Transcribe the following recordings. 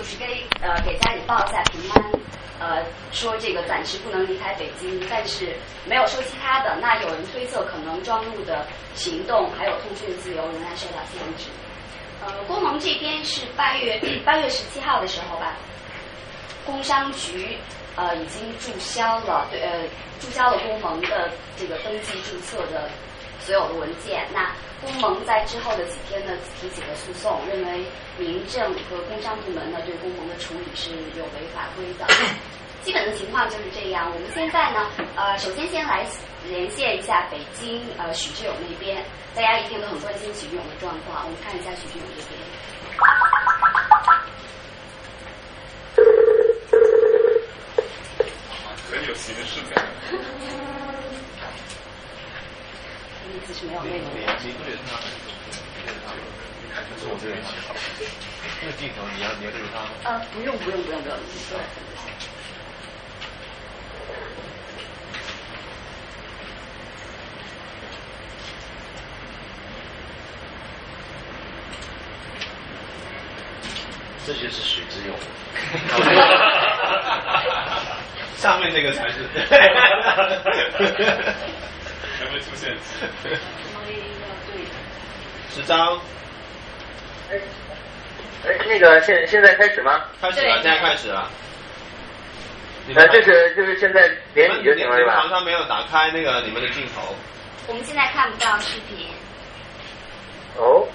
就是给家里报一下平安，说这个暂时不能离开北京，但是没有说其他的。那有人推测，可能庄路的行动还有通讯自由仍然受到限制。工盟这边是8月17号的时候吧，工商局已经注销了工盟的这个登记注册的所有的文件。那工盟在之后的几天呢提起了诉讼，认为民政和工商部门呢对工盟的处理是有违法规的。基本的情况就是这样。我们现在呢，首先先来连线一下北京许志勇那边，大家一定都很关心许志勇的状况。我们看一下许志勇这边。 很有形式感。 意思是没有内容。 你对着他，是我这边好。那个镜头你要对着他吗？ 不用。 这就是许志勇。上面那个才是。 还没出现。 10张。 那个现在开始吗？ 开始了，现在开始了。 就是现在连你就行了是吧？ 好像没有打开那个你们的镜头。 我们现在看不到视频。 哦。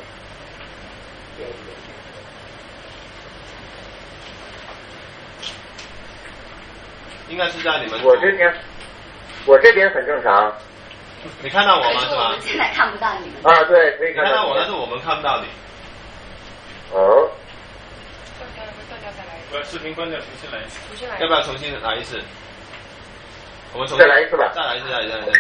应该是在你们。 我这边很正常。 你看到我吗？是吧？ 我们现在看不到你们。 啊，对，可以看到我，但是我们看不到你。 哦。 把视频关掉，重新来一次。 要不要重新来一次？我们再来一次吧。 再来一次。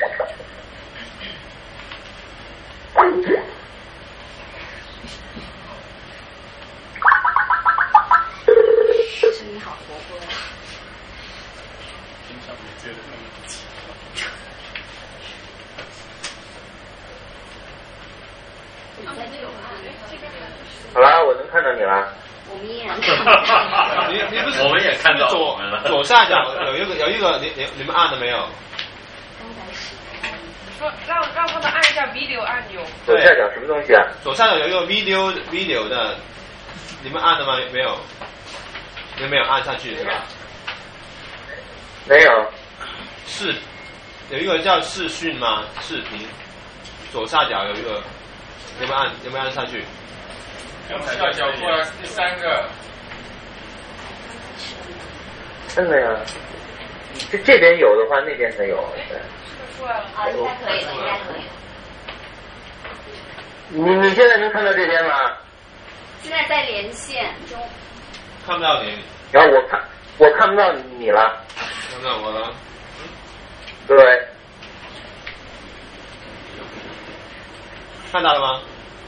声音好活泼。 平常没觉得那么奇怪。 好啦，我能看到你了。 我们依然看不到。 你不是？ 我们也看到我们了。 左下角有一个，你们按了没有？ 刚才是。 说让他们按一下 video 按钮。 左下角什么东西啊？ 左下角有一个 video 的，你们按了吗？没有。你没有按下去是吧？ 没有。 有一个叫视讯吗？视频，左下角有一个，有没有按下去？ 右下角过来第3个。 真的呀？这边有的话，那边才有。 出来了。 应该可以了，应该可以了。你现在能看到这边吗？ 现在在连线中。 看不到你。 然后我看不到你了。 看不到我了。 对。 看到了吗？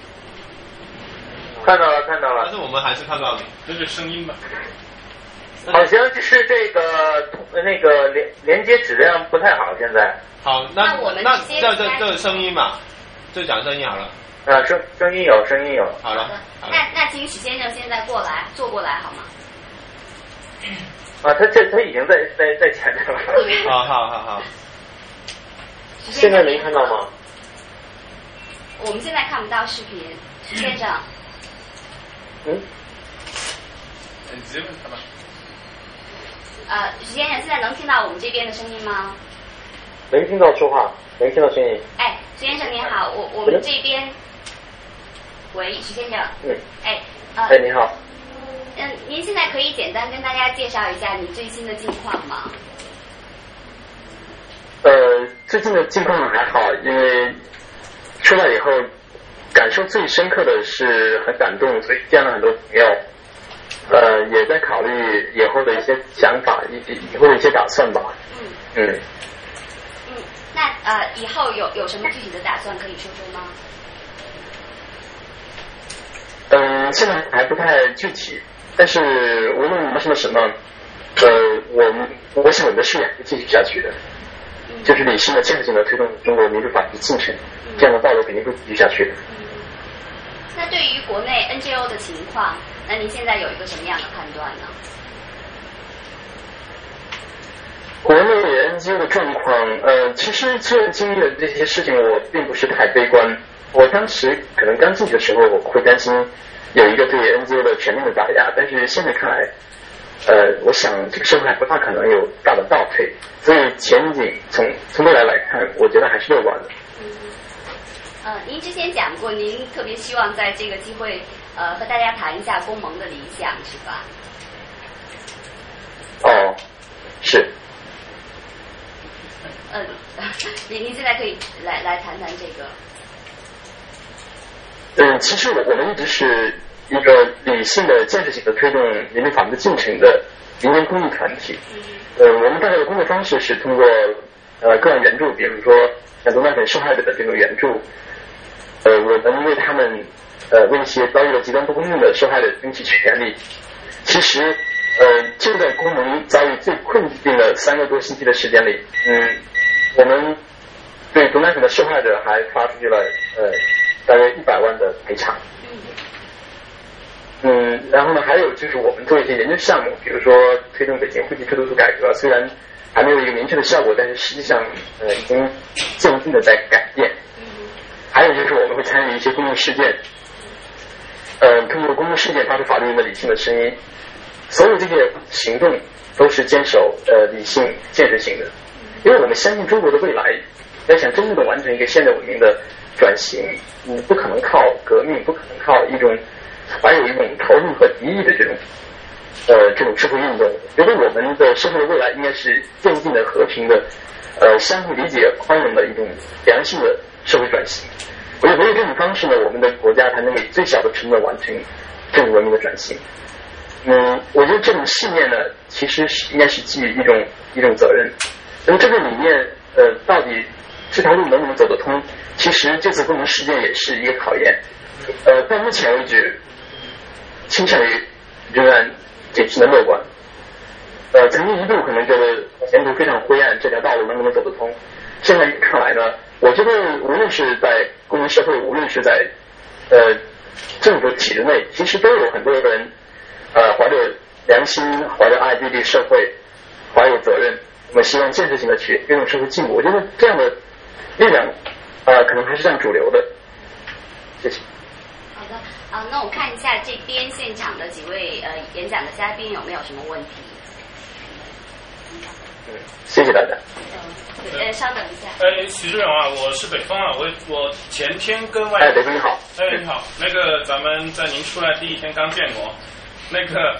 看到了。 但是我们还是看不到你。 这是声音吧？ 好像是这个连接质量不太好，现在。 好，那我们这声音吧，就讲声音好了。 声音有。 好了。 那请许先生现在坐过来好吗？ 啊，他已经在前面了。 好。 现在能看到吗？ 我们现在看不到视频，许先生。 你直接问他吧。 许先生，现在能听到我们这边的声音吗？ 能听到说话，能听到声音。 哎，许先生您好，我们这边，喂，许先生。 你好。 您现在可以简单跟大家介绍一下你最新的近况吗？ 最近的近况还好，因为出来以后，感受最深刻的是很感动，所以见了很多朋友。也在考虑以后的一些想法，以后的一些打算吧。 那以后有什么具体的打算可以说说吗？ 现在还不太具体，但是无论什么，我想我们的事业会继续下去的，就是理性的、建设性的推动中国民主法治进程，这样的道路肯定会继续下去的。 那对于国内 NGO 的情况， 那您现在有一个什么样的判断呢？ 国内 NGO 的状况，其实经历了这些事情，我并不是太悲观。我当时可能刚进去的时候，我会担心有一个对 NGO 的全面的打压，但是现在看来，我想这个社会还不大可能有大的倒退，所以前景从未来来看，我觉得还是乐观的。 您之前讲过，您特别希望在这个机会，和大家谈一下公盟的理想，是吧？ 哦，是。 您现在可以来谈谈这个。 其实我们一直是一个理性的、建设性的推动民主法治的进程的民间公益团体。我们大概的工作方式是通过个人援助，比如说像毒奶粉受害者的这种援助，我们为他们为一些遭遇了极端不公正的受害者争取权利。其实就在公盟遭遇最困境的3个多星期的时间里，我们对毒奶粉的受害者还发出去了大约100万的赔偿。然后呢，还有就是我们做一些研究项目，比如说推动北京户籍制度改革，虽然还没有一个明确的效果，但是实际上已经渐进的在改变。还有就是我们会参与一些公共事件，通过公共事件发出法律人的理性的声音。所有这些行动都是坚守理性建设性的，因为我们相信中国的未来要想真正的完成一个现代文明的转型，你不可能靠革命，不可能靠一种怀有一种仇恨和敌意的这种社会运动。觉得我们的社会的未来应该是渐进的、和平的、相互理解、宽容的一种良性的社会转型。我觉得唯有这种方式呢，我们的国家才能以最小的成本完成政治文明的转型。我觉得这种信念呢，其实应该是基于一种责任。那么这个理念，到底这条路能不能走得通？其实这次公盟事件也是一个考验。到目前为止，倾向于仍然谨慎的乐观。曾经一度可能觉得前途非常灰暗，这条道路能不能走得通？现在看来呢，我觉得无论是在公民社会，无论是在政府体制内，其实都有很多人怀着良心，怀着爱对这个社会，怀有责任。我们希望建设性的去推动社会进步。我觉得这样的力量，可能还是占主流的。谢谢。 好的，那我看一下这边现场的几位演讲的嘉宾有没有什么问题？ 谢谢大家。 稍等一下。 许志勇啊，我是北风啊，我前天跟外。 北风你好。 你好，那个咱们在您出来第一天刚见过，那个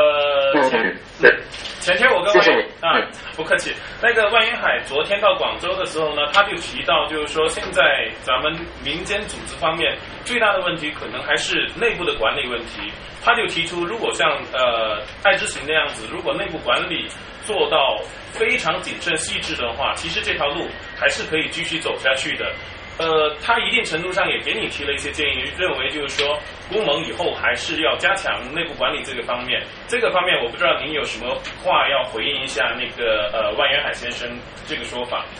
前天我跟不客气。那个万云海昨天到广州的时候呢，他就提到，就是说现在咱们民间组织方面最大的问题可能还是内部的管理问题。他就提出，如果像爱之行那样子，如果内部管理做到非常谨慎细致的话，其实这条路还是可以继续走下去的。他一定程度上也给你提了一些建议，认为就是说公盟以后还是要加强内部管理这个方面。这个方面我不知道您有什么话要回应一下那个万源海先生这个说法。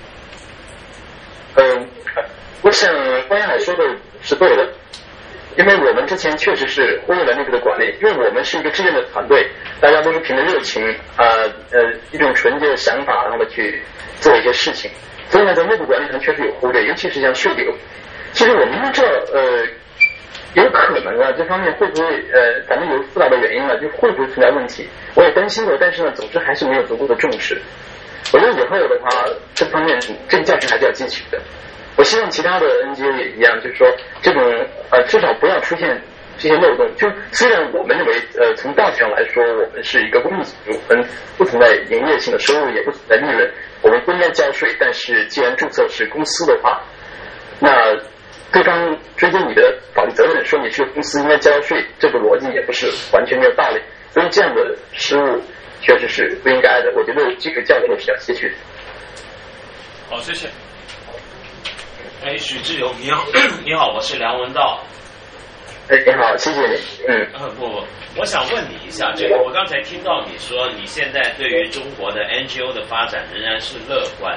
我想万源海说的是对的，因为我们之前确实是忽略了内部的管理，因为我们是一个志愿的团队，大家都是凭着热情一种纯洁的想法，然后去做一些事情。所以呢，在内部管理上确实有忽略，尤其是像税流。其实我们这有可能这方面会不会反正有复杂的原因就会不会存在问题？我也担心过，但是呢，总之还是没有足够的重视。我觉得以后的话，这方面这个教训还是要汲取的。我希望其他的 NGO 也一样，就是说这种至少不要出现这些漏洞。就虽然我们认为从道理上来说，我们是一个公益组织，我们不存在营业性的收入，也不存在利润。我们不应该交税，但是既然注册是公司的话，那对方追究你的法律责任，说你是个公司应该交税，这个逻辑也不是完全没有道理。所以这样的失误确实是不应该的。我觉得这个教训是要吸取的。 好，谢谢。 许志勇，你好，你好，我是梁文道。 你好，谢谢你。 不，我想问你一下，这个我刚才听到你说你现在对于中国的 NGO 的发展仍然是乐观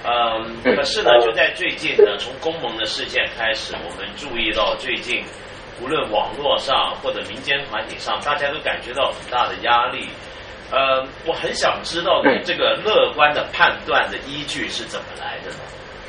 的。可是呢，就在最近呢，从公盟的事件开始，我们注意到最近无论网络上或者民间团体上，大家都感觉到很大的压力。我很想知道你这个乐观的判断的依据是怎么来的呢？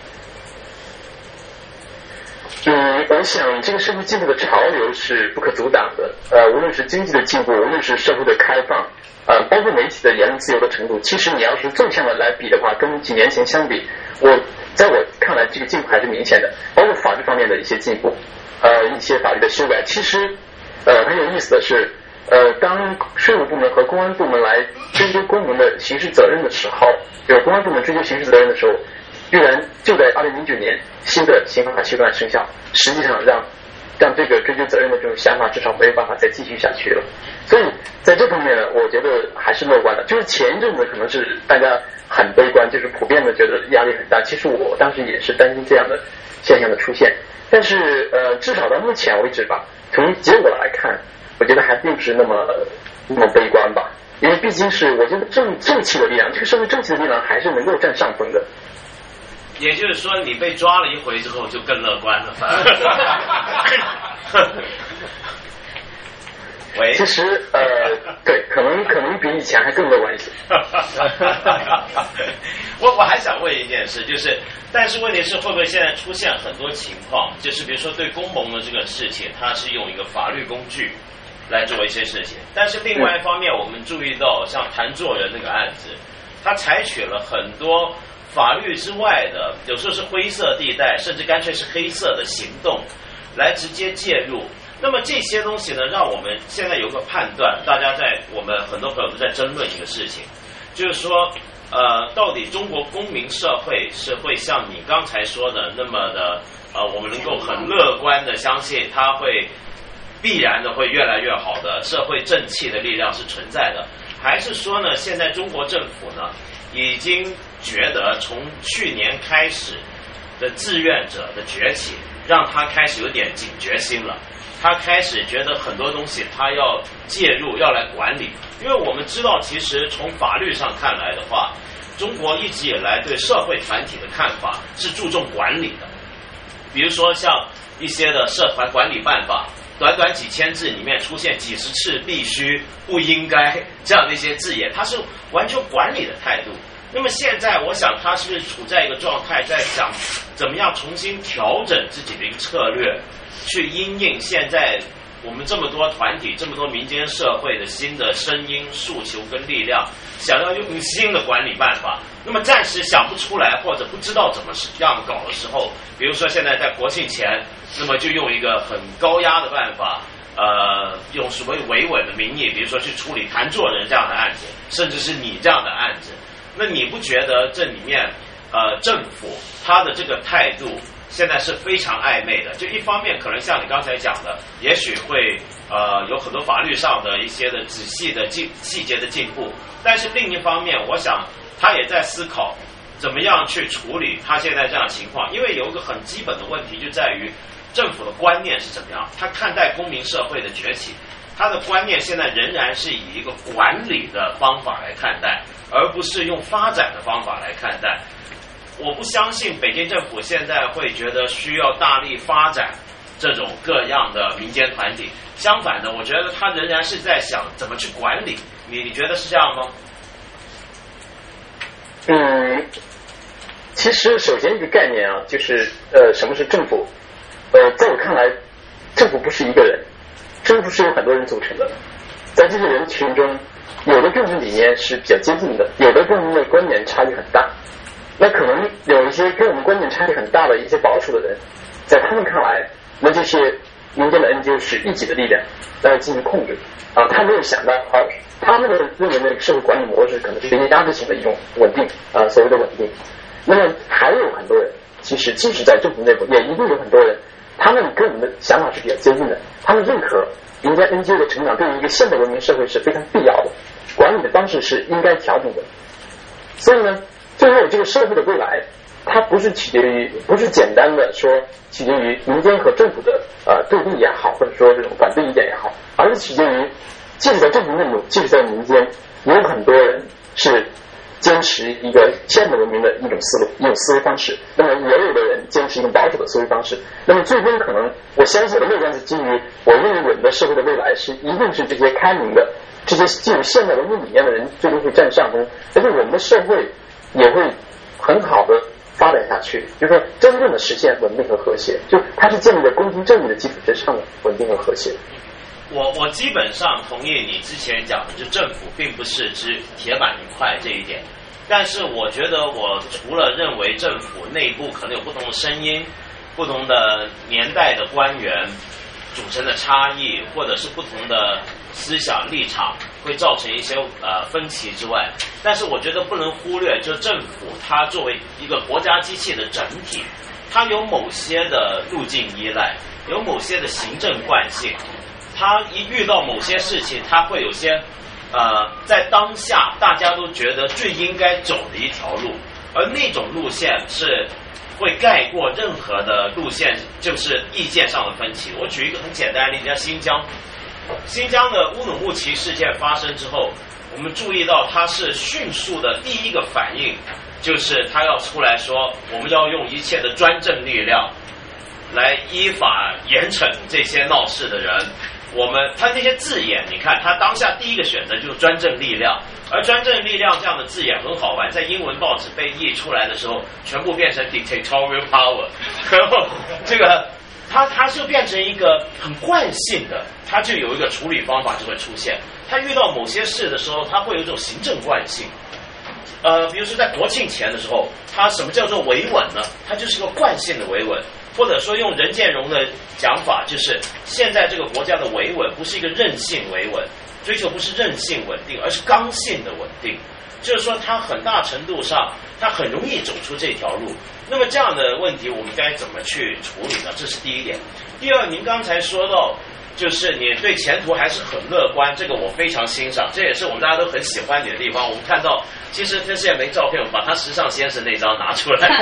我想这个社会进步的潮流是不可阻挡的。无论是经济的进步，无论是社会的开放，包括媒体的言论自由的程度，其实你要是纵向的来比的话，跟几年前相比，在我看来，这个进步还是明显的。包括法律方面的一些进步，一些法律的修改。其实，很有意思的是，当税务部门和公安部门来追究公民的刑事责任的时候，有公安部门追究刑事责任的时候，居然就在2009年新的刑法修正案生效，实际上让这个追究责任的这种想法至少没有办法再继续下去了。所以在这方面呢，我觉得还是乐观的。就是前一阵子可能是大家很悲观，就是普遍的觉得压力很大。其实我当时也是担心这样的现象的出现，但是至少到目前为止吧，从结果来看，我觉得还并不是那么悲观吧。因为毕竟是我觉得正气的力量，这个社会正气的力量还是能够占上风的。 也就是说，你被抓了一回之后就更乐观了。喂， 其实对，可能比以前还更乐观一些。 我还想问一件事，但是问题是会不会现在出现很多情况，就是比如说对公盟的这个事情，它是用一个法律工具来做一些事情，但是另外一方面，我们注意到像谭作人那个案子，他采取了很多法律之外的，有时候是灰色地带，甚至干脆是黑色的行动，来直接介入。那么这些东西呢，让我们现在有个判断，我们很多朋友都在争论一个事情，就是说，到底中国公民社会是会像你刚才说的那么的，我们能够很乐观的相信它会必然的会越来越好的社会正气的力量是存在的，还是说呢，现在中国政府呢，已经觉得从去年开始的志愿者的崛起，让他开始有点警觉心了。他开始觉得很多东西他要介入，要来管理。因为我们知道，其实从法律上看来的话，中国一直以来对社会团体的看法是注重管理的。比如说像一些的社团管理办法，短短几千字里面出现几十次必须、不应该这样的一些字眼，它是完全管理的态度。那么现在我想他是不是处在一个状态，在想怎么样重新调整自己的一个策略，去因应现在我们这么多团体、这么多民间社会的新的声音、诉求跟力量，想要用新的管理办法，那么暂时想不出来或者不知道怎么样搞的时候，比如说现在在国庆前，那么就用一个很高压的办法，用所谓维稳的名义，比如说去处理谭作人这样的案子，甚至是你这样的案子，那你不觉得这里面政府他的这个态度现在是非常暧昧的？就一方面可能像你刚才讲的，也许会有很多法律上的一些的仔细的细节的进步，但是另一方面，我想他也在思考怎么样去处理他现在这样的情况，因为有一个很基本的问题就在于政府的观念是怎么样，他看待公民社会的崛起，他的观念现在仍然是以一个管理的方法来看待，而不是用发展的方法来看待。我不相信北京政府现在会觉得需要大力发展这种各样的民间团体，相反的，我觉得他仍然是在想怎么去管理。你觉得是这样吗？ 其实首先一个概念啊，就是什么是政府？在我看来，政府不是一个人，政府是由很多人组成的。在这些人群中，有的跟我们理念是比较接近的，有的跟我们的观点差异很大。那可能有一些跟我们观点差异很大的一些保守的人，在他们看来，那这些民间的 NGO 是一己的力量来进行控制啊，他没有想到他们的认为的社会管理模式可能是一个压制性的一种稳定啊，所谓的稳定。那么还有很多人，其实即使在政府内部，也一定有很多人，他们跟我们的想法是比较接近的，他们认可民间 NGO 的成长对于一个现代文明社会是非常必要的，管理的方式是应该调整的。所以呢，最后这个社会的未来，它不是简单的说取决于民间和政府的对立也好，或者说这种反对意见也好，而是取决于即使在政府内部，即使在民间，也有很多人是坚持一个现代文明的一种思维方式，那么也有的人坚持一种保守的思维方式。那么最终可能，我相信我的乐观是基于我认为我们的社会的未来是一定是这些开明的、这些进入现代文明理念的人最终会占上风，而且我们的社会也会很好的发展下去，就是说真正的实现稳定和和谐，就它是建立在公平正义的基础之上的稳定和和谐。 我基本上同意你之前讲的，就政府并不是只铁板一块这一点，但是我觉得我除了认为政府内部可能有不同的声音、不同的年代的官员组成的差异，或者是不同的思想立场会造成一些分歧之外，但是我觉得不能忽略，就政府它作为一个国家机器的整体，它有某些的路径依赖，有某些的行政惯性，它一遇到某些事情，它会有些在当下大家都觉得最应该走的一条路，而那种路线是会盖过任何的路线，就是意见上的分歧。我举一个很简单的例子，叫新疆的乌鲁木齐事件发生之后，我们注意到它是迅速的第一个反应，就是他要出来说，我们要用一切的专政力量来依法严惩这些闹事的人。他这些字眼，你看他当下第一个选择就是专政力量，而专政力量这样的字眼很好玩，在英文报纸被译出来的时候，全部变成 dictatorial power， 然后这个它就变成一个很惯性的，它就有一个处理方法就会出现。它遇到某些事的时候，它会有一种行政惯性。比如说在国庆前的时候，它什么叫做维稳呢？它就是一个惯性的维稳。或者说用任建荣的讲法，就是现在这个国家的维稳不是一个任性维稳，追求不是任性稳定，而是刚性的稳定。就是说它很大程度上它很容易走出这条路。那么这样的问题我们该怎么去处理呢？这是第一点。第二，您刚才说到就是你对前途还是很乐观，这个我非常欣赏，这也是我们大家都很喜欢你的地方。我们看到其实他现在没照片，我把他时尚先生那张拿出来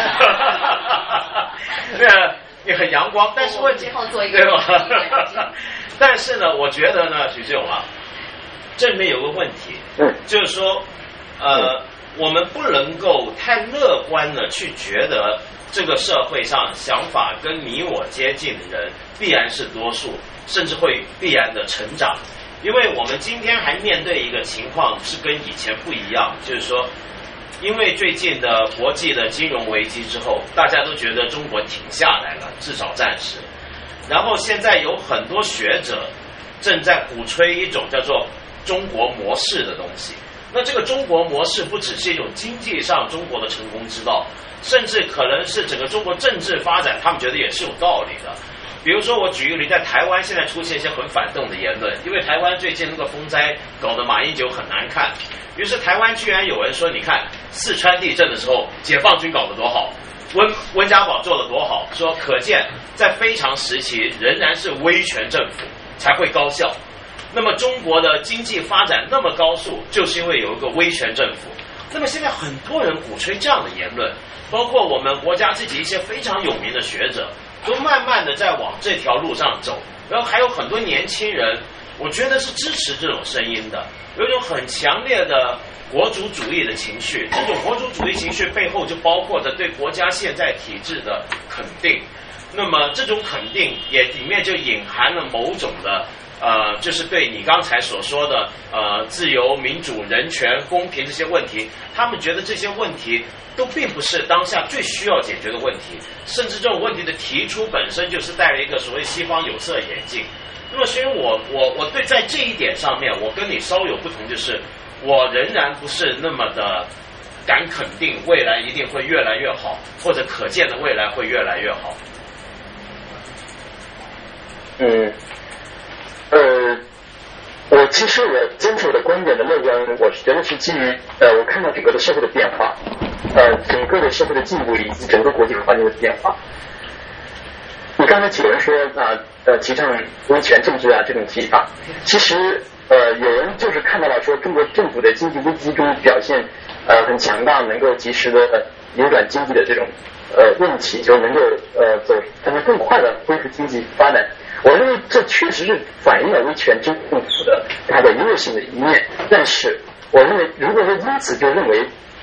你很阳光，但是问题对吧？但是呢，我觉得呢，许志勇啊，这里面有个问题，就是说，我们不能够太乐观的去觉得这个社会上想法跟你我接近的人必然是多数，甚至会必然的成长，因为我们今天还面对一个情况是跟以前不一样，就是说。因为最近的国际的金融危机之后，大家都觉得中国停下来了，至少暂时。然后现在有很多学者正在鼓吹一种叫做中国模式的东西。那这个中国模式不只是一种经济上中国的成功之道，甚至可能是整个中国政治发展，他们觉得也是有道理的。比如说我举一个例，在台湾现在出现一些很反动的言论，因为台湾最近那个风灾搞得马英九很难看，于是台湾居然有人说，你看四川地震的时候解放军搞得多好，温家宝做得多好，说可见在非常时期仍然是威权政府才会高效。那么中国的经济发展那么高速，就是因为有一个威权政府。那么现在很多人鼓吹这样的言论，包括我们国家自己一些非常有名的学者都慢慢的在往这条路上走，然后还有很多年轻人，我觉得是支持这种声音的，有一种很强烈的国族主义的情绪。这种国族主义情绪背后就包括着对国家现在体制的肯定，那么这种肯定也里面就隐含了某种的就是对你刚才所说的自由、民主、人权、公平这些问题，他们觉得这些问题都并不是当下最需要解决的问题，甚至这种问题的提出本身就是戴了一个所谓西方有色眼镜。那么所以我对在这一点上面我跟你稍有不同，就是我仍然不是那么的敢肯定未来一定会越来越好，或者可见的未来会越来越好。 我其实我坚持我的观点的乐观，我是觉得是基于我看到整个的社会的变化，整个的社会的进步以及整个国际环境的变化。你刚才有人说提倡威权政治这种提法，其实有人就是看到了说中国政府的经济危机中表现很强大，能够及时的扭转经济的这种问题，就能够让它更快的恢复经济发展。我认为这确实是反映了威权政府的它的优越性的一面，但是我认为如果说因此就认为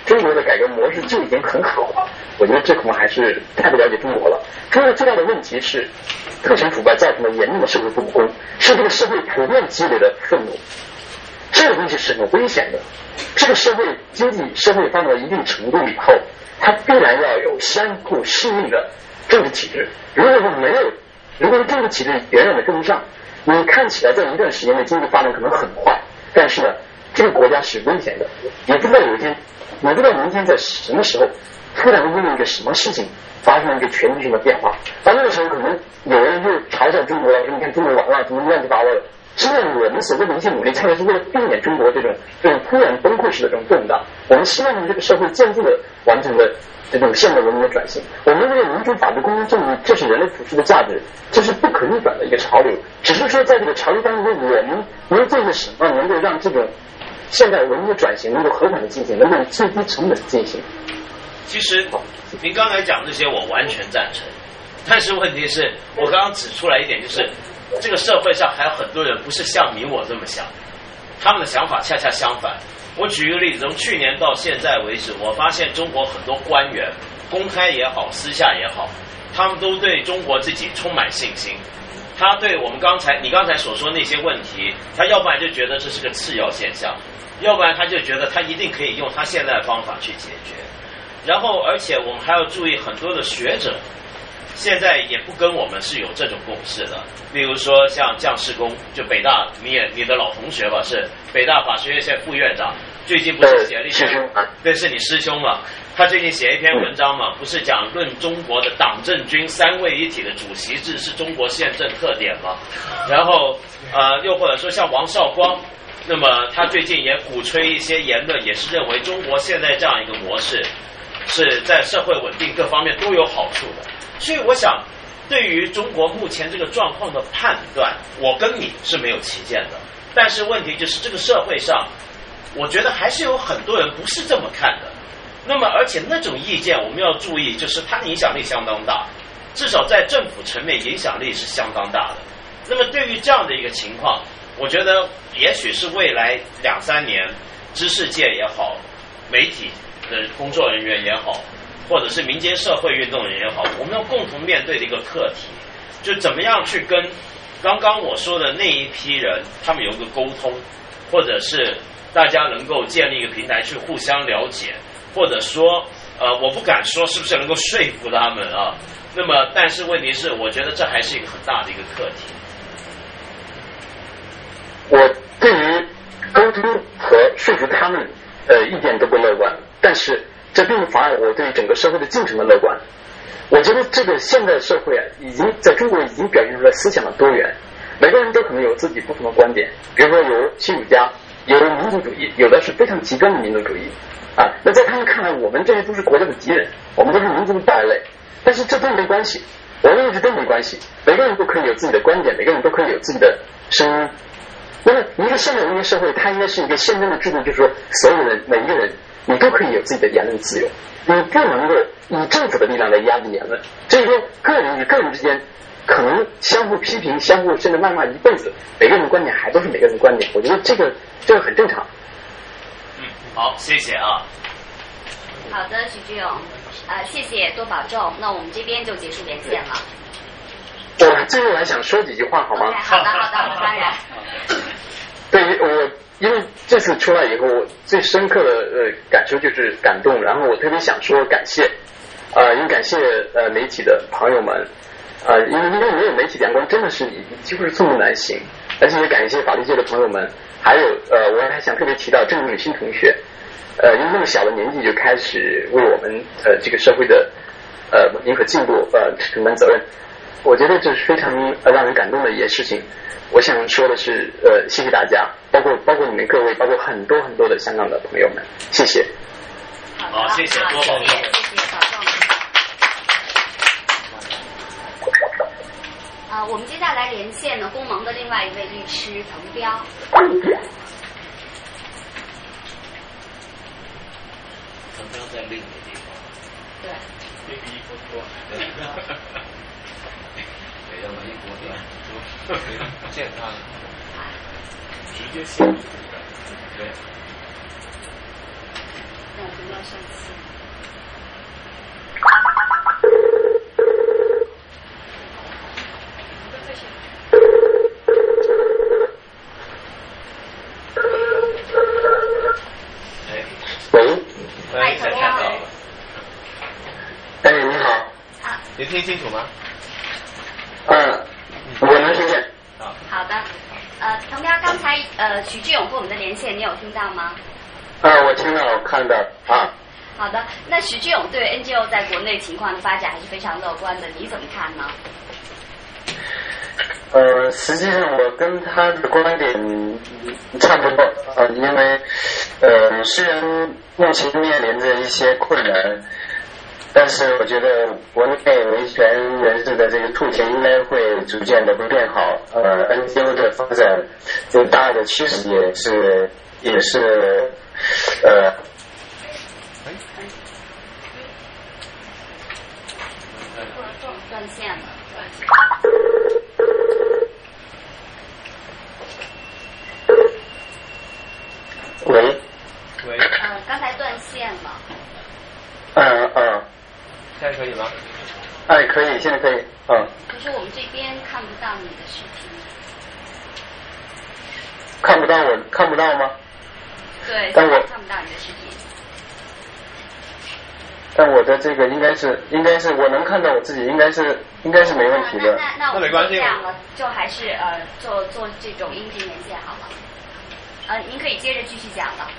中国的改革模式就已经很好了。我觉得这恐怕还是太不了解中国了。中国最大的问题是特权腐败造成了严重的社会不公，是这个社会普遍积累的愤怒。这个东西是很危险的。这个社会经济社会发展到一定程度以后，它必然要有相互适应的政治体制。如果说政治体制远远的跟不上，你看起来在一段时间的经济发展可能很快，但是呢，这个国家是危险的。你不知道有一天，你不知道明天在什么时候突然因为一个什么事情发生了一个全局性的变化，到那个时候可能有人就嘲笑中国了，说你看中国完了，怎么乱七八糟的。实际上我们所做的一些努力，恰恰是为了避免中国这种突然崩溃式的这种动荡。我们希望让这个社会渐步的完成了这种现代文明的转型。我们认为民主、法治、公正、正义，这是人类普世的价值，这是不可逆转的一个潮流。只是说在这个潮流当中，我们能做些什么，能够让这种现代文明的转型能够和缓的进行，能够最低成本进行。 其实您刚才讲这些，我完全赞成。但是问题是我刚刚指出来一点，就是这个社会上还有很多人不是像你我这么想，他们的想法恰恰相反。我举一个例子，从去年到现在为止，我发现中国很多官员，公开也好，私下也好，他们都对中国自己充满信心。他对我们你刚才所说那些问题，他要不然就觉得这是个次要现象，要不然他就觉得他一定可以用他现在的方法去解决。然后而且我们还要注意，很多的学者现在也不跟我们是有这种共识的。例如说像姜世功，就北大你的老同学吧，是北大法学院现在副院长，最近不是写了一篇，对，是你师兄嘛？他最近写一篇文章嘛，不是讲论中国的党政军三位一体的主席制是中国宪政特点吗？然后又或者说像王绍光，那么他最近也鼓吹一些言论，也是认为中国现在这样一个模式是在社会稳定各方面都有好处的。所以我想，对于中国目前这个状况的判断，我跟你是没有歧见的。但是问题就是这个社会上，我觉得还是有很多人不是这么看的。那么而且那种意见我们要注意，就是它影响力相当大，至少在政府层面影响力是相当大的。那么对于这样的一个情况，我觉得也许是未来2-3年，知识界也好，媒体的工作人员也好，或者是民间社会运动人也好，我们要共同面对的一个课题，就怎么样去跟刚刚我说的那一批人，他们有一个沟通，或者是大家能够建立一个平台去互相了解，或者说我不敢说是不是能够说服他们啊。那么但是问题是，我觉得这还是一个很大的一个课题。 我对于沟通和说服他们一点都不乐观，但是这并不妨碍我对整个社会的进程的乐观。我觉得这个现代社会已经在中国已经表现出来思想的多元，每个人都可能有自己不同的观点。比如说有亲儒家，有民族主义，有的是非常极端的民族主义啊。那在他们看来，我们这些都是国家的敌人，我们都是民族的败类。但是这都没关系，我们一直都没关系。每个人都可以有自己的观点，每个人都可以有自己的声音。那么一个现代文明社会，它应该是一个宪政的制度，就是说所有人每一个人你都可以有自己的言论自由，你不能够以政府的力量来压制言论。至于说个人与个人之间可能相互批评、相互甚至谩骂一辈子，每个人的观点还都是每个人的观点，我觉得这个很正常。 好，谢谢啊。 好的，许志勇，谢谢，多保重。那我们这边就结束连线了。 我最后还想说几句话，好吗？ Okay, 好的，当然。 对于我，因为这次出来以后，我最深刻的感受就是感动，然后我特别想说感谢，也感谢媒体的朋友们，因为没有媒体阳光，真的是几乎是寸步难行。而且也感谢法律界的朋友们，还有我还想特别提到郑永新同学，因为那么小的年纪就开始为我们这个社会的宁可进步承担责任。我觉得这是非常让人感动的一件事情。我想说的是，谢谢大家，包括你们各位，包括很多很多的香港的朋友们，谢谢。 好，谢谢，多保重。 谢谢，保重。我们接下来连线呢，公盟的另外一位律师滕彪。 滕彪在另一个地方。 对。 另一个地方。 要么一国的健康， 直接信。对。 我不要生气。 喂， 才看到了。 哎，你好。 啊， 你听清楚吗？ 我能听见。 好的。童彪，刚才许志勇和我们的连线，你有听到吗？ 我听到，我看到啊。 好的，那许志勇对 NGO 在国内情况的发展还是非常乐观的，你怎么看呢？ 实际上我跟他的观点差不多因为虽然目前面临着一些困难，但是我觉得国内维权人士的这个处境应该会逐渐的会变好。NGO 的发展这大的趋势也是断线了。 喂， 刚才断线了。 现在可以吗？ 哎，可以，现在可以。 可是我们这边看不到你的视频。 看不到吗？ 对， 但我看不到你的视频。 但我的这个应该是我能看到我自己，应该是没问题的。 那我们没关系这样了，就还是做这种音频连线好了。您可以接着继续讲了。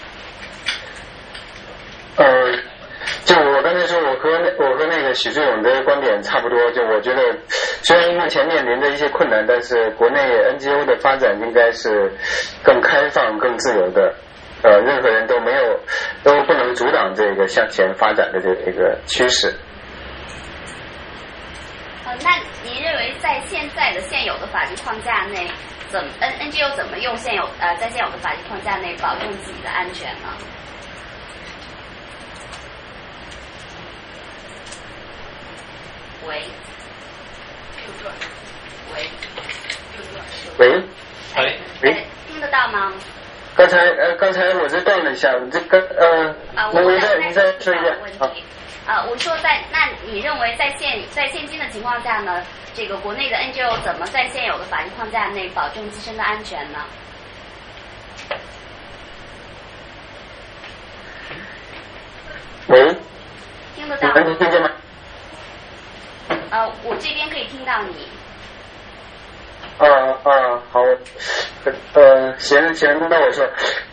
就我刚才说，我和那个许志勇的观点差不多。就我觉得，虽然目前面临着一些困难，但是国内 NGO 的发展应该是更开放、更自由的。任何人都不能阻挡这个向前发展的这个趋势。 那您认为在现有的法律框架内，NGO 怎么用在现有的法律框架内保证自己的安全呢？喂，听得到吗？ 刚才我这断了一下，这个你再说一遍。 我说那你认为在现今的情况下呢，这个国内的 NGO 怎么在现有的法律框架内保证自身的安全呢？ 喂， 听得到吗？ 能听见吗？ 我这边可以听到你。 好，行，那我说，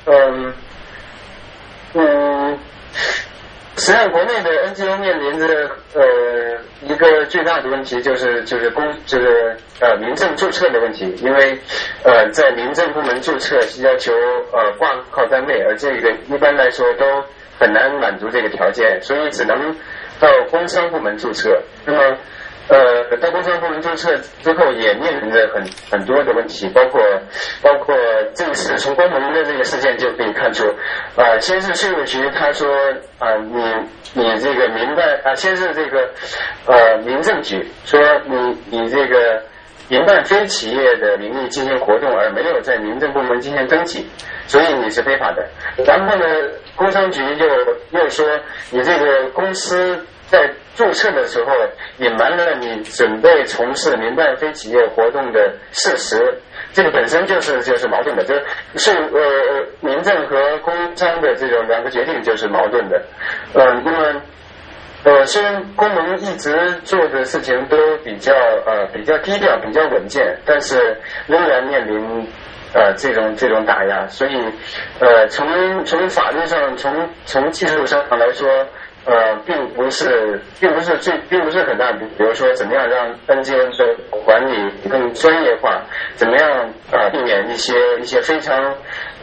实际上国内的 NGO 面临着一个最大的问题就是民政注册的问题，因为在民政部门注册是要求挂靠单位，而这个一般来说都很难满足这个条件，所以只能到工商部门注册。那么到工商部门注册之后，也面临着很多的问题，包括这次从公盟的这个事件就可以看出，先是税务局他说你这个先是这个民政局说你这个营办非企业的名义进行活动，而没有在民政部门进行登记，所以你是非法的。然后呢，工商局又说你这个公司在注册的时候隐瞒了你准备从事民办非企业活动的事实，这个本身就是矛盾的。这是民政和工商的这种两个决定就是矛盾的。那么虽然公盟一直做的事情都比较低调、比较稳健，但是仍然面临这种打压。所以从法律上、从技术上来说。并不是很大，比如说怎么样让 NGO 的管理更专业化，怎么样避免一些非常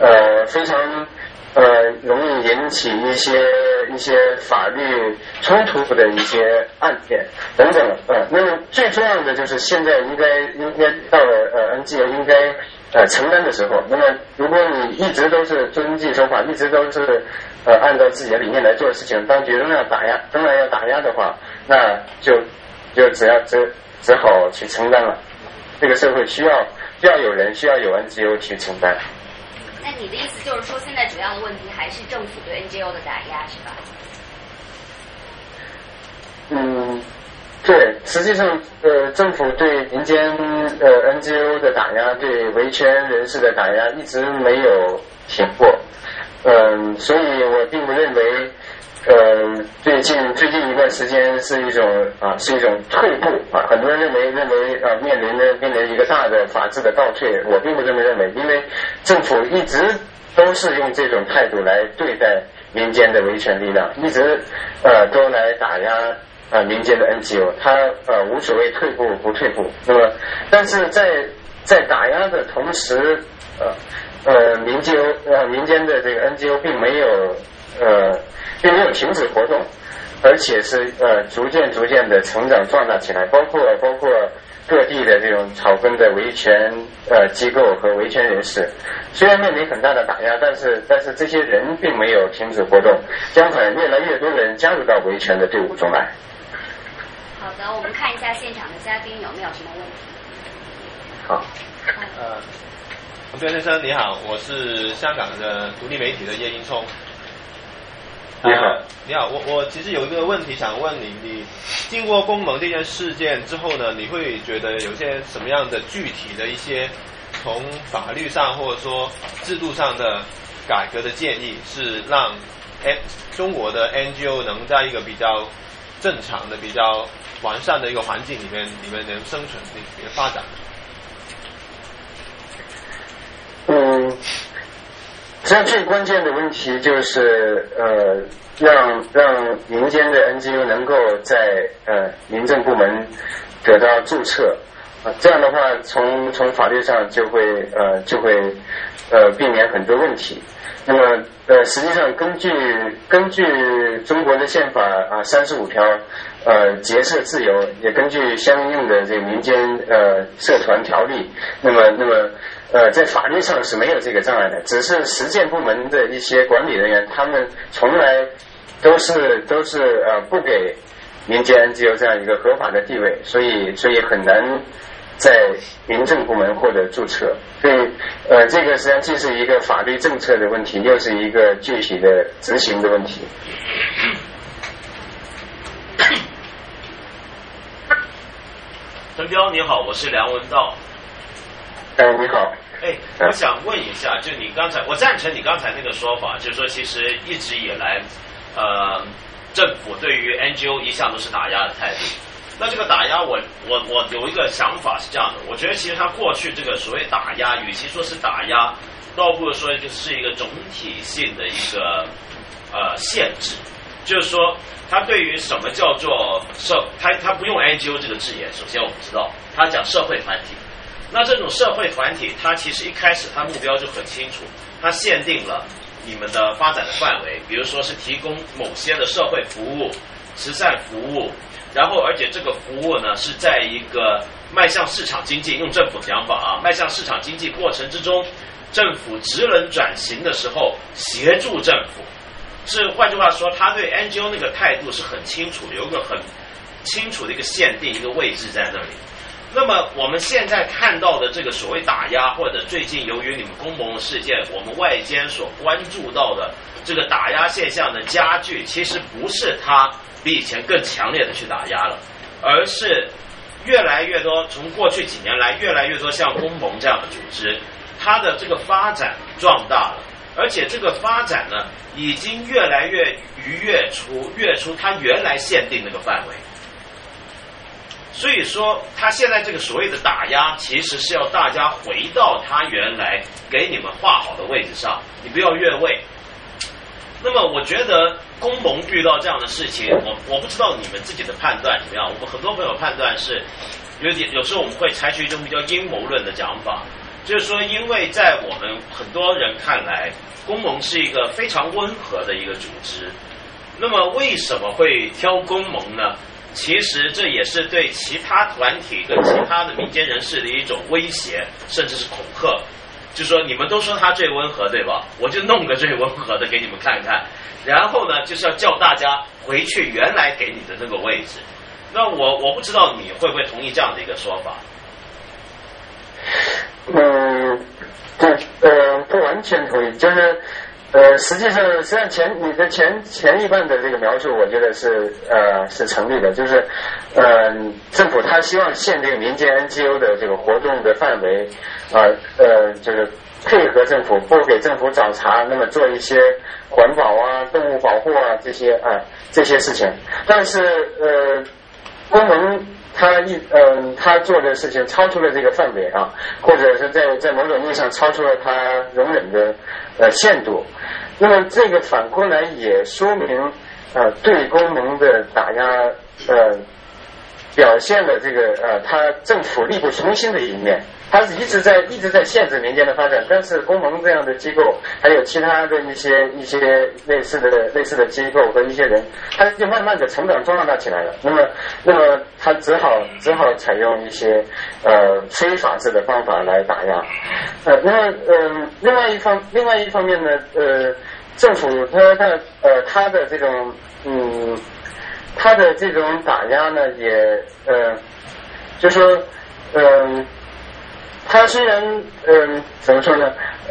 容易引起一些法律冲突的一些案件等等。那么最重要的就是现在应该到了NGO 应该承担的时候。那么如果你一直都是遵纪守法，一直都是按照自己的理念来做事情，当局仍然要打压的话，那就只好去承担了。这个社会需要有人，需要有 NGO 去承担。 那你的意思就是说，现在主要的问题还是政府对 NGO 的打压，是吧？ 对，实际上，政府对民间NGO 的打压，对维权人士的打压一直没有停过。所以我并不认为，最近一段时间是一种退步啊。很多人认为面临一个大的法治的倒退，我并不这么认为，因为政府一直都是用这种态度来对待民间的维权力量，一直都来打压民间的 NGO， 他无所谓退步不退步。那么，但是在打压的同时，民间的这个 NGO 并没有停止活动，而且是逐渐的成长壮大起来，包括各地的这种草根的维权机构和维权人士，虽然面临很大的打压，但是这些人并没有停止活动，相反，越来越多人加入到维权的队伍中来。 好的，我们看一下现场的嘉宾有没有什么问题。 好， 洪彪先生你好，我是香港的独立媒体的叶英聪。 你好， 你好，我其实有一个问题想问你，你经过公盟这件事件之后呢，你会觉得有些什么样的具体的一些从法律上或者说制度上的改革的建议，是让中国的 NGO 能在一个比较正常的、比较完善的一个环境里面能生存、能发展？ 实际上最关键的问题就是让民间的 NGO 能够在民政部门得到注册，这样的话从法律上就会避免很多问题。那么实际上根据中国的宪法35条结社自由，也根据相应的这个民间社团条例，那么在法律上是没有这个障碍的，只是实践部门的一些管理人员，他们从来都是不给民间 NGO 这样一个合法的地位，所以很难在民政部门获得注册。所以这个实际上既是一个法律政策的问题，又是一个具体的执行的问题。 陈彪你好，我是梁文道。 你好。 我想问一下，就你刚才，我赞成你刚才那个说法，就是说其实一直以来，政府对于 NGO 一向都是打压的态度。那这个打压我有一个想法是这样的，我觉得其实他过去这个所谓打压，与其说是打压，倒不如说就是一个总体性的一个限制，就是说他对于什么叫做他不用 NGO 这个字眼，首先我们知道他讲社会团体。那这种社会团体，它其实一开始它目标就很清楚，它限定了你们的发展的范围，比如说是提供某些的社会服务、慈善服务，然后而且这个服务呢是在一个迈向市场经济，用政府讲法迈向市场经济过程之中，政府职能转型的时候协助政府，是换句话说，他对 NGO 那个态度是很清楚的，有一个很清楚的一个限定，一个位置在那里。那么我们现在看到的这个所谓打压，或者最近由于你们公盟的事件，我们外间所关注到的这个打压现象的加剧，其实不是它比以前更强烈的去打压了，而是越来越多，从过去几年来越来越多像公盟这样的组织，它的这个发展壮大了，而且这个发展呢已经越来越越出它原来限定那个范围。所以说他现在这个所谓的打压，其实是要大家回到他原来给你们画好的位置上，你不要越位。那么我觉得公盟遇到这样的事情，我不知道你们自己的判断怎么样。我们很多朋友判断是有时候我们会采取一种比较阴谋论的讲法，就是说因为在我们很多人看来，公盟是一个非常温和的一个组织，那么为什么会挑公盟呢？其实这也是对其他团体跟其他的民间人士的一种威胁，甚至是恐吓。就是说你们都说他最温和，对吧？我就弄个最温和的给你们看看，然后呢就是要叫大家回去原来给你的那个位置。那我不知道你会不会同意这样的一个说法？ 不完全同意，就是实际上你的前一半的这个描述，我觉得是成立的，就是政府他希望限定民间 NGO 的这个活动的范围，就是配合政府，不给政府找茬，那么做一些环保啊、动物保护啊这些事情，但是公盟他做的事情超出了这个范围啊，或者是在某种意义上超出了他容忍的限度。那么这个反过来也说明对公盟的打压表现了这个他政府力不从心的一面。他是一直在限制民间的发展，但是公盟这样的机构，还有其他的一些类似的机构和一些人，他就慢慢的成长壮大起来了。那么他只好采用一些非法制的方法来打压。另外一方面呢，政府他的这种他的这种打压呢，也就说他虽然怎么说呢，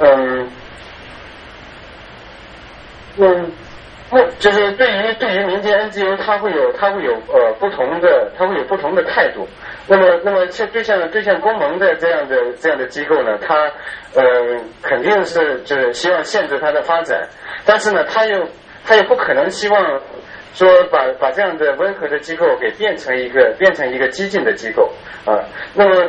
就是对于民间 NGO， 他会有不同的态度。那么就像公盟的这样的机构呢，他肯定是就是希望限制它的发展，但是呢，他又不可能希望说把这样的温和的机构给变成一个激进的机构啊。那么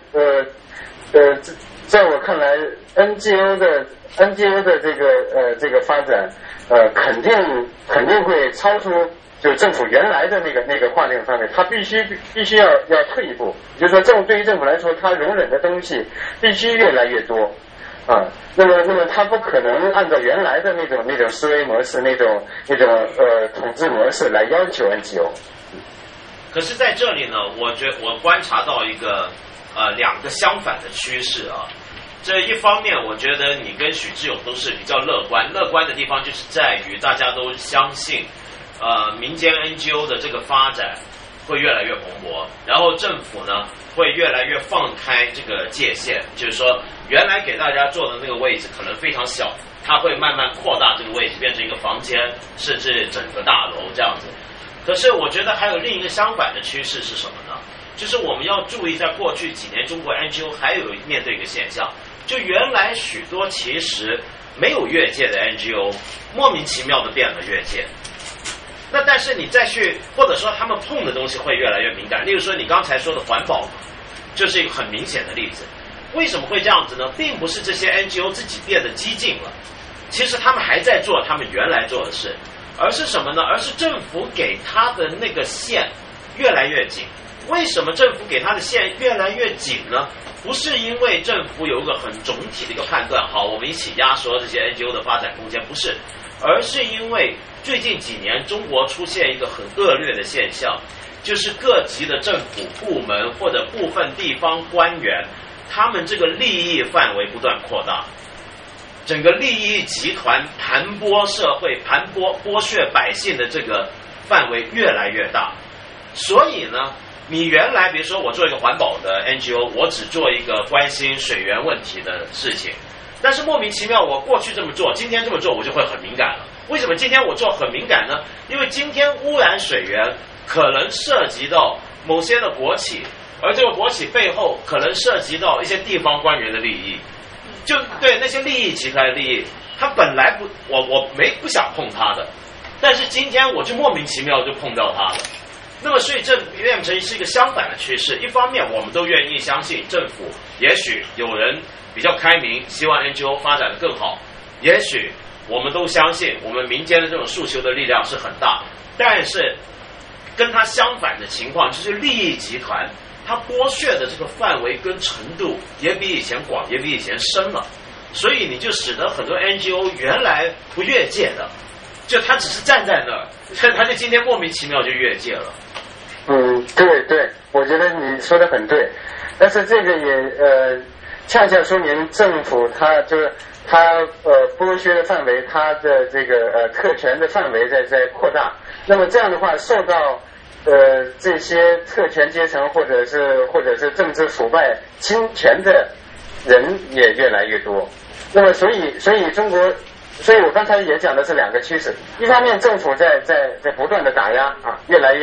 在我看来 ，NGO 的这个发展，肯定会超出就政府原来的那个划定范围，它必须要退一步，也就是说对于政府来说，它容忍的东西必须越来越多啊。那么它不可能按照原来的那种思维模式，那种统治模式来要求 NGO。 可是在这里呢，我观察到一个两个相反的趋势啊。这一方面，我觉得你跟许志勇都是比较乐观的地方，就是在于大家都相信，民间 NGO 的这个发展会越来越蓬勃，然后政府呢会越来越放开这个界限，就是说原来给大家做的那个位置可能非常小，它会慢慢扩大这个位置，变成一个房间，甚至整个大楼这样子。可是我觉得还有另一个相反的趋势是什么呢？就是我们要注意，在过去几年中国 NGO 还有面对一个现象，就原来许多其实没有越界的 NGO 莫名其妙的变了越界。那但是你再去，或者说他们碰的东西会越来越敏感，例如说你刚才说的环保，就是一个很明显的例子。为什么会这样子呢？并不是这些 NGO 自己变得激进了，其实他们还在做他们原来做的事，而是什么呢？而是政府给他的那个线越来越紧。为什么政府给他的线越来越紧呢？不是因为政府有一个很总体的一个判断，好，我们一起压缩这些 NGO 的发展空间，不是，而是因为最近几年中国出现一个很恶劣的现象，就是各级的政府部门或者部分地方官员，他们这个利益范围不断扩大，整个利益集团盘剥社会、剥削百姓的这个范围越来越大。所以呢，你原来比如说我做一个环保的 NGO， 我只做一个关心水源问题的事情，但是莫名其妙我过去这么做，今天这么做我就会很敏感了。为什么今天我做很敏感呢？因为今天污染水源可能涉及到某些的国企，而这个国企背后可能涉及到一些地方官员的利益，就对那些利益集团的利益，他本来我不想碰他的，但是今天我就莫名其妙就碰到他了。那么所以这变成是一个相反的趋势，一方面我们都愿意相信政府，也许有人比较开明，希望 NGO 发展的更好，也许我们都相信我们民间的这种诉求的力量是很大，但是跟它相反的情况就是利益集团它剥削的这个范围跟程度也比以前广，也比以前深了，所以你就使得很多 NGO 原来不越界的，就他只是站在那儿，他就今天莫名其妙就越界了。 对，我觉得你说的很对，但是这个也恰恰说明政府它就是它剥削的范围，它的这个特权的范围在扩大。那么这样的话，受到这些特权阶层或者是政治腐败侵权的人也越来越多。那么所以中国，所以我刚才也讲的是两个趋势，一方面政府在不断的打压啊，越来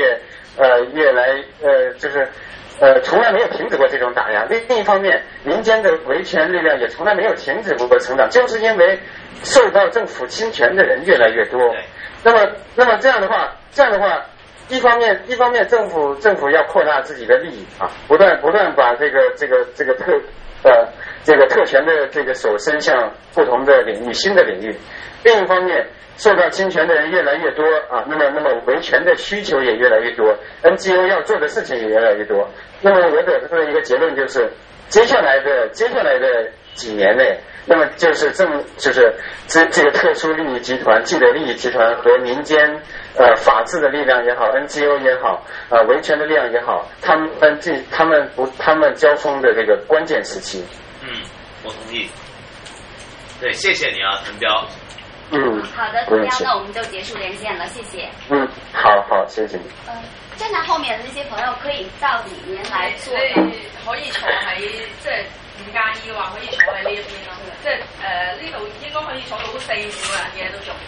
就是从来没有停止过这种打压。另一方面，民间的维权力量也从来没有停止过成长，就是因为受到政府侵权的人越来越多。那么这样的话，一方面政府要扩大自己的利益啊，不断把这个特权的这个手伸向不同的领域、新的领域。另一方面，受到侵权的人越来越多啊，那么维权的需求也越来越多 ，NGO 要做的事情也越来越多。那么我得出的一个结论就是，接下来的几年内，那么就是这个特殊利益集团、既得利益集团和民间法治的力量也好 ，NGO 也好，维权的力量也好，他们交锋的这个关键时期。 我同意。对，谢谢你啊，陈彪。 好的，陈彪，那我们就结束连线了，谢谢。 好，谢謝你。 站在後面的那些朋友可以到裏面來坐。 可以坐喺即係唔介意嘅話，可以坐喺呢一邊咯。即係呢度應該可以坐到4、5個人嘅都仲。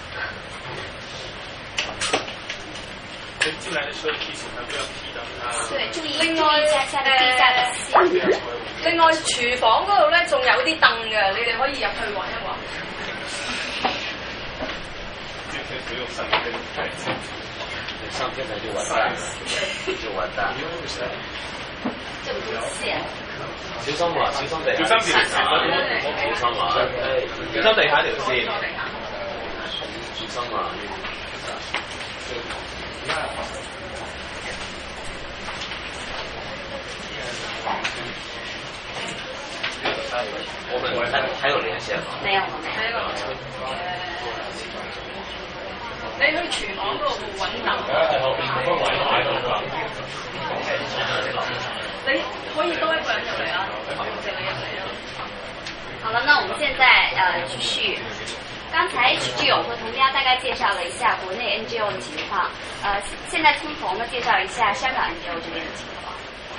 進來的時候提醒他不要踢到他。 對，注意一下下地下的線。 另外廚房嗰度咧仲有啲凳嘅，你哋可以入去玩一玩。 今天不用上天台， 上天台就完蛋了，就完蛋了。 這麼多線。 小心啊！小心地下。小心地下。小心啊！ 小心地下條線。 小心啊！我們還有連線嗎？ 沒有。 你去廚房嗰度揾凳，你可以多一個人入嚟啊，淨係入嚟啊。 好了，那我們現在繼續。剛才 H 有和同家大概介紹了一下國內 NGO 的情況，現在從頭呢介紹一下香港 NGO 這邊的情況。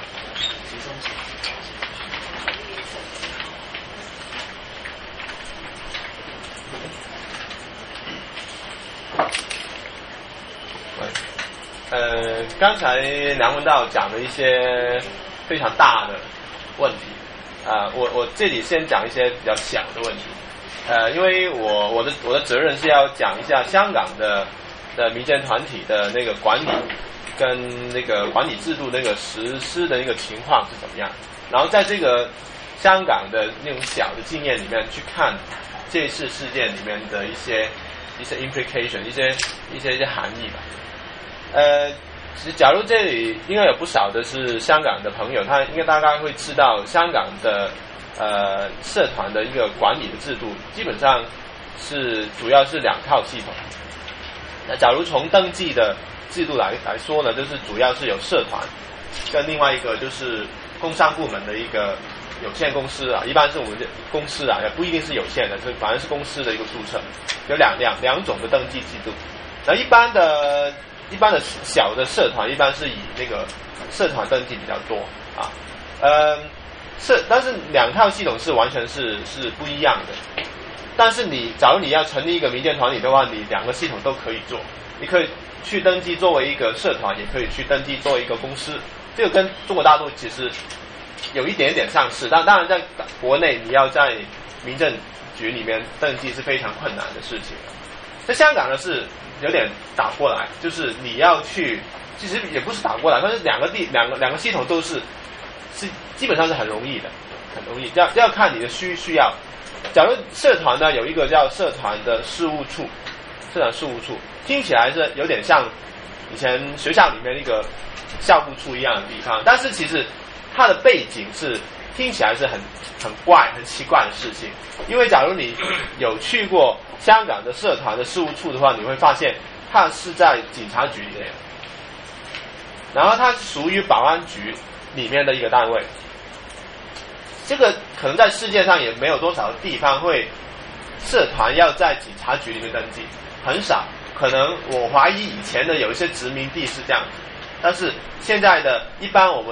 刚才梁文道讲了一些非常大的问题，我这里先讲一些比较小的问题，因为我的责任是要讲一下香港的民间团体的那个管理跟那个管理制度那个实施的那个情况是怎么样，然后在这个香港的那种小的经验里面去看这次事件里面的一些 implication 一些含义吧。其实假如这里应该有不少的是香港的朋友，他应该大概会知道香港的社团的一个管理的制度，基本上是主要是2套系统。那假如从登记的制度来说呢，就是主要是有社团，跟另外一个就是工商部门的一个有限公司啊，一般是我们的公司啊，也不一定是有限的，反正是公司的一个注册，有两种的登记制度。然后一般的小的社团一般是以那个社团登记比较多啊，但是2套系统是完全是不一样的。但是假如你要成立一个民间团体的话，你2个系统都可以做，你可以去登记作为一个社团，也可以去登记作为一个公司。这个跟中国大陆其实有一点点相似，但当然在国内你要在民政局里面登记是非常困难的事情。在香港呢是有点打过来，就是你要去，其实也不是打过来，但是两个系统都是基本上是很容易的，很容易，要看你的需要。假如社团呢有一个叫社团的事务处，听起来是有点像以前学校里面一个校务处一样的地方，但是其实它的背景是听起来是很怪、很奇怪的事情。因为假如你有去过香港的社团的事务处的话，你会发现它是在警察局里面，然后它属于保安局里面的一个单位。这个可能在世界上也没有多少地方会社团要在警察局里面登记，很少。可能我怀疑以前的有一些殖民地是这样子，但是现在的一般我们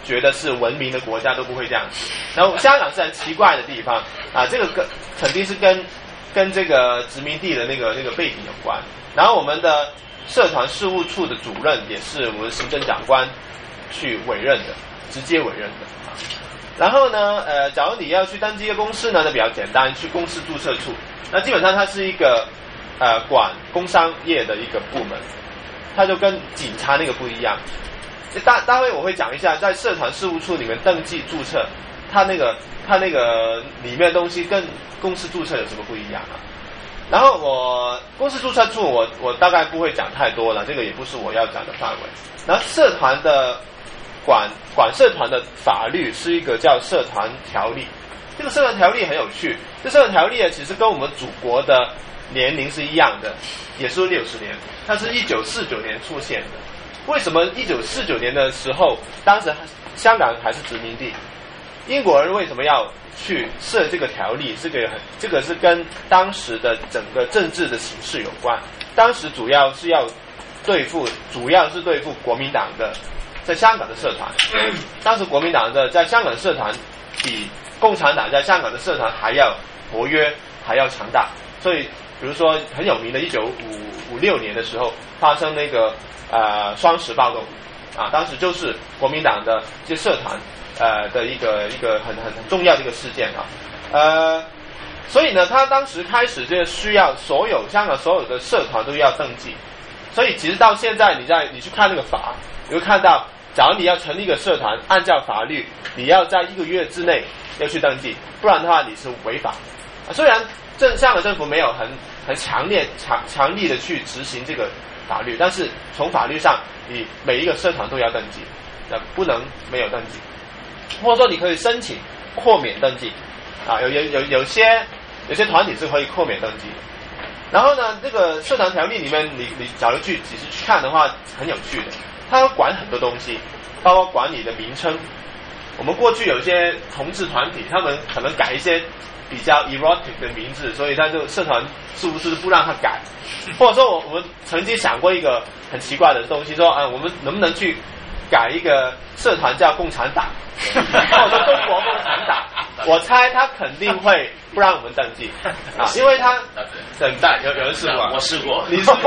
觉得是文明的国家都不会这样子。然后香港是很奇怪的地方啊，这个肯定是跟这个殖民地的那个背景有关。然后我们的社团事务处的主任也是我们行政长官去委任的，直接委任的啊。然后呢，假如你要去登记一个公司呢，那比较简单，去公司注册处。那基本上它是一个管工商业的一个部门，它就跟警察那个不一样。待会我会讲一下，在社团事务处里面登记注册，它那个里面的东西跟公司注册有什么不一样啊？然后公司注册处我大概不会讲太多了，这个也不是我要讲的范围。然后社团的管社团的法律是一个叫社团条例，这个社团条例很有趣。这社团条例其实跟我们祖国的年龄是一样的，也是60年，它是1949年出现的。为什么1949年的时候，当时香港还是殖民地，英国人为什么要去设这个条例？这个是跟当时的整个政治的形势有关。当时主要是对付国民党的在香港的社团。当时国民党的在香港的社团比共产党在香港的社团还要活跃，还要强大。所以比如说很有名的1956年的时候发生那个双十暴动啊，当时就是国民党的这社团的一个很重要的一个事件啊。所以呢，他当时开始就需要香港所有的社团都要登记。所以其实到现在你去看那个法，你会看到，假如你要成立一个社团，按照法律你要在1个月之内要去登记，不然的话你是违法。虽然香港政府没有很强力的去执行这个法律，但是从法律上你每一个社团都要登记，不能没有登记。或者说你可以申请豁免登记啊，有些团体是可以豁免登记的。然后呢，这个社团条例里面你假如仔细去看的话，很有趣的，它会管很多东西，包括管你的名称。我们过去有些同志团体，他们可能改一些比较 erotic 的名字，所以他就社团是不是不让他改？或者说我们曾经想过一个很奇怪的东西，说我们能不能去改一个社团叫共产党，或者说中国共产党？我猜他肯定会不让我们登记啊，因为他等待有人试过， 我试过， 你试过？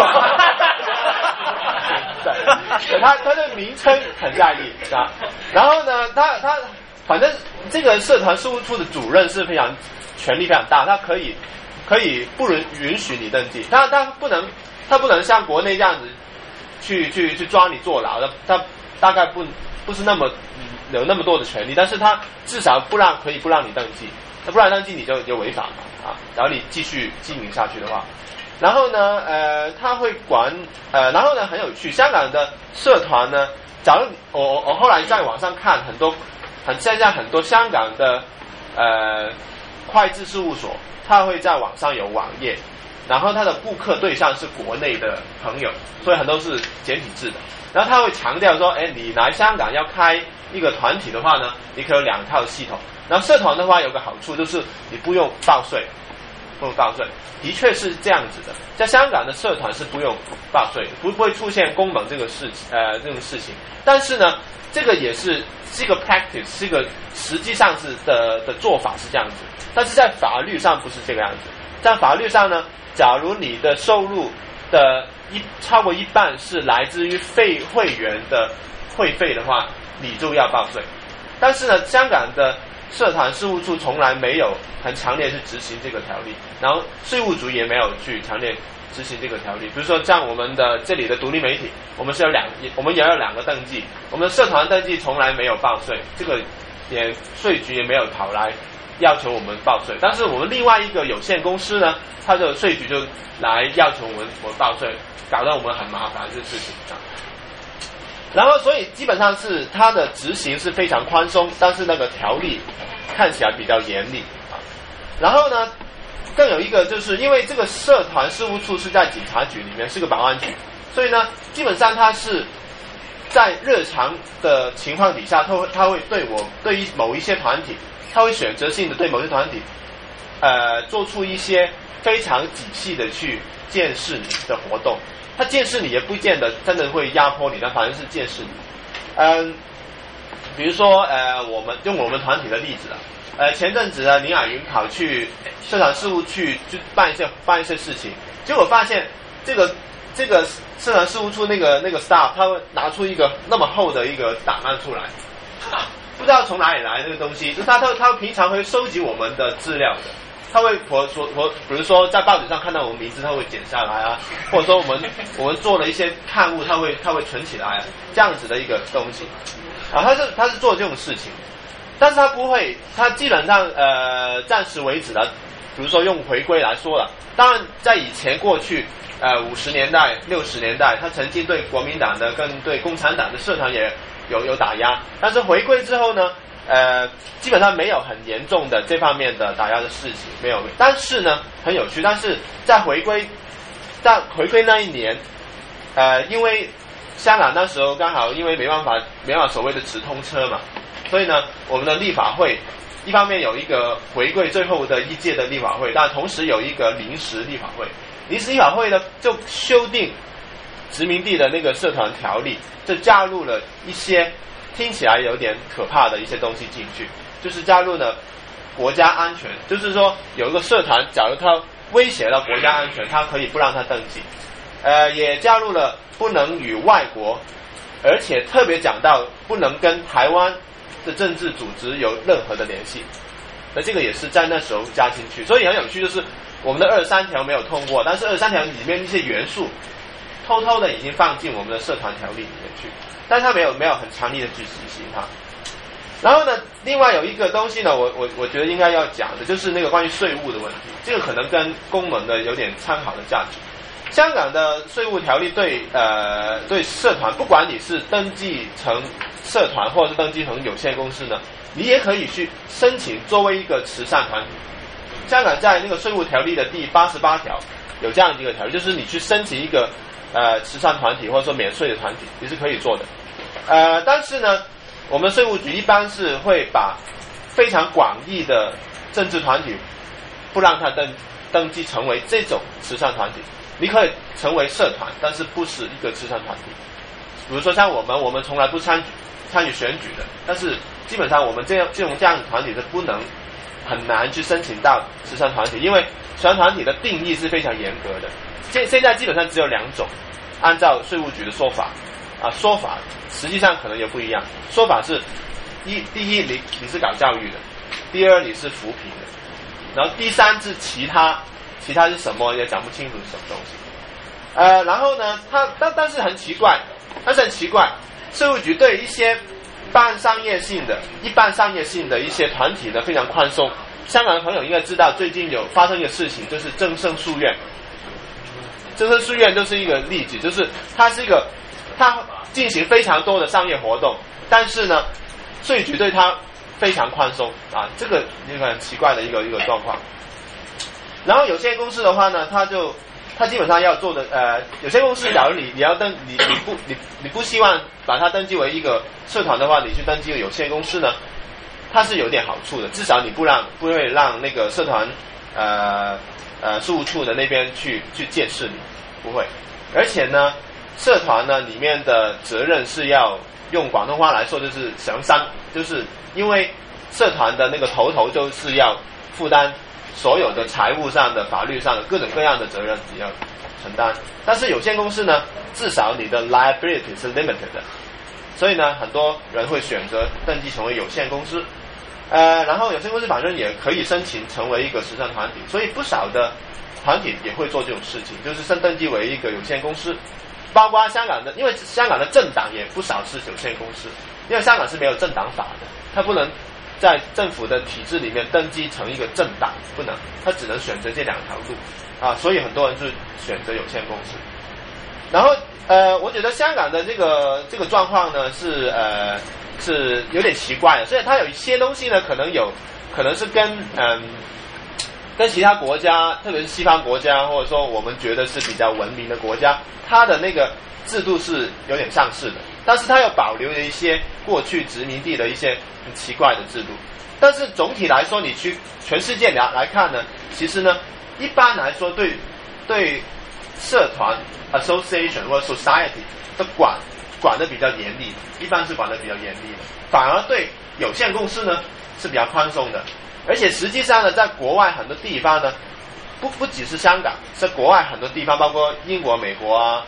对，他对名称很在意啊。然后呢，他反正这个社团事务处的主任是权力非常大，他可以不允许你登记，他不能像国内这样子去抓你坐牢的，他大概不是那么有那么多的权利，但是他至少可以不让你登记，那不然登记你就违法嘛啊，然后你继续经营下去的话。然后呢，他会管然后呢很有趣，香港的社团呢，假如我后来在网上看现在很多香港的会计事务所，他会在网上有网页，然后他的顾客对象是国内的朋友，所以很多是简体字的。然后他会强调说，你来香港要开一个团体的话呢，你可以有2套系统。然后社团的话有个好处就是你不用报税，的确是这样子的。在香港的社团是不用报税的，不会出现公盟这种事情。但是呢，这个也是一个 practice， 是一个实际上是的做法是这样子，但是在法律上不是这个样子。在法律上呢，假如你的收入的超过一半是来自于会员的会费的话，你就要报税。但是呢，香港的社团事务处从来没有很强烈去执行这个条例，然后税务局也没有去强烈执行这个条例。比如说像我们的这里的独立媒体，我们也有2个登记，我们的社团登记从来没有报税，这个税局也没有跑来要求我们报税。但是我们另外一个有限公司呢，它的税局就来要求我们报税，搞得我们很麻烦这事情啊。然后所以基本上是它的执行是非常宽松，但是那个条例看起来比较严厉啊。然后呢，更有一个就是因为这个社团事务处是在警察局里面，是个保安局，所以呢，基本上它是在日常的情况底下，它会对于某一些团体，它会选择性的对某些团体做出一些非常仔细的去监视你的活动。他监视你也不见得真的会压迫你，但反正是监视你。 比如说我们用我们团体的例子前阵子呢，林雅云跑去社团事务去就办一些事情，结果发现这个社团事务处那个 staff 他会拿出一个那么厚的一个档案出来，不知道从哪里来这个东西，就是他平常会收集我们的资料的，他会比如说在报纸上看到我们名字，他会剪下来啊，或者说我们做了一些刊物，他会存起来啊，这样子的一个东西啊，他是做这种事情，但是他不会，他基本上暂时为止的，比如说用回归来说了，当然在以前过去50年代60年代，他曾经对国民党的跟对共产党的社团也有打压，但是回归之后呢，基本上没有很严重的这方面的打压的事情，没有。但是呢，很有趣，但是在回归那一年，因为香港那时候刚好因为没办法所谓的直通车嘛，所以呢，我们的立法会一方面有一个回归最后的一届的立法会，但同时有一个临时立法会。临时立法会呢，就修订殖民地的那个社团条例，就加入了一些听起来有点可怕的一些东西进去，就是加入了国家安全，就是说有一个社团，假如他威胁到国家安全，他可以不让他登记。也加入了不能与外国，而且特别讲到不能跟台湾的政治组织有任何的联系。那这个也是在那时候加进去，所以很有趣，就是我们的23条没有通过，但是23条里面一些元素偷偷的已经放进我们的社团条例里面去，但是他没有很强力的去执行它。然后呢，另外有一个东西呢，我觉得应该要讲的就是那个关于税务的问题，这个可能跟公盟的有点参考的价值。香港的税务条例对社团，不管你是登记成社团或者是登记成有限公司呢，你也可以去申请作为一个慈善团体。香港在那个税务条例的第88条有这样一个条例，就是你去申请一个慈善团体或者说免税的团体，你是可以做的。但是呢，我们税务局一般是会把非常广义的政治团体不让它登记成为这种慈善团体。你可以成为社团，但是不是一个慈善团体。比如说像我们从来不参与选举的，但是基本上我们这样的团体是很难去申请到慈善团体，因为慈善团体的定义是非常严格的。现在基本上只有2种，按照税务局的说法实际上可能也不一样。说法是第一你是搞教育的，第二你是扶贫的，然后第三是其他是什么也讲不清楚是什么东西。然后呢，但是很奇怪，税务局对一些一般商业性的一些团体呢非常宽松。香港的朋友应该知道，最近有发生一个事情，就是正生书院。正生书院就是一个例子，就是它进行非常多的商业活动，但是呢，税局对它非常宽松啊，这个一个很奇怪的一个状况。然后有限公司的话呢，它基本上要做的有限公司，假如你要你不希望把它登记为一个社团的话，你去登记有限公司呢，它是有点好处的，至少你不会让那个社团事务处的那边去监视你，不会。而且呢，社团呢里面的责任是要用广东话来说就是承担，就是因为社团的那个头就是要负担所有的财务上的、法律上的各种各样的责任你要承担。但是有限公司呢，至少你的 liability 是 limited 的，所以呢，很多人会选择登记成为有限公司。然后有限公司反正也可以申请成为一个慈善团体，所以不少的团体也会做这种事情，就是登记为一个有限公司。包括香港的，因为香港的政党也不少是有限公司，因为香港是没有政党法的，它不能在政府的体制里面登记成一个政党，不能，他只能选择这2条路啊，所以很多人就选择有限公司。然后我觉得香港的这个状况呢是有点奇怪的，所以它有一些东西呢可能是跟其他国家，特别是西方国家，或者说我们觉得是比较文明的国家，它的那个制度是有点相似的，但是它又保留了一些过去殖民地的一些很奇怪的制度。但是总体来说，你去全世界来看呢，其实呢，一般来说对社团 association 或者 society 的管得比较严厉，一般是管得比较严厉的，反而对有限公司呢是比较宽松的。而且实际上呢，在国外很多地方呢，不只是香港，在国外很多地方，包括英国、美国啊、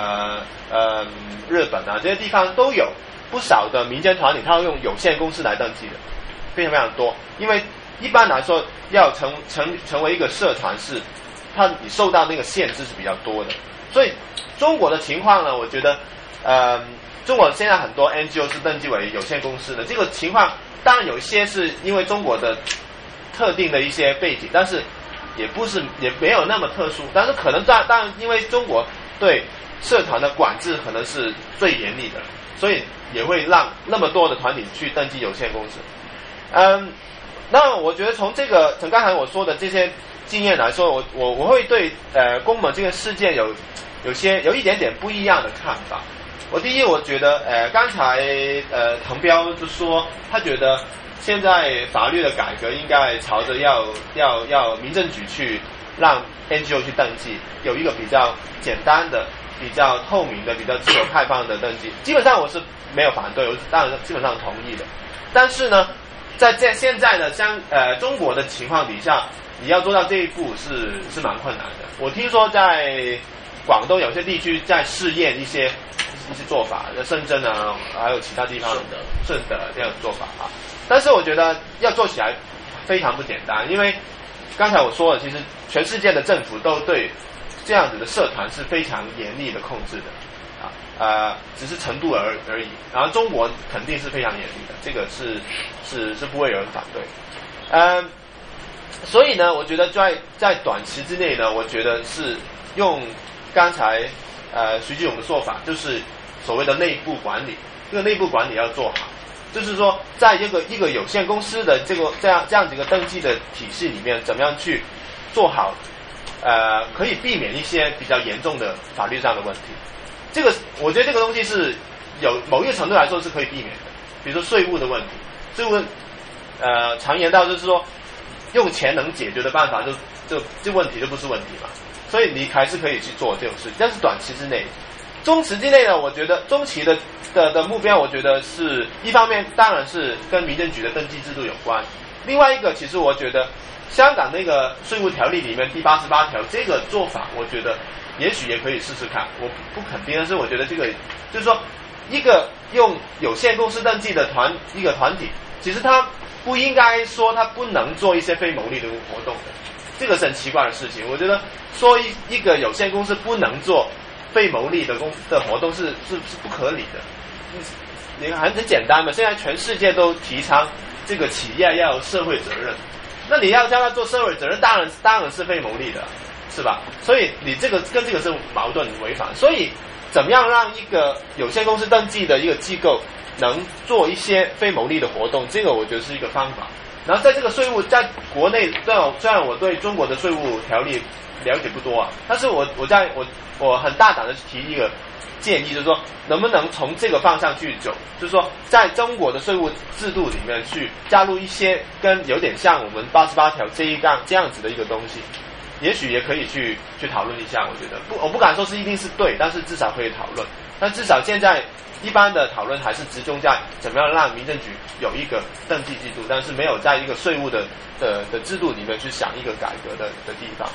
日本啊这些地方都有不少的民间团体，它会用有限公司来登记的，非常非常多。因为一般来说，要成为一个社团是，你受到那个限制是比较多的。所以中国的情况呢，我觉得，中国现在很多 NGO 是登记为有限公司的，这个情况当然有一些是因为中国的特定的一些背景，但是也没有那么特殊，但是可能当然因为中国对社团的管制可能是最严厉的，所以也会让那么多的团体去登记有限公司。那我觉得从刚才我说的这些经验来说，我会对公盟这个事件有一点点不一样的看法。第一，我觉得刚才滕彪就说他觉得现在法律的改革应该朝着要民政局去让 NGO 去登记，有一个比较简单的、比较透明的、比较自由开放的登记。基本上我是没有反对，我当然基本上同意的。但是呢，在现在的中国的情况底下，你要做到这一步是蛮困难的。我听说在广东有些地区在试验一些做法，深圳啊，还有其他地方顺德这样的做法啊。但是我觉得要做起来非常不简单，因为刚才我说了，其实全世界的政府都对这样子的社团是非常严厉的控制的，只是程度而已。然后中国肯定是非常严厉的，这个是不会有人反对。所以呢，我觉得在短期之内呢，我觉得是用刚才徐继勇的说法，就是所谓的内部管理，这个内部管理要做好。就是说，在一个有限公司的这样子一个登记的体系里面，怎么样去做好，可以避免一些比较严重的法律上的问题。我觉得这个东西是有某一个程度来说是可以避免的。比如说税务的问题，税务常言道就是说，用钱能解决的办法，这问题就不是问题嘛。所以你还是可以去做这种事，但是短期之内。中期之内呢，我觉得中期的目标，我觉得是一方面当然是跟民政局的登记制度有关，另外一个其实我觉得香港那个税务条例里面第88条这个做法，我觉得也许也可以试试看，我不肯定，但是我觉得这个就是说一个用有限公司登记的一个团体，其实他不应该说他不能做一些非牟利的活动的，这个是很奇怪的事情。我觉得说一个有限公司不能做非牟利的活动是不合理的。你很简单嘛，现在全世界都提倡这个企业要有社会责任，那你要叫他做社会责任，当然是非牟利的，是吧？所以你这个跟这个是矛盾违反。所以怎么样让一个有限公司登记的一个机构能做一些非牟利的活动，这个我觉得是一个方法。然后在这个税务，在国内虽然我对中国的税务条例了解不多啊，但是我很大胆的提一个建议，就是说能不能从这个方向去走，就是说在中国的税务制度里面去加入一些跟有点像我们88条这样子的一个东西，也许也可以去讨论一下。我觉得我不敢说是一定是对，但是至少可以讨论。但至少现在一般的讨论还是集中在怎么样让民政局有一个登记制度，但是没有在一个税务的制度里面去想一个改革的地方。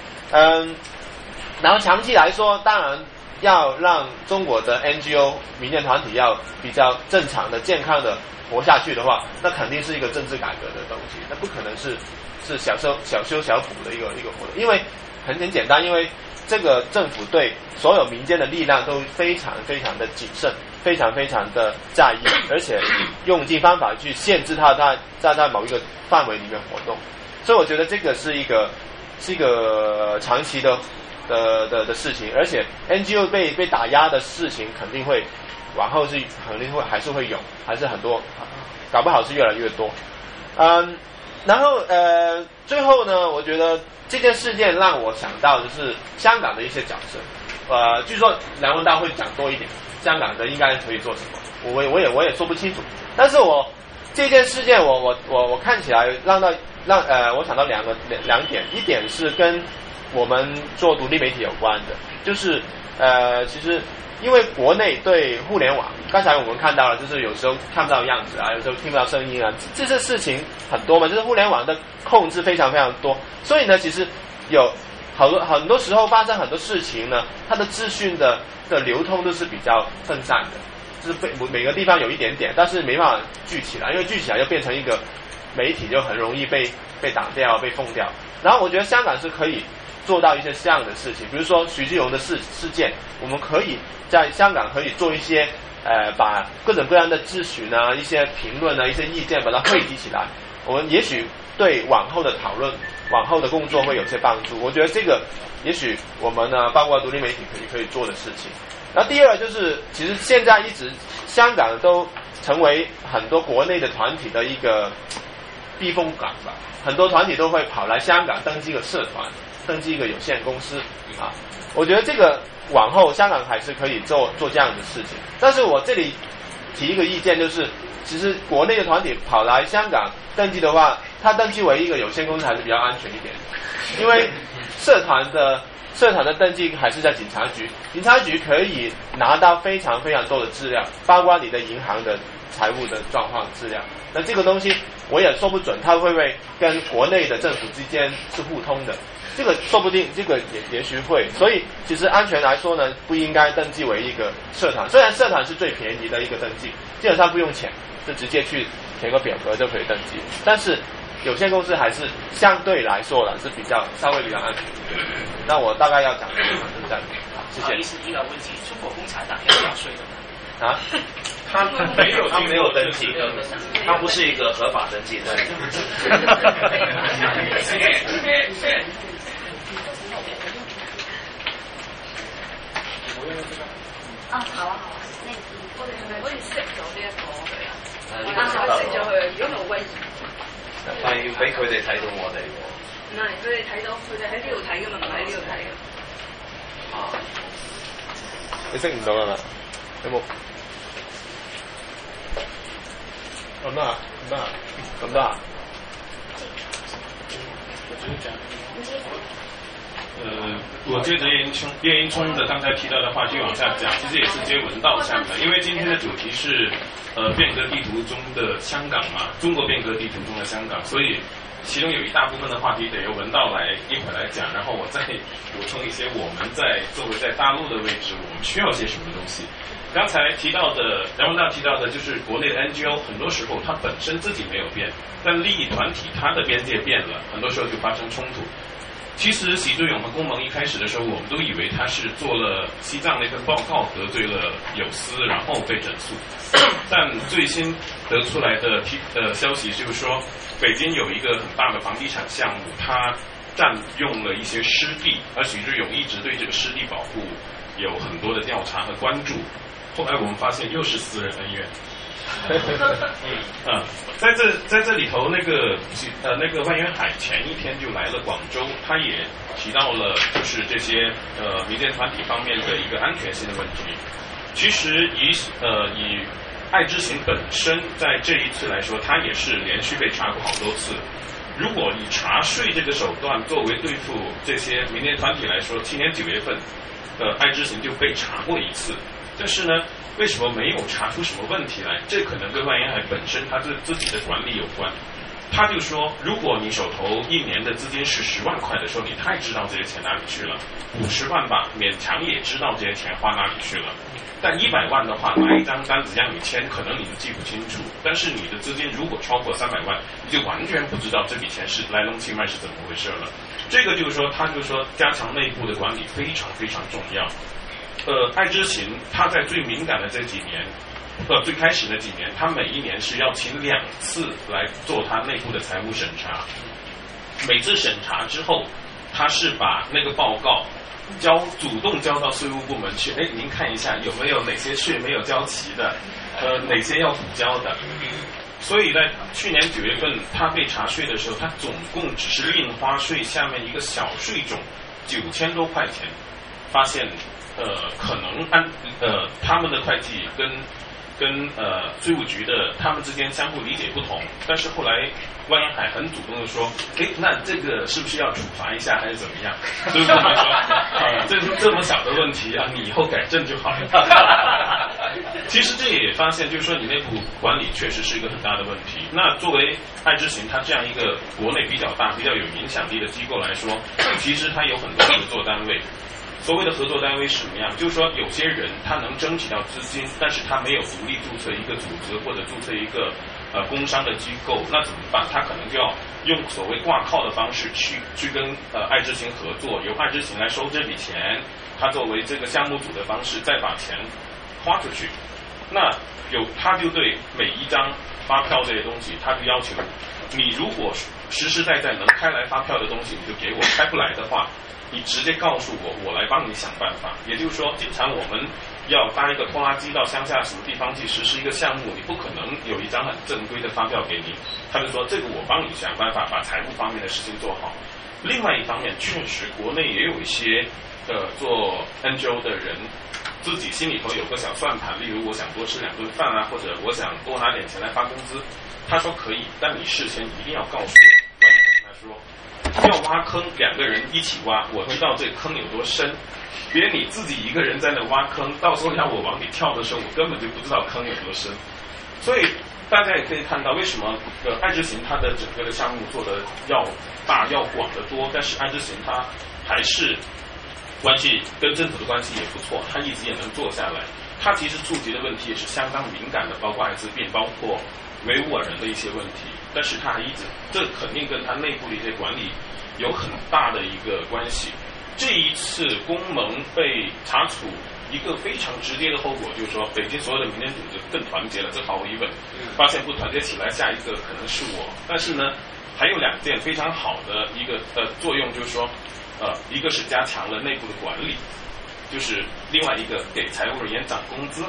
然后长期来说，当然要让中国的 NGO 民间团体要比较正常的、健康的活下去的话，那肯定是一个政治改革的东西，那不可能是小修小补的一个活动，因为很简单，因为这个政府对所有民间的力量都非常非常的谨慎，非常非常的在意，而且用尽方法去限制它在某一个范围里面活动。所以我觉得这个是一个长期的事情，而且 NGO 被打压的事情肯定会往后还是会有，还是很多，搞不好是越来越多。然后最后呢，我觉得这件事件让我想到的是香港的一些角色。据说梁文道会讲多一点，香港的应该可以做什么，我也说不清楚。但是这件事件我看起来我想到两点，一点是跟我们做独立媒体有关的，就是其实因为国内对互联网，刚才我们看到了，就是有时候看不到样子啊，有时候听不到声音啊，这些事情很多嘛，就是互联网的控制非常非常多，所以呢，其实有很多时候发生很多事情呢，它的资讯的流通都是比较分散的，就是每个地方有一点点，但是没办法聚起来，因为聚起来就变成一个媒体，就很容易被挡掉、被封掉。然后我觉得香港是可以做到一些这样的事情，比如说徐志荣的事件，我们可以在香港可以做一些把各种各样的咨询啊、一些评论啊、一些意见把它汇集起来，我们也许对往后的讨论、往后的工作会有些帮助。我觉得这个也许我们呢，包括独立媒体可以做的事情。然后第二就是，其实现在一直香港都成为很多国内的团体的一个避风港吧，很多团体都会跑来香港登记个社团，登记一个有限公司啊。我觉得这个往后香港还是可以做这样的事情。但是我这里提一个意见，就是其实国内的团体跑来香港登记的话，它登记为一个有限公司还是比较安全一点，因为社团的登记还是在警察局，警察局可以拿到非常非常多的资料，包括你的银行的财务的状况资料。那这个东西我也说不准它会不会跟国内的政府之间是互通的，这个说不定，这个也许会。所以其实安全来说呢，不应该登记为一个社团，虽然社团是最便宜的一个登记，基本上不用钱，就直接去填个表格就可以登记，但是有限公司还是相对来说了是稍微比较安全。那我大概要讲的就是这样。好，谢谢。 不好意思，一个问题，中国共产党要缴税的吗？ 啊？ 他没有登记，他不是一个合法登记的。 啊，好啊， 我哋係咪可以熄咗呢一個佢啊？熄咗佢，如果冇威脅。 但係要俾佢哋睇到我哋喎。 唔係，佢哋睇到，佢哋喺呢度睇噶嘛，唔喺呢度睇嘅。 你識唔到㗎嘛？有冇？咁得啊？唔得啊？咁得啊？ 我接着叶英聪的刚才提到的话题往下讲，其实也是接文道上的，因为今天的主题是变革地图中的香港嘛，中国变革地图中的香港，所以其中有一大部分的话题得由文道来一会来讲，然后我再补充一些我们作为在大陆的位置，我们需要些什么东西。刚才提到的梁文道提到的就是国内的 NGO 很多时候它本身自己没有变，但利益团体它的边界变了，很多时候就发生冲突。其实习志勇和公盟一开始的时候，我们都以为他是做了西藏那份报告得罪了有司，然后被整肃。但最新得出来的消息就是说，北京有一个很大的房地产项目，它占用了一些湿地，而习志勇一直对这个湿地保护有很多的调查和关注。后来我们发现又是私人恩怨。在这里头，那个万源海前一天就来了广州，他也提到了就是这些民间团体方面的一个安全性的问题。其实以爱之行本身在这一次来说，它也是连续被查过好多次。如果以查税这个手段作为对付这些民间团体来说，去年9月份，爱之行就被查过一次。但是呢，为什么没有查出什么问题来？这可能跟万源海本身它对自己的管理有关。他就说，如果你手头一年的资金是10万块的时候，你太知道这些钱哪里去了；50万吧，勉强也知道这些钱花哪里去了。但100万的话，拿一张单子让你签，可能你都记不清楚。但是你的资金如果超过300万，你就完全不知道这笔钱是来龙去脉是怎么回事了。这个就是说，他就说加强内部的管理非常非常重要。爱之行他在最敏感的这几年，最开始的几年，他每一年是要请2次来做他内部的财务审查。每次审查之后，他是把那个报告主动交到税务部门去，您看一下有没有哪些税没有交齐的，哪些要补交的。所以在去年9月份他被查税的时候，他总共只是印花税下面一个小税种9000多块钱，发现可能他们的会计跟税务局的他们之间相互理解不同，但是后来万源海很主动的说，那这个是不是要处罚一下还是怎么样？所以我们说， 这么小的问题啊，你以后改正就好了。其实这也发现，就是说你内部管理确实是一个很大的问题。那作为爱之行它这样一个国内比较大、比较有影响力的机构来说，其实它有很多合作单位。所谓的合作单位是什么样？就是说有些人他能争取到资金，但是他没有独立注册一个组织或者注册一个工商的机构，那怎么办？他可能就要用所谓挂靠的方式去跟爱之行合作，由爱之行来收这笔钱，他作为这个项目组的方式再把钱花出去。那他就对每一张发票这些东西，他就要求你如果实实在在能开来发票的东西，你就给我；开不来的话，你直接告诉我，我来帮你想办法。也就是说，经常我们要搭一个拖拉机到乡下什么地方去实施一个项目，你不可能有一张很正规的发票给你。他就说这个我帮你想办法把财务方面的事情做好。另外一方面，确实国内也有一些做 NGO 的人自己心里头有个小算盘，例如我想多吃2顿饭啊，或者我想多拿点钱来发工资。他说可以，但你事先一定要告诉我。万一他说要挖坑，2个人一起挖，我知道这坑有多深，别你自己一个人在那挖坑，到时候让我往里跳的时候，我根本就不知道坑有多深。所以大家也可以看到，为什么爱之行它的整个的项目做的要大要广得多，但是爱之行它还是关系跟政府的关系也不错，它一直也能做下来。它其实触及的问题也是相当敏感的，包括艾滋病，包括维吾尔人的一些问题，但是它还一直，这肯定跟它内部的一些管理有很大的一个关系。这一次公盟被查处，一个非常直接的后果就是说，北京所有的民间组织更团结了，这毫无疑问。发现不团结起来，下一个可能是我。但是呢，还有2件非常好的一个作用，就是说，一个是加强了内部的管理，就是另外一个给财务人员涨工资。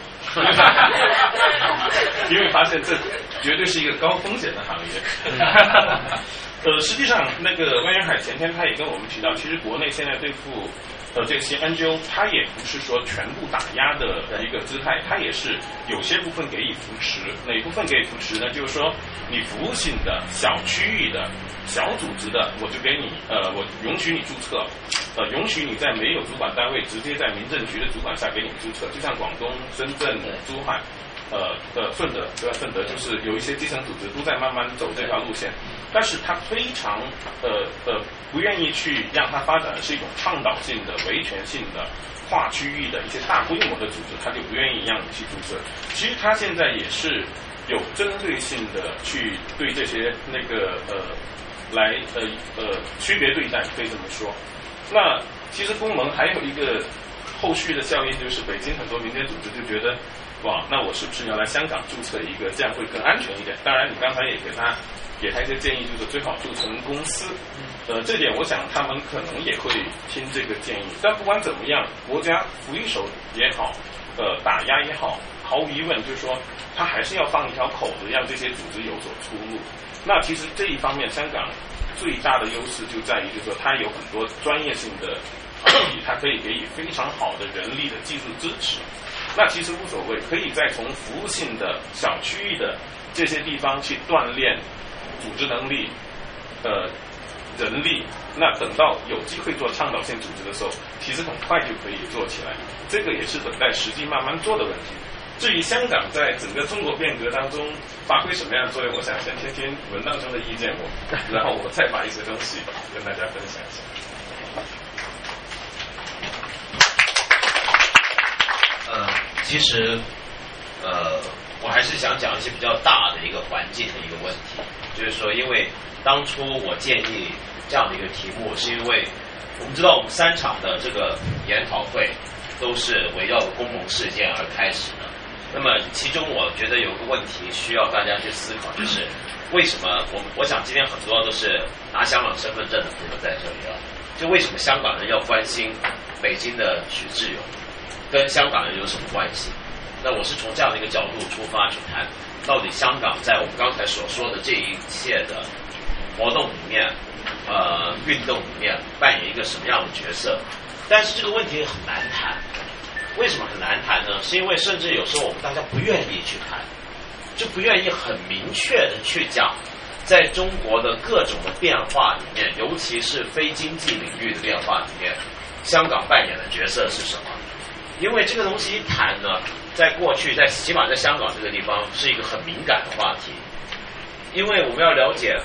因为发现这绝对是一个高风险的行业。实际上那个万源海前天他也跟我们提到，其实国内现在对付这些 NGO， 它也不是说全部打压的一个姿态，它也是有些部分给予扶持。哪部分给予扶持呢？就是说你服务性的小区域的小组织的，我就给你我允许你注册，允许你在没有主管单位，直接在民政局的主管下给你注册。就像广东、深圳、珠海。顺德就是有一些基层组织都在慢慢走这条路线，但是他非常不愿意去让它发展的是一种倡导性的、维权性的、跨区域的一些大规模的组织，他就不愿意让你去注册。其实他现在也是有针对性的去对这些来区别对待，可以这么说。那其实公盟还有一个后续的效应，就是北京很多民间组织就觉得，哇，那我是不是要来香港注册一个，这样会更安全一点？当然，你刚才也给他一些建议，就是最好注成公司。这点我想他们可能也会听这个建议。但不管怎么样，国家扶一手也好，打压也好，毫无疑问就是说，他还是要放一条口子，让这些组织有所出路。那其实这一方面，香港最大的优势就在于，就是说它有很多专业性的团体，它可以给予非常好的人力的技术支持。那其实无所谓，可以再从服务性的小区域的这些地方去锻炼组织能力、人力。那等到有机会做倡导性组织的时候，其实很快就可以做起来。这个也是等待实际慢慢做的问题。至于香港在整个中国变革当中发挥什么样的作用，我想先听听文当中的意见，然后我再把一些东西跟大家分享一下。 其实我还是想讲一些比较大的一个环境的一个问题，就是说，因为当初我建议这样的一个题目，是因为我们知道我们3场的这个研讨会都是围绕公盟事件而开始的。那么其中我觉得有个问题需要大家去思考，就是为什么我想今天很多都是拿香港身份证的朋友在这里了，就为什么香港人要关心北京的许志勇，跟香港人有什么关系？那我是从这样的一个角度出发去谈，到底香港在我们刚才所说的这一切的活动里面，运动里面扮演一个什么样的角色？但是这个问题很难谈。为什么很难谈呢？是因为甚至有时候我们大家不愿意去谈，就不愿意很明确的去讲，在中国的各种的变化里面，尤其是非经济领域的变化里面， 香港扮演的角色是什么？因为这个东西一谈呢，在过去，起码在香港这个地方是一个很敏感的话题，因为我们要了解，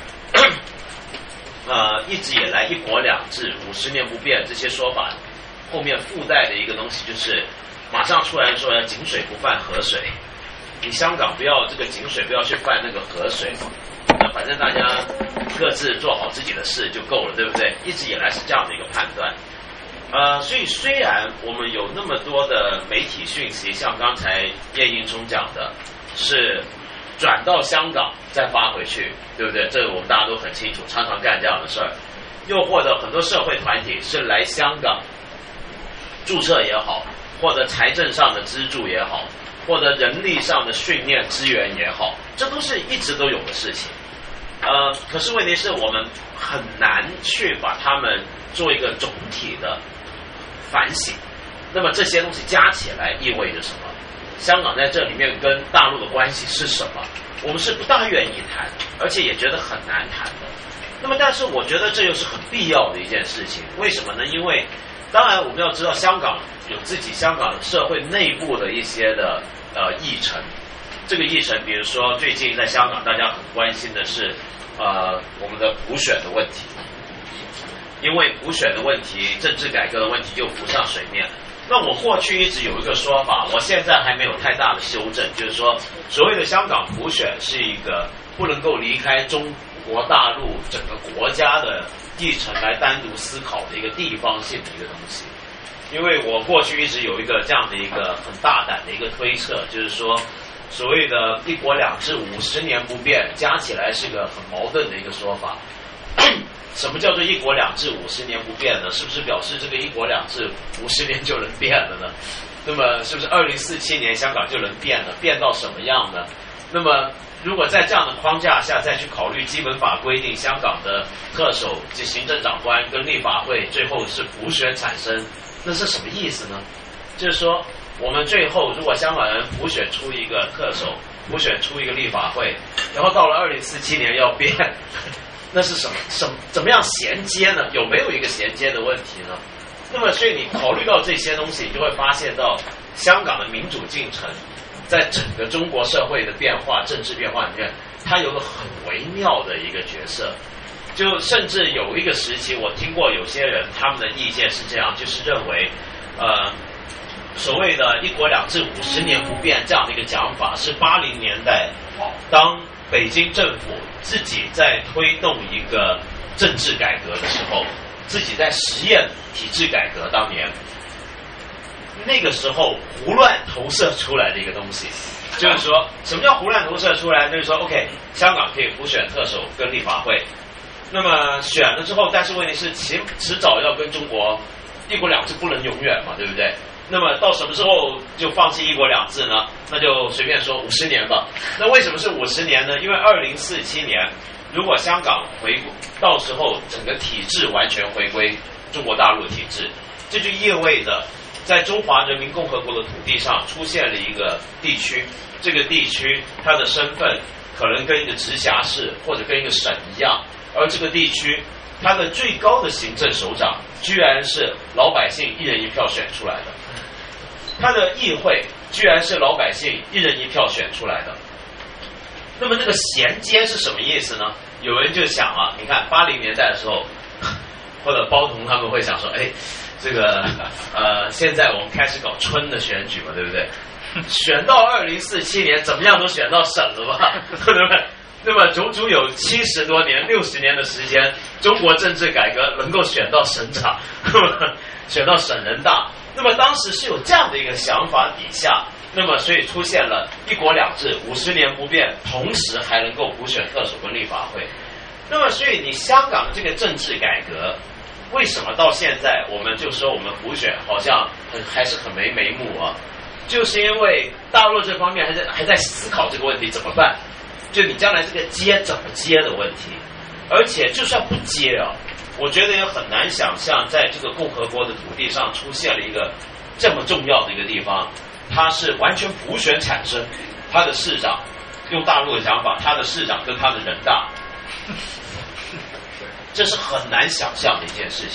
一直以来一国两制、50年不变这些说法，后面附带的一个东西就是，马上出来说要井水不犯河水，你香港不要这个井水不要去犯那个河水嘛，那反正大家各自做好自己的事就够了，对不对？一直以来是这样的一个判断。所以虽然我们有那么多的媒体讯息，像刚才叶应冲讲的，是转到香港再发回去，对不对？这个我们大家都很清楚，常常干这样的事儿。又或者很多社会团体是来香港注册也好，或者财政上的资助也好，或者人力上的训练资源也好，这都是一直都有的事情。可是问题是我们很难去把它们做一个总体的反省。那么这些东西加起来意味着什么？香港在这里面跟大陆的关系是什么？我们是不大愿意谈，而且也觉得很难谈的。那么但是我觉得这又是很必要的一件事情。为什么呢？因为当然我们要知道香港有自己香港社会内部的一些的议程。这个议程比如说最近在香港大家很关心的是我们的普选的问题，因为普选的问题、政治改革的问题又浮上水面。那我过去一直有一个说法，我现在还没有太大的修正，就是说所谓的香港普选是一个不能够离开中国大陆整个国家的议程来单独思考的一个地方性的一个东西。因为我过去一直有一个这样的一个很大胆的一个推测，就是说所谓的一国两制50年不变，加起来是个很矛盾的一个说法。什么叫做一国两制50年不变呢？是不是表示这个一国两制50年就能变了呢？那么是不是2047年香港就能变了？变到什么样呢？那么如果在这样的框架下再去考虑基本法规定香港的特首及行政长官跟立法会最后是普选产生，那是什么意思呢？就是说我们最后如果香港人普选出一个特首，普选出一个立法会，然后到了2047年要变，那是怎么样衔接呢？有没有一个衔接的问题呢？那么所以你考虑到这些东西，你就会发现到香港的民主进程在整个中国社会的变化、政治变化里面，它有个很微妙的一个角色。就甚至有一个时期，我听过有些人他们的意见是这样，就是认为所谓的一国两制50年不变这样的一个讲法，是80年代当北京政府自己在推动一个政治改革的时候，自己在实验体制改革当年，那个时候胡乱投射出来的一个东西。就是说什么叫胡乱投射出来？就是说 OK， 香港可以普选特首跟立法会，那么选了之后，但是问题是迟早要跟中国一国两制不能永远嘛，对不对？那么到什么时候就放弃一国两制呢？那就随便说50年吧。那为什么是50年呢？因为2047年如果香港到时候整个体制完全回归中国大陆的体制，这就意味着在中华人民共和国的土地上出现了一个地区，这个地区它的身份可能跟一个直辖市或者跟一个省一样，而这个地区它的最高的行政首长居然是老百姓一人一票选出来的，它的议会居然是老百姓一人一票选出来的。那么这个衔接是什么意思呢？有人就想啊，你看80年代的时候，或者包同他们会想说，哎，这个现在我们开始搞春的选举嘛，对不对？选到2047年怎么样都选到省了吧，对不对？那么足足有70多年、60年的时间，中国政治改革能够选到省长，选到省人大。那么当时是有这样的一个想法底下，那么所以出现了一国两制50年不变，同时还能够普选特首跟立法会。那么所以你香港的这个政治改革，为什么到现在我们就说我们普选好像还是很没眉目啊？就是因为大陆这方面还在思考这个问题怎么办，就你将来这个接怎么接的问题。而且就算不接啊，我觉得也很难想象在这个共和国的土地上出现了一个这么重要的一个地方，它是完全普选产生，它的市长用大陆的讲法，它的市长跟它的人大，这是很难想象的一件事情。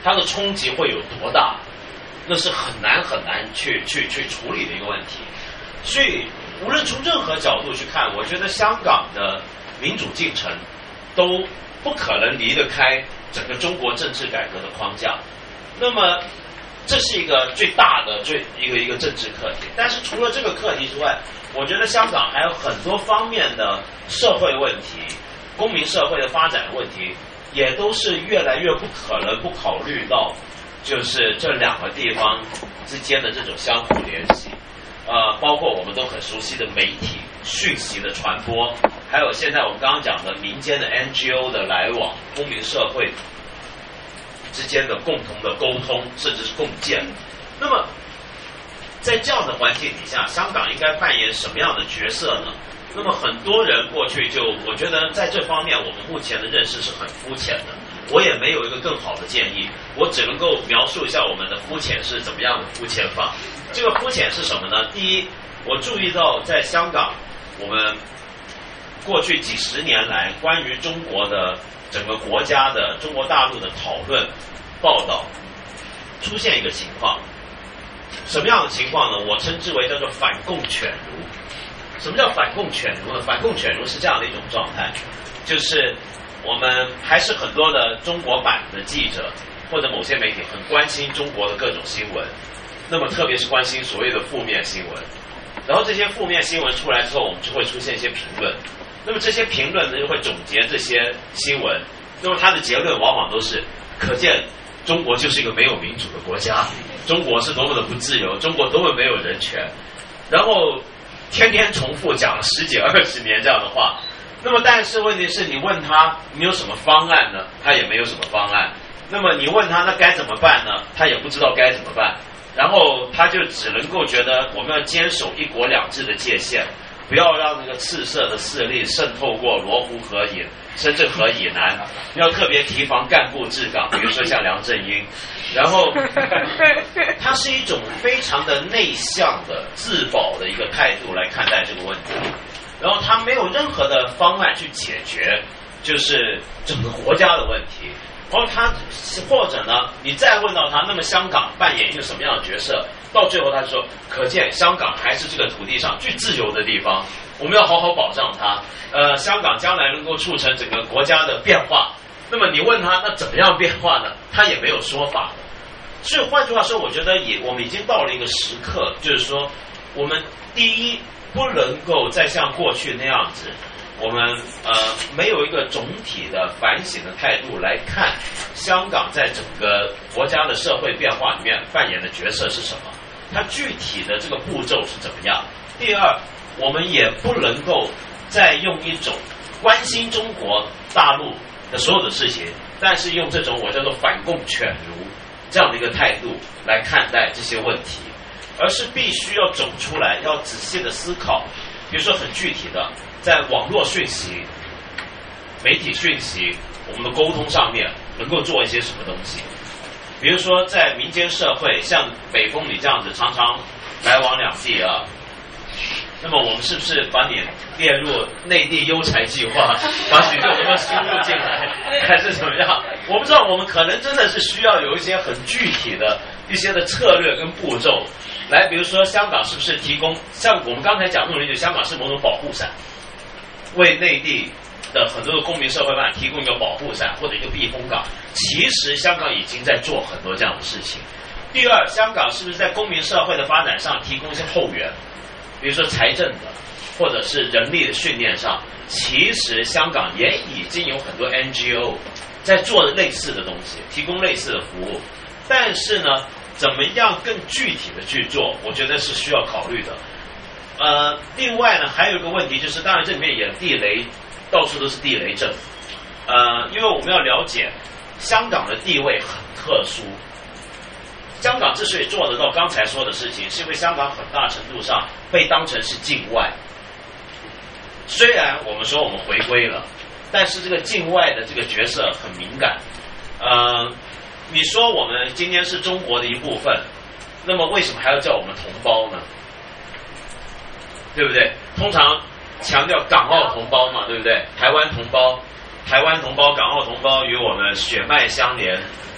它的冲击会有多大，那是很难去处理的一个问题。所以无论从任何角度去看，我觉得香港的民主进程都不可能离得开整个中国政治改革的框架。那么这是一个最大的一个政治课题。但是除了这个课题之外，我觉得香港还有很多方面的社会问题、公民社会的发展问题，也都是越来越不可能不考虑到，就是这两个地方之间的这种相互联系。包括我们都很熟悉的媒体讯息的传播，还有现在我们刚刚讲的民间的 NGO 的来往，公民社会之间的共同的沟通，甚至是共建。那么在这样的环境底下，香港应该扮演什么样的角色呢？那么很多人过去我觉得在这方面我们目前的认识是很肤浅的，我也没有一个更好的建议，我只能够描述一下我们的肤浅是怎么样的肤浅法。这个肤浅是什么呢？第一，我注意到在香港，我们过去几十年来关于中国的整个国家的中国大陆的讨论报道出现一个情况，什么样的情况呢？我称之为叫做反共犬儒。什么叫反共犬儒呢？反共犬儒是这样的一种状态，就是我们还是很多的中国版的记者或者某些媒体很关心中国的各种新闻，那么特别是关心所谓的负面新闻，然后这些负面新闻出来之后，我们就会出现一些评论，那么这些评论呢就会总结这些新闻，那么它的结论往往都是可见中国就是一个没有民主的国家，中国是多么的不自由，中国多么没有人权，然后天天重复讲了10几20年这样的话。那么但是问题是你问他你有什么方案呢？他也没有什么方案。那么你问他那该怎么办呢？他也不知道该怎么办。然后他就只能够觉得我们要坚守1国2制的界限，不要让那个赤色的势力渗透过罗湖河以深圳河以南，要特别提防干部治港，比如说像梁振英。然后他是一种非常的内向的自保的一个态度来看待这个问题，然后他没有任何的方案去解决就是整个国家的问题。然后他或者呢你再问到他，那么香港扮演一个什么样的角色，到最后他说可见香港还是这个土地上最自由的地方，我们要好好保障它。香港将来能够促成整个国家的变化，那么你问他那怎么样变化呢？他也没有说法的。所以换句话说，我觉得我们已经到了一个时刻，就是说我们第一不能够再像过去那样子，我们没有一个总体的反省的态度来看香港在整个国家的社会变化里面扮演的角色是什么，它具体的这个步骤是怎么样。第二，我们也不能够再用一种关心中国大陆的所有的事情，但是用这种我叫做反共犬儒这样的一个态度来看待这些问题，而是必须要走出来，要仔细的思考。比如说很具体的，在网络讯息、媒体讯息我们的沟通上面能够做一些什么东西。比如说在民间社会，像北风你这样子常常来往两地啊，那么我们是不是把你列入内地优才计划，把许多什么输入进来，还是怎么样？我不知道，我们可能真的是需要有一些很具体的一些的策略跟步骤来。比如说香港是不是提供像我们刚才讲那种理解，香港是某种保护伞，为内地的很多的公民社会发展提供一个保护伞或者一个避风港。其实香港已经在做很多这样的事情。第二，香港是不是在公民社会的发展上提供一些后援，比如说财政的或者是人力的训练上，其实香港也已经有很多 NGO 在做类似的东西，提供类似的服务。但是呢怎么样更具体的去做，我觉得是需要考虑的。另外呢还有一个问题，就是当然这里面也地雷，到处都是地雷阵。因为我们要了解香港的地位很特殊，香港之所以做得到刚才说的事情，是因为香港很大程度上被当成是境外。虽然我们说我们回归了，但是这个境外的这个角色很敏感。你说我们今天是中国的一部分，那么为什么还要叫我们同胞呢？对不对？通常强调港澳同胞嘛，对不对？台湾同胞、港澳同胞与我们血脉相连，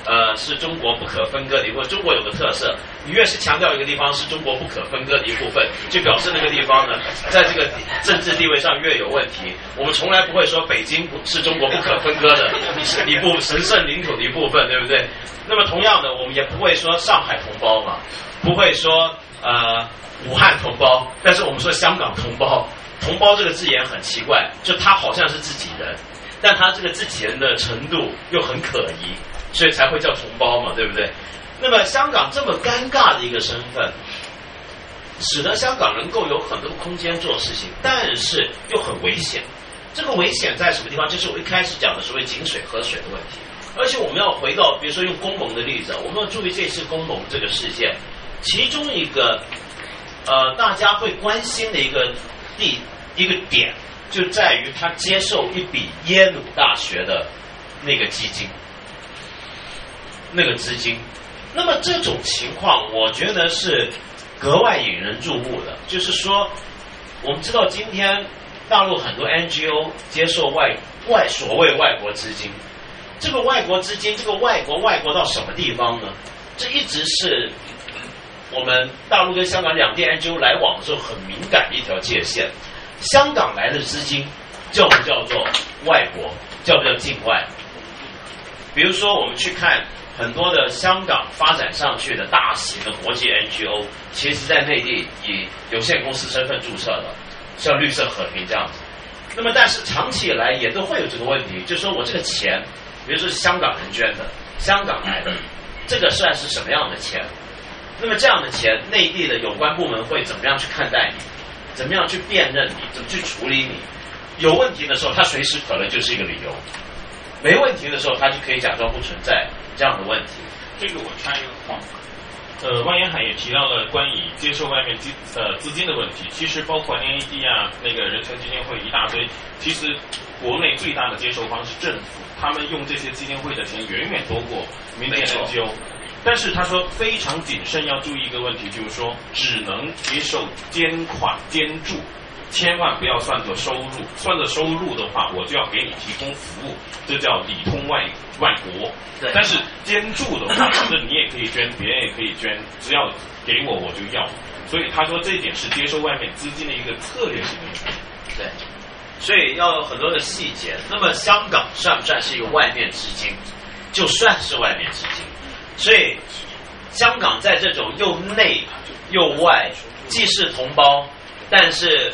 是中国不可分割的一部分，中国有个特色，你越是强调一个地方是中国不可分割的一部分，就表示那个地方呢，在这个政治地位上越有问题。我们从来不会说北京是中国不可分割的一部神圣领土的一部分，对不对？那么同样的，我们也不会说上海同胞嘛，不会说武汉同胞，但是我们说香港同胞。同胞这个字眼很奇怪，就他好像是自己人，但他这个自己人的程度又很可疑，所以才会叫同胞嘛，对不对？那么香港这么尴尬的一个身份，使得香港能够有很多空间做事情，但是又很危险。这个危险在什么地方？就是我一开始讲的所谓井水河水的问题。而且我们要回到，比如说用公盟的例子，我们要注意这次公盟这个事件，其中一个大家会关心的一个点，就在于他接受一笔耶鲁大学的那个基金，那个资金。那么这种情况，我觉得是格外引人注目的。就是说，我们知道今天大陆很多 NGO 接受所谓外国资金，这个外国资金，这个外国到什么地方呢？这一直是我们大陆跟香港两地 NGO 来往的时候很敏感的一条界限。香港来的资金叫不叫做外国，叫不叫境外？比如说我们去看很多的香港发展上去的大型的国际 NGO， 其实在内地以有限公司身份注册的，像绿色和平这样子。那么但是长期以来也都会有这个问题，就是说我这个钱，比如说是香港人捐的，香港来的，这个算是什么样的钱？那么这样的钱，内地的有关部门会怎么样去看待你？怎么样去辨认你？怎么去处理你？有问题的时候，它随时可能就是一个理由；没问题的时候，它就可以假装不存在这样的问题。 这个我插一个话。汪延海也提到了关于接受外面资金的问题，其实包括 NAD 啊，那个人权基金会一大堆，其实国内最大的接受方是政府，他们用这些基金会的钱远远多过民间 NGO。但是他说非常谨慎，要注意一个问题，就是说只能接受捐款捐助，千万不要算作收入。算作收入的话，我就要给你提供服务，这叫里通外国。但是捐助的话，这你也可以捐，别人也可以捐，只要给我就要。所以他说这一点是接受外面资金的一个策略性的问题。 对，所以要有很多的细节。那么香港算不算是一个外面资金？就算是外面资金。所以香港在这种又内又外，既是同胞，但是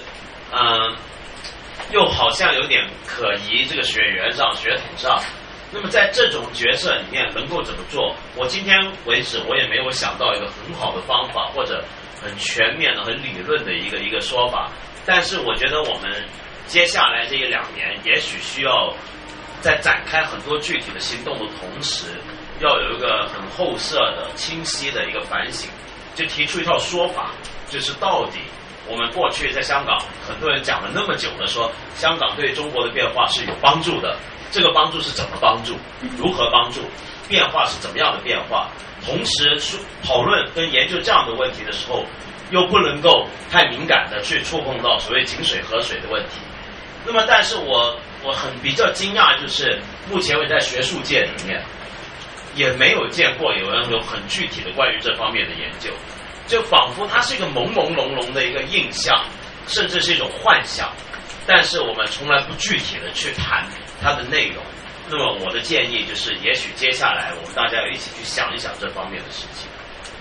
又好像有点可疑，这个血缘上血统上。那么在这种角色里面能够怎么做？我今天为止我也没有想到一个很好的方法，或者很全面的很理论的一个说法。但是我觉得我们接下来这1-2年也许需要在展开很多具体的行动的同时，要有一个很后设的清晰的一个反省，就提出一套说法，就是到底我们过去在香港很多人讲了那么久的说香港对中国的变化是有帮助的，这个帮助是怎么帮助，如何帮助，变化是怎么样的变化，同时讨论跟研究这样的问题的时候，又不能够太敏感的去触碰到所谓井水河水的问题。那么但是我很比较惊讶，就是目前我在学术界里面也没有见过有人有很具体的关于这方面的研究，就仿佛它是一个朦朦胧胧的一个印象，甚至是一种幻想，但是我们从来不具体的去谈它的内容。那么我的建议就是，也许接下来我们大家要一起去想一想这方面的事情。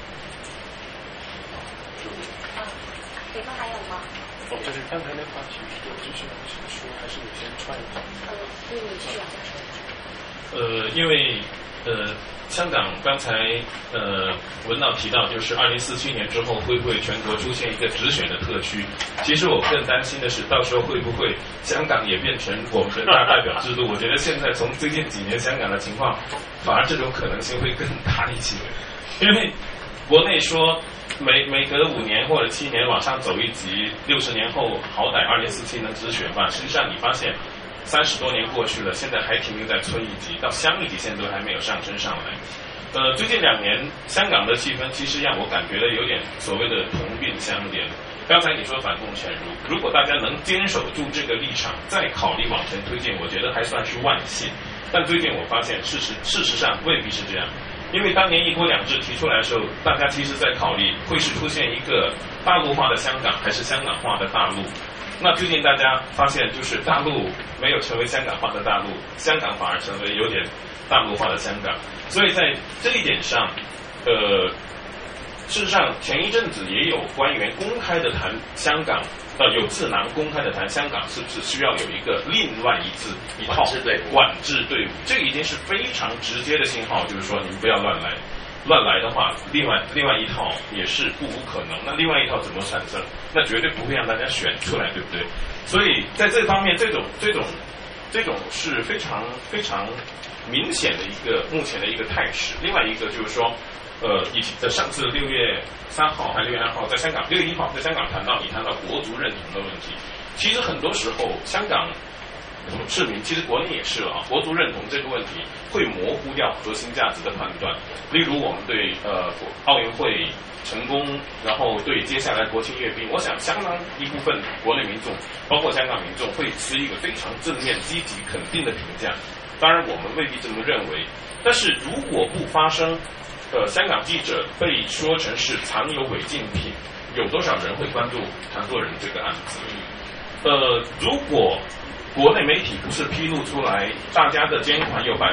北方还有吗？ 就是刚才那话题，有继续往下说，还是你先串一下？ 你继续往下说。 因为香港刚才文老提到，就是2047年之后会不会全国出现一个直选的特区？其实我更担心的是，到时候会不会香港也变成我们人大代表制度？我觉得现在从最近几年香港的情况，反而这种可能性会更大一些，因为国内说每隔5年或者7年往上走一级，60年后好歹2047能直选吧。实际上你发现30多年过去了，现在还停留在村一级到乡一级，现在都还没有上升上来。最近2年香港的气氛其实让我感觉到有点所谓的同病相怜。刚才你说反共犬儒，如果大家能坚守住这个立场，再考虑往前推进，我觉得还算是万幸。 但最近我发现事实上未必是这样，因为当年一国两制提出来的时候，大家其实在考虑会是出现一个大陆化的香港还是香港化的大陆。那最近大家发现，就是大陆没有成为香港化的大陆，香港反而成为有点大陆化的香港。所以在这一点上，事实上前一阵子也有官员公开的谈香港，有智囊公开的谈香港是不是需要有一个另外一套管制队伍，这个已经是非常直接的信号，就是说你们不要乱来。乱来的话，另外一套也是不无可能。那另外一套怎么产生？那绝对不会让大家选出来，对不对？所以在这方面，这种是非常非常明显的一个目前的一个态势。另外一个就是说，上次6月3号还是6月2号，在香港6月1号在香港谈到国族认同的问题。其实很多时候香港市民，其实国内也是了啊，国族认同这个问题会模糊掉核心价值的判断。例如我们对奥运会成功，然后对接下来国庆阅兵，我想相当一部分国内民众，包括香港民众，会持一个非常正面、积极、肯定的评价。当然我们未必这么认为，但是如果不发生香港记者被说成是藏有违禁品，有多少人会关注谭作人这个案子？如果国内媒体不是披露出来，大家的捐款有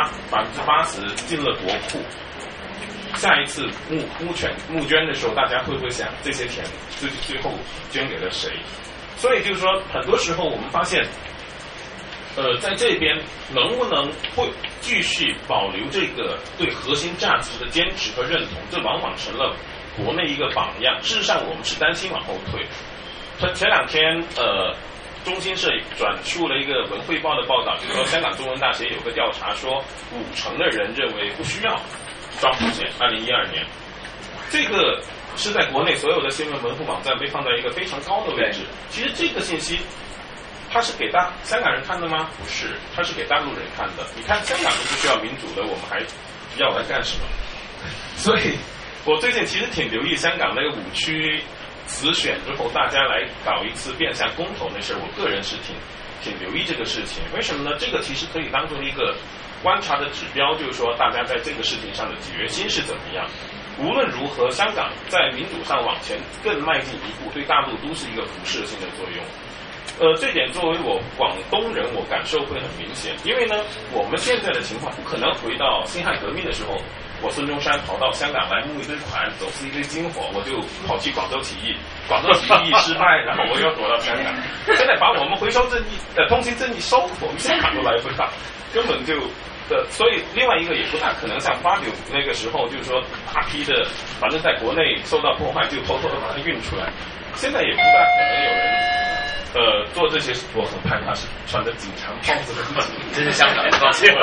80%进了国库，下一次募捐的时候，大家会不会想这些钱最后捐给了谁？所以就是说，很多时候我们发现，在这边能不能会继续保留这个对核心价值的坚持和认同，这往往成了国内一个榜样。事实上，我们是担心往后退。前2天中新社转述了一个文汇报的报道，就是说香港中文大学有个调查说，50%的人认为不需要双普选。2012年，这个是在国内所有的新闻门户网站被放在一个非常高的位置。其实这个信息，它是给香港人看的吗？不是，它是给大陆人看的。你看香港都不需要民主了，我们还要来干什么？所以我最近其实挺留意香港那个5区此选之后，大家来搞一次变相公投那事儿，我个人是挺留意这个事情。为什么呢？这个其实可以当做一个观察的指标，就是说大家在这个事情上的决心是怎么样。无论如何，香港在民主上往前更迈进一步，对大陆都是一个辐射性的作用。这点作为我广东人，我感受会很明显。因为呢，我们现在的情况不可能回到辛亥革命的时候，我孙中山跑到香港来募一堆款，走私一堆金火，我就跑去广州起义，广州起义失败，然后我又躲到香港。现在把我们回收正义通行证一收，我们香港都来不到，根本就所以另外一个也不大可能像89那个时候，就是说大批的，反正在国内受到破坏，就偷偷的把它运出来。现在也不大可能有人做这些，我很害怕是穿着警察帽子的自己， 这是香港的抱歉。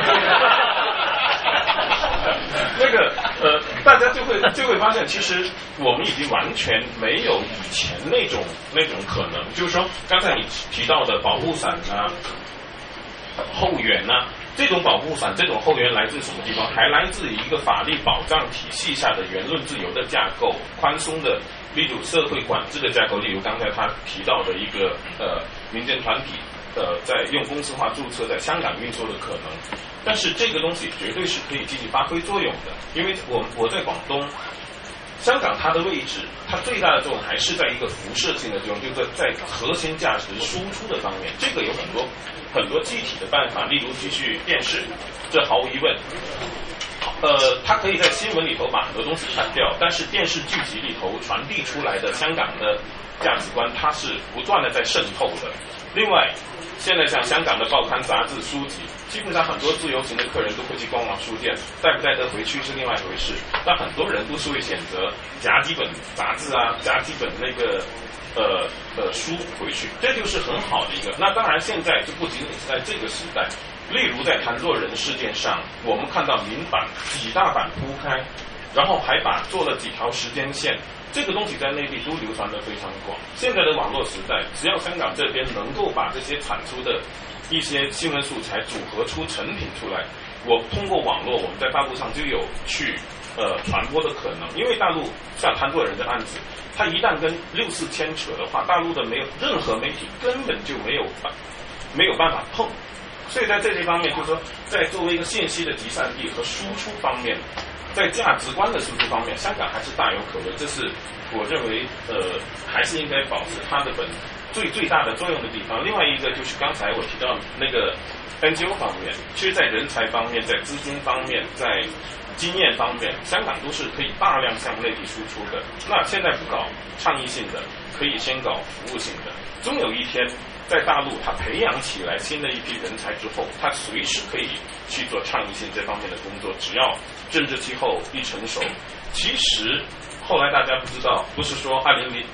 那个大家就会发现，其实我们已经完全没有以前那种可能，就是说刚才你提到的保护伞啊、后援啊，这种保护伞、这种后援来自什么地方？还来自于一个法律保障体系下的言论自由的架构，宽松的，例如社会管制的架构，例如刚才他提到的一个民间团体在用公司化注册在香港运作的可能。但是这个东西绝对是可以继续发挥作用的，因为我在广东，香港它的位置，它最大的作用还是在一个辐射性的作用，就是在核心价值输出的方面。这个有很多具体的办法，例如继续电视，这毫无疑问。它可以在新闻里头把很多东西砍掉，但是电视剧集里头传递出来的香港的价值观，它是不断的在渗透的。另外，现在像香港的报刊、杂志、书籍，基本上很多自由行的客人都会去逛书店，带不带得回去是另外一回事。但很多人都是会选择夹几本杂志啊，夹几本那个书回去，这就是很好的一个。那当然，现在就不仅仅是在这个时代，例如在谭作人事件上，我们看到明版几大版铺开，然后还做了几条时间线。这个东西在内地都流传得非常广。现在的网络时代，只要香港这边能够把这些产出的一些新闻素材组合出成品出来，我通过网络，我们在大陆上就有去传播的可能。因为大陆像谭作人的案子，它一旦跟6·4牵扯的话，大陆的任何媒体根本就没有办法碰。 所以在这些方面，就是说，在作为一个信息的集散地和输出方面，在价值观的输出方面，香港还是大有可为。这是我认为还是应该保持它的最大的作用的地方。另外一个就是刚才我提到那个 NGO 方面，其实在人才方面、在资金方面、在经验方面，香港都是可以大量向内地输出的。那现在不搞倡议性的，可以先搞服务性的。终有一天，在大陆它培养起来新的一批人才之后，它随时可以去做倡议性这方面的工作，只要政治气候一成熟。其实后来大家不知道，不是说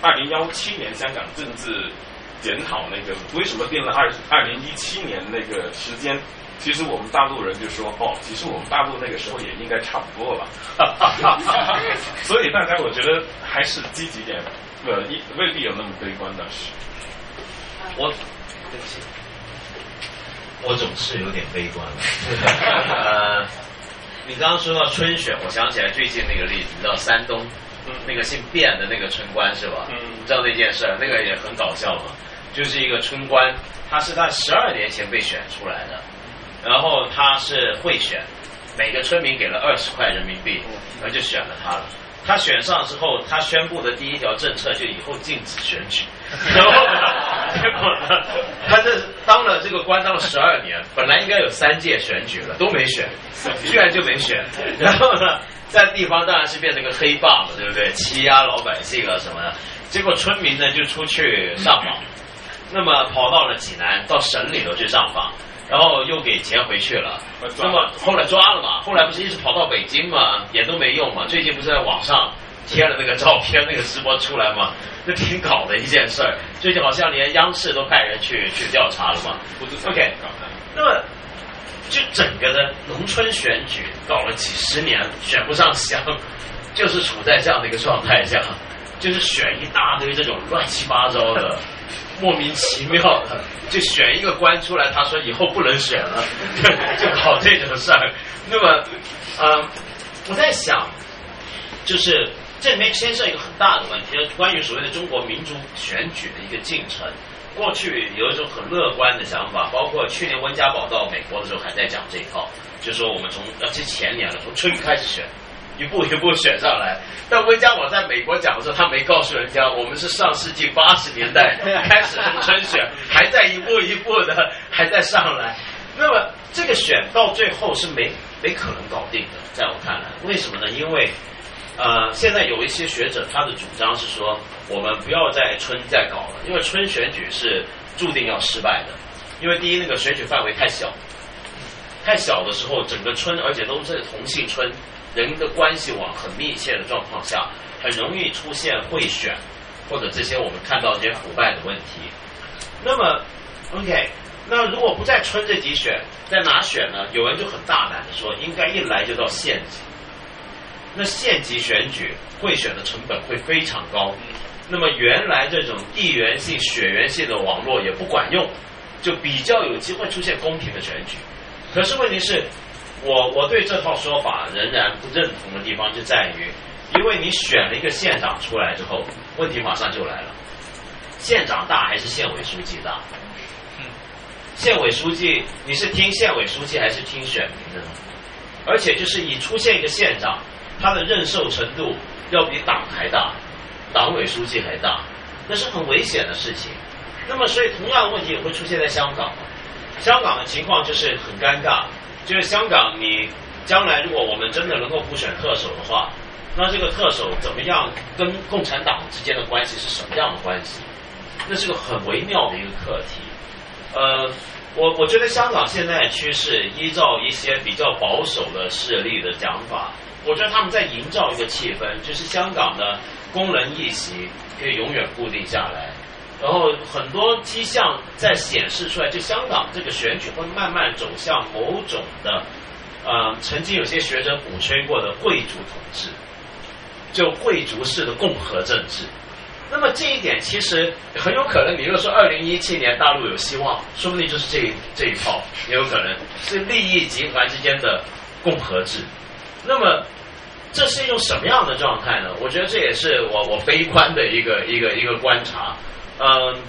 2017年香港政治检讨那个为什么定了2017年那个时间？其实我们大陆人就说其实我们大陆那个时候也应该差不多了。所以大家我觉得还是积极点，未必有那么悲观的事。 对不起，我总是有点悲观了。你刚刚说到春选，我想起来最近那个例子，你知道山东那个姓卞的那个村官是吧？你知道那件事，那个也很搞笑嘛。就是一个村官，他是在12年前被选出来的，然后他是贿选，每个村民给了20块人民币，然后就选了他了。他选上之后，他宣布的第一条政策就以后禁止选举。然后呢，结果呢，他这当了这个官当了12年，本来应该有3届选举了，都没选，居然就没选。然后呢，在地方当然是变成个黑霸嘛，对不对？欺压老百姓啊什么的。结果村民呢就出去上访，那么跑到了济南，到省里头去上访。然后又给钱回去了，那么后来抓了嘛，后来不是一直跑到北京嘛，也都没用嘛。最近不是在网上贴了那个照片，那个直播出来嘛，那挺搞的一件事儿。最近好像连央视都派人去调查了嘛。OK， 那么就整个的农村选举搞了几10年，选不上乡，就是处在这样的一个状态下，就是选一大堆这种乱七八糟的。莫名其妙的就选一个官出来，他说以后不能选了，就搞这种事儿。那么，我在想，就是这里面牵涉一个很大的问题，关于所谓的中国民主选举的一个进程。过去有一种很乐观的想法，包括去年温家宝到美国的时候还在讲这一套，就说我们从前年了，从春开始选。一步一步选上来，但温家宝在美国讲的时候，他没告诉人家，我们是上世纪80年代开始农村选，还在一步一步的还在上来。那么这个选到最后是没可能搞定的，在我看来，为什么呢？因为现在有一些学者他的主张是说，我们不要在春再搞了，因为春选举是注定要失败的，因为第一那个选举范围太小的时候，整个村而且都是同姓村。人的关系网很密切的状况下，很容易出现贿选或者这些我们看到这些腐败的问题。那么 OK， 那如果不在村这级选，在哪选呢？有人就很大胆的说，应该一来就到县级。那县级选举贿选的成本会非常高，那么原来这种地缘性、血缘性的网络也不管用，就比较有机会出现公平的选举。可是问题是，我对这套说法仍然不认同的地方就在于，因为你选了一个县长出来之后，问题马上就来了，县长大还是县委书记大？县委书记，你是听县委书记还是听选民的呢？而且就是你出现一个县长，他的认受程度要比党还大，党委书记还大，那是很危险的事情。那么所以同样的问题也会出现在香港。香港的情况就是很尴尬，就是香港你将来如果我们真的能够普选特首的话，那这个特首怎么样跟共产党之间的关系是什么样的关系？那是个很微妙的一个课题。我觉得香港现在的趋势，依照一些比较保守的势力的讲法，我觉得他们在营造一个气氛，就是香港的功能议席可以永远固定下来，然后很多迹象在显示出来，就香港这个选举会慢慢走向某种的，曾经有些学者鼓吹过的贵族统治，就贵族式的共和政治。那么这一点其实很有可能，你如果说2017年大陆有希望，说不定就是这一套，也有可能是利益集团之间的共和制。那么这是一种什么样的状态呢？我觉得这也是我悲观的一个观察。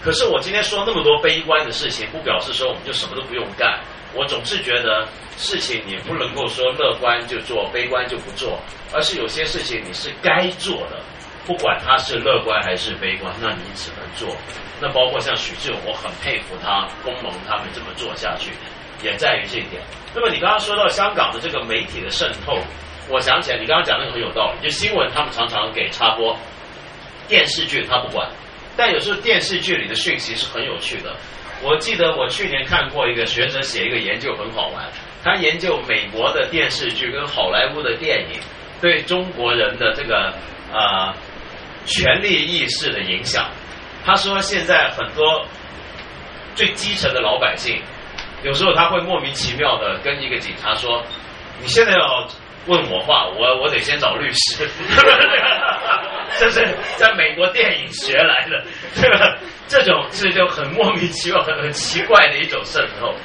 可是我今天说那么多悲观的事情，不表示说我们就什么都不用干。我总是觉得事情你不能够说乐观就做，悲观就不做，而是有些事情你是该做的，不管他是乐观还是悲观，那你只能做。那包括像许志永，我很佩服他公盟他们这么做下去，也在于这一点。那么你刚刚说到香港的这个媒体的渗透，我想起来你刚刚讲那个很有道理，就新闻他们常常给插播，电视剧他不管，但有时候电视剧里的讯息是很有趣的。我记得我去年看过一个学者写一个研究很好玩，他研究美国的电视剧跟好莱坞的电影对中国人的这个权力意识的影响。他说现在很多最基层的老百姓，有时候他会莫名其妙的跟一个警察说，你现在要问我话，我得先找律师。这是在美国电影学来的，这种是就很莫名其妙、很奇怪的一种渗透。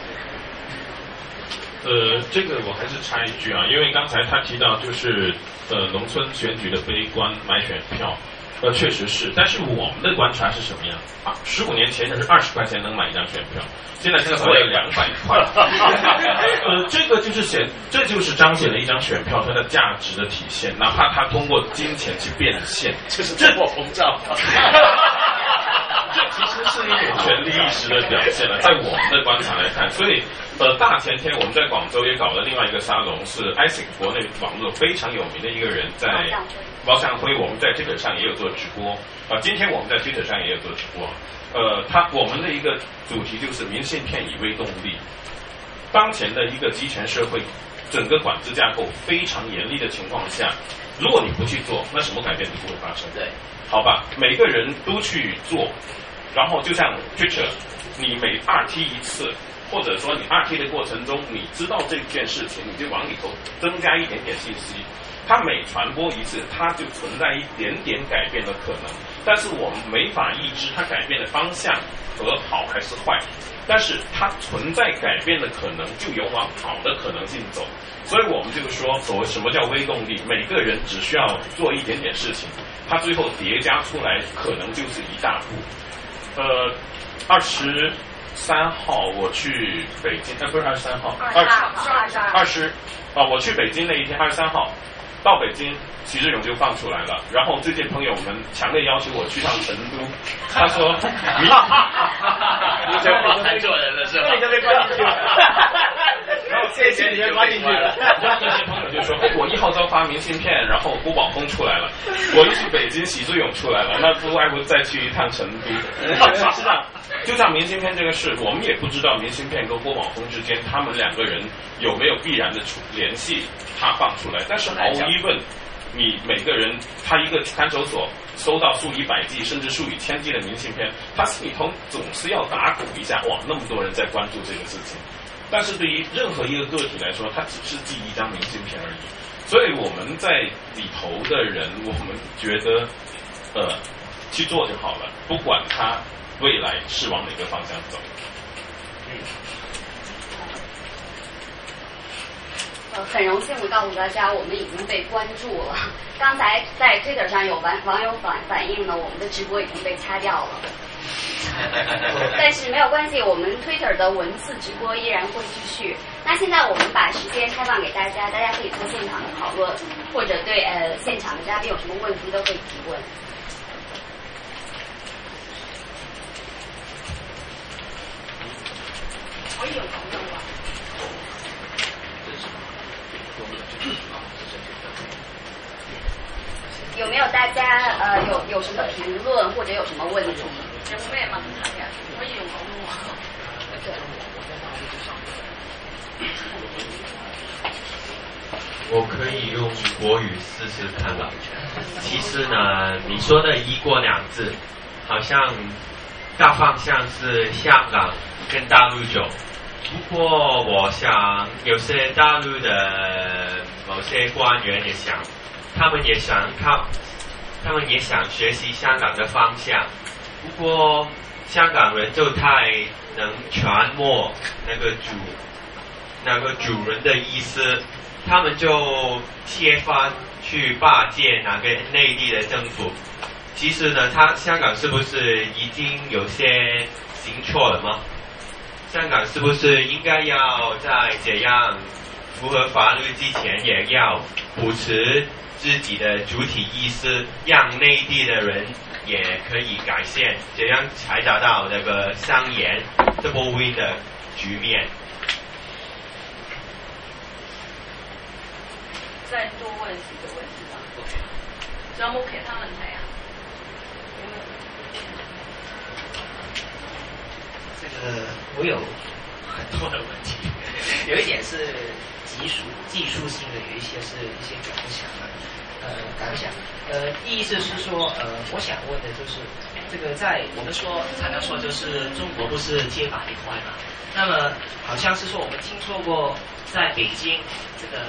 这个我还是插一句啊，因为刚才他提到就是农村选举的悲观买选票。确实是，但是我们的观察是什么样？15年前是20块钱能买一张选票，现在这个贵了200块。这个就是这就是彰显了一张选票它的价值的体现，哪怕它通过金钱去变现， 就是自我膨胀。 这其实是一种权力意识的表现了，在我们的观察来看，所以大前天我们在广州也搞了另外一个沙龙，是 ISIC 国内网络非常有名的一个人在毛向辉，我们在 Twitter 上也有做直播今天我们在 Twitter 上也有做直播。我们的一个主题就是明信片以微动力。当前的一个集权社会，整个管制架构非常严厉的情况下，如果你不去做，那什么改变都不会发生。 对， 好吧，每个人都去做，然后就像 Twitter， 你每2T 一次，或者说你2T 的过程中，你知道这件事情，你就往里头增加一点点信息。它每传播一次，它就存在一点点改变的可能，但是我们没法预知它改变的方向和好还是坏，但是它存在改变的可能，就有往好的可能性走。所以我们就说，所谓什么叫微动力？每个人只需要做一点点事情，它最后叠加出来，可能就是一大步。23号我去北京，不是23号，20我去北京那一天23号。到北京，许志永就放出来了。然后最近朋友们强烈要求我去趟成都，他说：“你这话太做人了是吧？” 你就被关进去了。 然后谢谢你就关进去了。 然后这些朋友就说：“我1号召发明信片，然后郭宝峰出来了，我一去北京，许志永出来了，那不外乎再去一趟成都。”是的，就像明信片这个事，我们也不知道明信片跟郭宝峰之间他们2个人有没有必然的联系，他放出来，但是毫无疑问，你每个人他一个看守所收到数以百计甚至数以千计的明信片，他心里头总是要打鼓一下，哇，那么多人在关注这个事情。但是对于任何一个个体来说，他只是寄一张明信片而已。所以我们在里头的人，我们觉得去做就好了，不管他未来是往哪个方向走。 很荣幸的告诉大家，我们已经被关注了。刚才在 Twitter 上有网友反映呢，我们的直播已经被掐掉了。但是没有关系，我们 Twitter 的文字直播依然会继续。那现在我们把时间开放给大家，大家可以做现场的讨论，或者对现场的嘉宾有什么问题都可以提问。 可以有朋友啊。 有没有大家有什么评论或者有什么问题？ 有咩問題啊？可以用廣東話。 我可以用國語試試看吧。其實呢，你說的一國兩制，好像大方向是香港跟大陸走。不過我想有些大陸的某些官員也想，他們也想學習香港的方向。不過香港人就太能揣摩那個主人的意思，他們就揭發去巴結那個內地的政府。 其实呢，香港是不是已经有些行错了吗？香港是不是应该要在这样符合法律之前，也要保持自己的主体意识，让内地的人也可以改善，这样才达到那个双赢 double win 的局面。 再多问几个问题吧。OK。仲有冇其他問題啊？ 这个我有很多的问题，有一点是技术性的，有一些是一些感想意思是说我想问的就是这个在我们常常说就是中国不是街法一块嘛，那么好像是说我们听说过在北京这个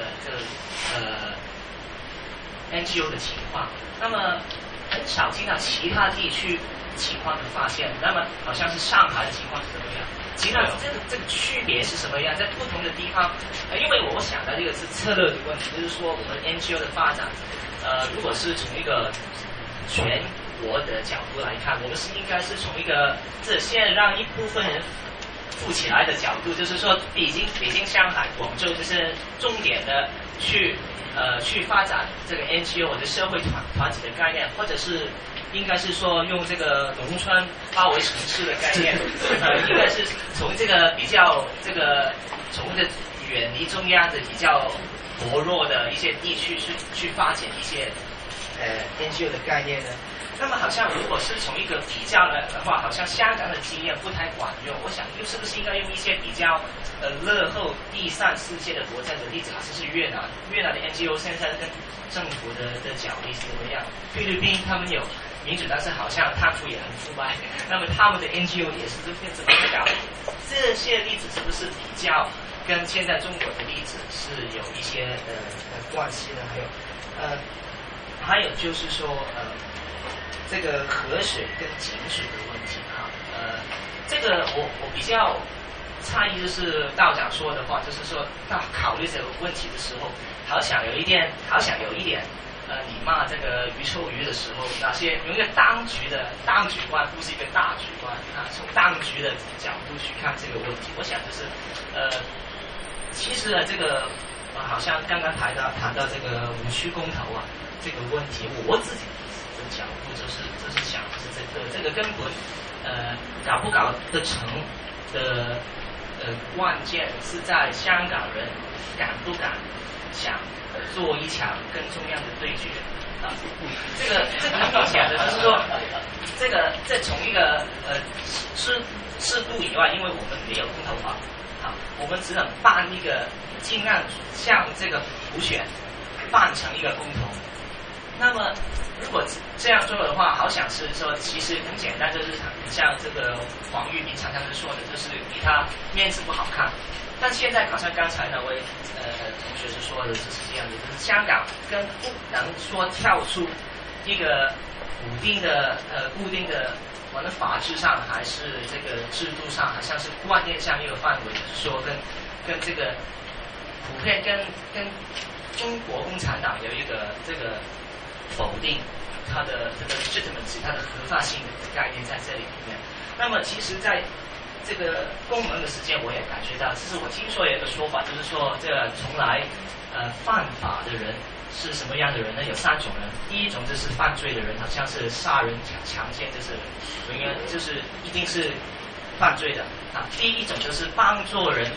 NGO 的情况，那么很少听到其他地区情况的发现，那么好像是上海的情况是怎么样？其实这个区别是什么样？在不同的地方，因为我想到这个是策略的问题，就是说我们 NGO 的发展，如果是从一个全国的角度来看，我们是应该是从一个先让一部分人富起来的角度，就是说北京、上海、广州这些重点的去发展这个 NGO 或者社会团体的概念，或者是应该是说用这个农村包围城市的概念，应该是从这个比较从这远离中央的比较薄弱的一些地区去发展一些NGO 的概念呢。那么好像如果是从一个比较的话，好像香港的经验不太管用。我想是不是应该用一些比较落后第三世界的国家的例子，好像是越南的 NGO 现在跟政府的角力是怎么样？菲律宾他们有民主，但是好像贪腐也很腐败，那么他们的 NGO 也是怎么搞？这些例子是不是比较跟现在中国的例子是有一些关系的？还有就是说这个河水跟井水的问题这个我比较诧异，就是道长说的话，就是说到考虑这个问题的时候，好想有一点你骂这个鱼臭鱼的时候，那些用一个当局观，不是一个大局观从当局的角度去看这个问题。我想就是其实呢这个好像刚刚谈到这个五区公投这个问题，我自己的角度就是想是这个根本搞不搞得成的关键是在香港人敢不敢想做一场跟中央的对决这个很明显的就是说这从一个制度以外，因为我们没有公投法我们只能办一个尽量像这个普选办成一个公投。那么如果这样做的话，好像是说其实很简单，就是像这个黄玉明常常说的，就是给他面子不好看。但现在好像刚才那位同学是说的就是这样的，就是香港跟不能说跳出一个固定的我们法制上还是这个制度上，好像是观念上一个范围，就是说跟这个普遍跟中国共产党有一个这个否定它的这个 legitimacy 它的合法性的概念在这里面。那么其实在这个公盟的时间我也感觉到，其实我听说有一个说法，就是说这个从来犯法的人是什么样的人呢？有三种人。第一种就是犯罪的人，好像是杀人强奸，就是一定是犯罪的第一种就是帮助人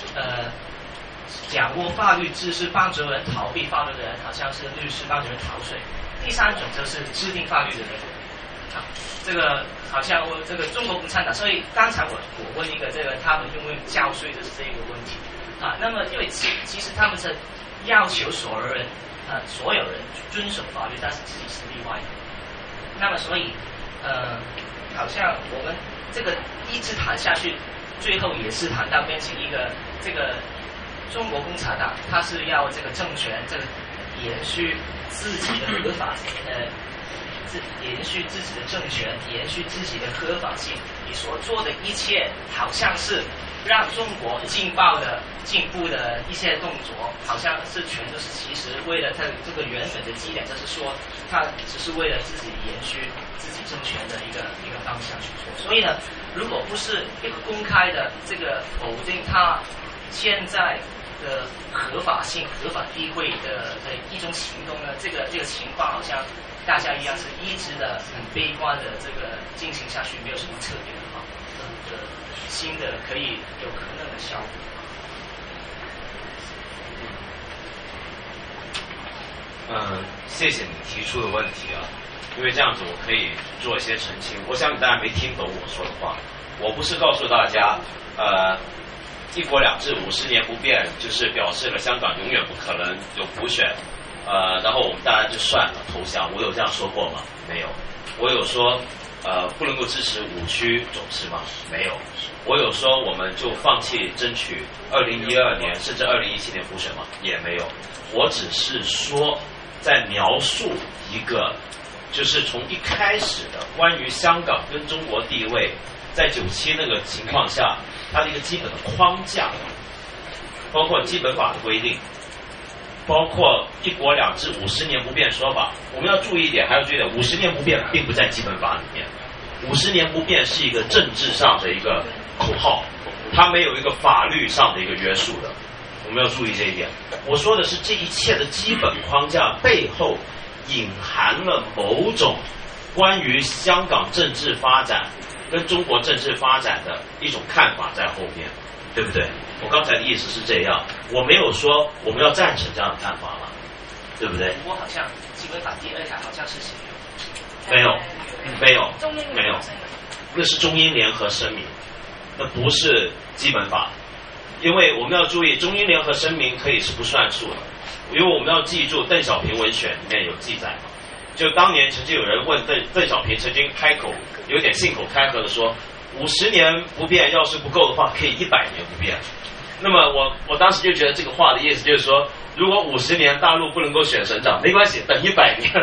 掌握法律知识，帮助人逃避法律的人，好像是律师帮助人逃税。第三种就是制定法律的人这个好像这个中国共产党，所以刚才我问一个这个他们因为交税的是这个问题那么因为其实他们是要求所有人遵守法律，但是自己是例外的。那么所以好像我们这个一直谈下去，最后也是谈到变成一个这个中国共产党，它是要这个政权这个延续自己的合法延续自己的政权，延续自己的合法性。你所做的一切好像是让中国进步的一些动作，好像是全都是其实为了它这个原本的基点，就是说他只是为了自己延续自己政权的一个方向去做。所以呢，如果不是一个公开的这个否定他现在的合法性、合法地位的一种行动呢，这个情况好像大家一样是一直的很悲观的这个进行下去，没有什么特别的新的可以有可能的效果。 谢谢你提出的问题啊，因为这样子我可以做一些澄清。我想大家没听懂我说的话，我不是告诉大家，一国两制50年不变，就是表示了香港永远不可能有普选，然后我们大家就算了投降。我有这样说过吗？没有。我有说不能够支持5区总制吗？没有。我有说我们就放弃争取2012年甚至2017年普选吗？也没有。我只是说在描述一个就是从一开始的关于香港跟中国地位在97那个情况下它的一个基本的框架，包括基本法的规定，包括一国两制50年不变说法。我们要注意一点，还要注意一点，50年不变并不在基本法里面，50年不变是一个政治上的一个口号，它没有一个法律上的一个约束的，我们要注意这一点。我说的是这一切的基本框架背后隐含了某种关于香港政治发展跟中国政治发展的一种看法在后面，对不对？我刚才的意思是这样，我没有说我们要赞成这样的看法了，对不对？ 我好像基本法第2条好像是写没有，那是中英联合声明，那不是基本法。因为我们要注意，中英联合声明可以是不算数的，因为我们要记住邓小平文选里面有记载嘛。就当年曾经有人问邓小平，曾经开口有点信口开河的说，50年不变要是不够的话，可以100年不变。那么我当时就觉得这个话的意思就是说，如果50年大陆不能够选省长，没关系，等100年。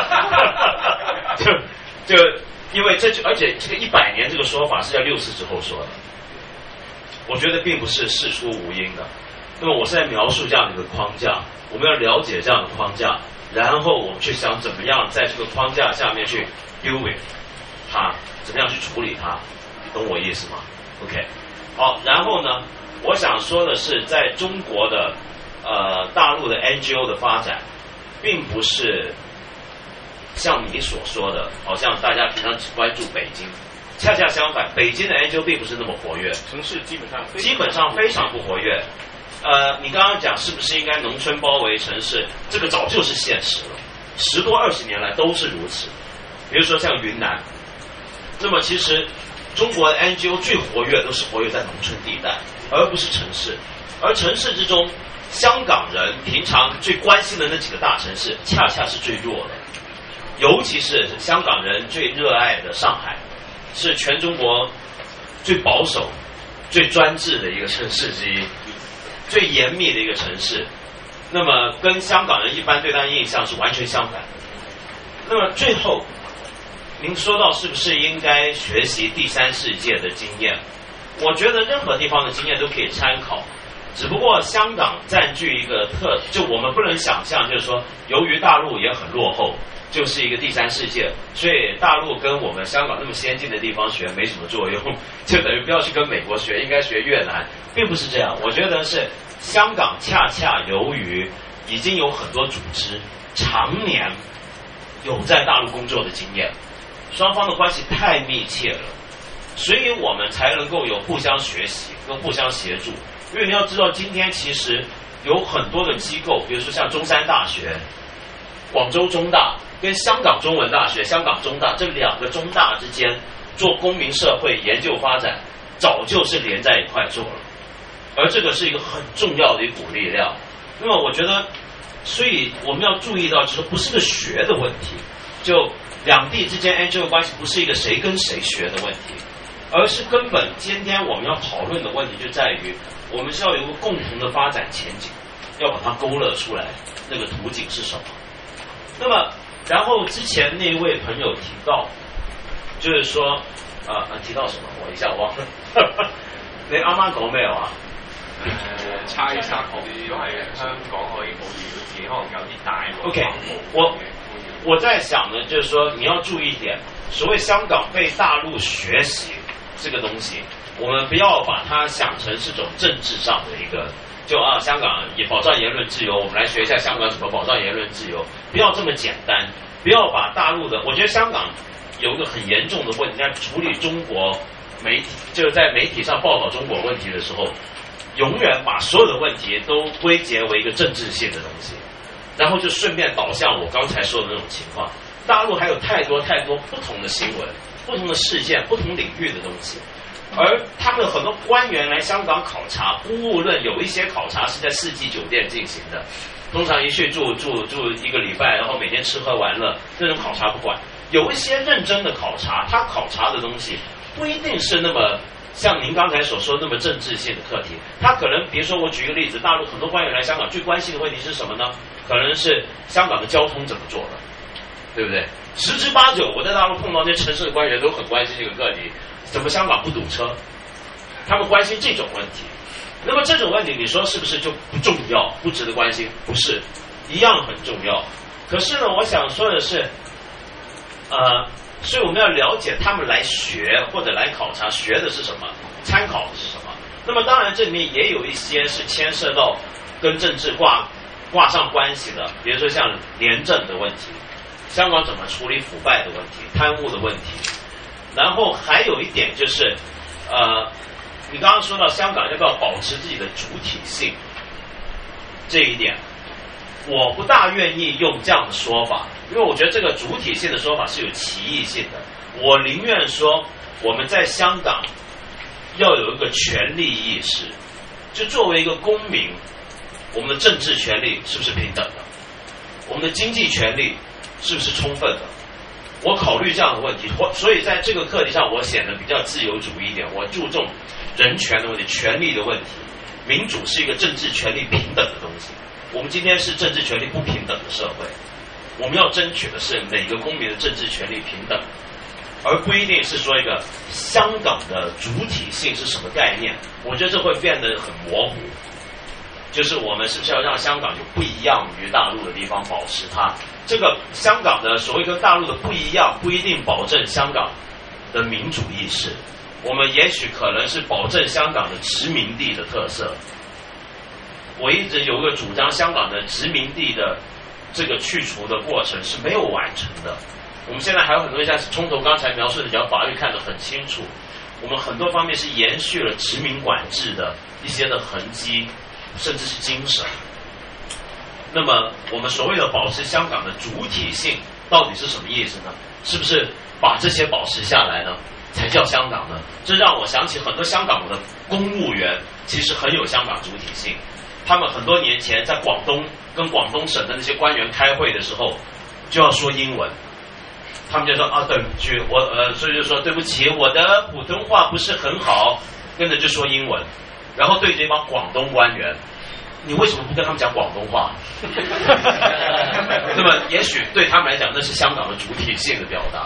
就因为而且这个100年这个说法是在6次之后说的，我觉得并不是事出无因的。那么我是在描述这样的一个框架，我们要了解这样的框架，然后我们去想怎么样在这个框架下面去 deal with 它，怎么样去处理它，懂我意思吗 ？OK， 好，然后呢，我想说的是，在中国的大陆的 NGO 的发展，并不是像你所说的，好像大家平常只关注北京。恰恰相反，北京的 NGO 并不是那么活跃， 城市基本上非常不活跃。你刚刚讲是不是应该农村包围城市？这个早就是现实了，10多20年来都是如此。比如说像云南，那么其实中国的 NGO 最活跃都是活跃在农村地带，而不是城市。而城市之中，香港人平常最关心的那几个大城市，恰恰是最弱的。尤其是香港人最热爱的上海，是全中国最保守、最专制的一个城市之一，最严密的一个城市。那么跟香港人一般对他的印象是完全相反的。那么最后，您说到是不是应该学习第三世界的经验？我觉得任何地方的经验都可以参考，只不过香港占据一个就我们不能想象，就是说由于大陆也很落后，就是一个第三世界，所以大陆跟我们香港那么先进的地方学没什么作用，就等于不要去跟美国学，应该学越南，并不是这样。我觉得是香港恰恰由于已经有很多组织常年有在大陆工作的经验，双方的关系太密切了，所以我们才能够有互相学习跟互相协助。因为你要知道，今天其实有很多的机构，比如说像中山大学、广州中大跟香港中文大学、香港中大这2个中大之间做公民社会研究发展，早就是连在一块做了。而这个是一个很重要的一股力量。那么我觉得，所以我们要注意到，就是不是个学的问题，就两地之间 NGO 关系不是一个谁跟谁学的问题，而是根本今天我们要讨论的问题就在于，我们是要有一个共同的发展前景，要把它勾勒出来，那个途径是什么。那么然后之前那位朋友提到，就是說提到什麼？我一下忘了。你啱啱講咩話？ 猜測啲係香港可以保住自己，可能有啲大。 OK， 我在想呢，就是说你要注意一点，所谓香港被大陆学习这个东西，我们不要把它想成是种政治上的一个，就香港也保障言论自由，我们来学一下香港怎么保障言论自由，不要这么简单，不要把大陆的，我觉得香港有一个很严重的问题，在处理中国媒体，就是在媒体上报道中国问题的时候，永远把所有的问题都归结为一个政治性的东西，然后就顺便导向我刚才说的那种情况。大陆还有太多不同的新闻、不同的事件、不同领域的东西，而他们很多官员来香港考察，无论有一些考察是在4季酒店进行的，通常一去住1个礼拜，然后每天吃喝玩乐，这种考察不管。有一些认真的考察，他考察的东西不一定是那么像您刚才所说那么政治性的课题，他可能比如说我举个例子，大陆很多官员来香港最关心的问题是什么呢？可能是香港的交通怎么做的，对不对？10之8九，我在大陆碰到那些城市的官员都很关心这个课题，怎么香港不堵车？他们关心这种问题。那么这种问题，你说是不是就不重要、不值得关心？不是，一样很重要。可是呢，我想说的是，所以我们要了解他们来学或者来考察，学的是什么，参考的是什么。那么当然这里面也有一些是牵涉到跟政治挂上关系的，比如说像廉政的问题，香港怎么处理腐败的问题、贪污的问题。然后还有一点就是，你刚刚说到香港要不要保持自己的主体性，这一点我不大愿意用这样的说法，因为我觉得这个主体性的说法是有歧义性的。我宁愿说我们在香港要有一个权利意识，就作为一个公民，我们的政治权利是不是平等的，我们的经济权利是不是充分的，我考虑这样的问题。所以在这个课题上我显得比较自由主义一点，我注重人权的问题、权利的问题。民主是一个政治权利平等的东西，我们今天是政治权利不平等的社会，我们要争取的是每个公民的政治权利平等，而不一定是说一个香港的主体性是什么概念。我觉得这会变得很模糊，就是我们是不是要让香港有不一样于大陆的地方保持它，这个香港的所谓跟大陆的不一样，不一定保证香港的民主意识，我们也许可能是保证香港的殖民地的特色。我一直有个主张，香港的殖民地的这个去除的过程是没有完成的。我们现在还有很多像冲头刚才描述的讲法律看得很清楚，我们很多方面是延续了殖民管制的一些的痕迹，甚至是精神。那么我们所谓的保持香港的主体性到底是什么意思呢？是不是把这些保持下来呢才叫香港呢？这让我想起很多香港的公务员其实很有香港主体性，他们很多年前在广东跟广东省的那些官员开会的时候就要说英文，他们就说对不起所以就说对不起，我的普通话不是很好，跟着就说英文，然后对这帮广东官员，你为什么不跟他们讲广东话？那么也许对他们来讲那是香港的主体性的表达。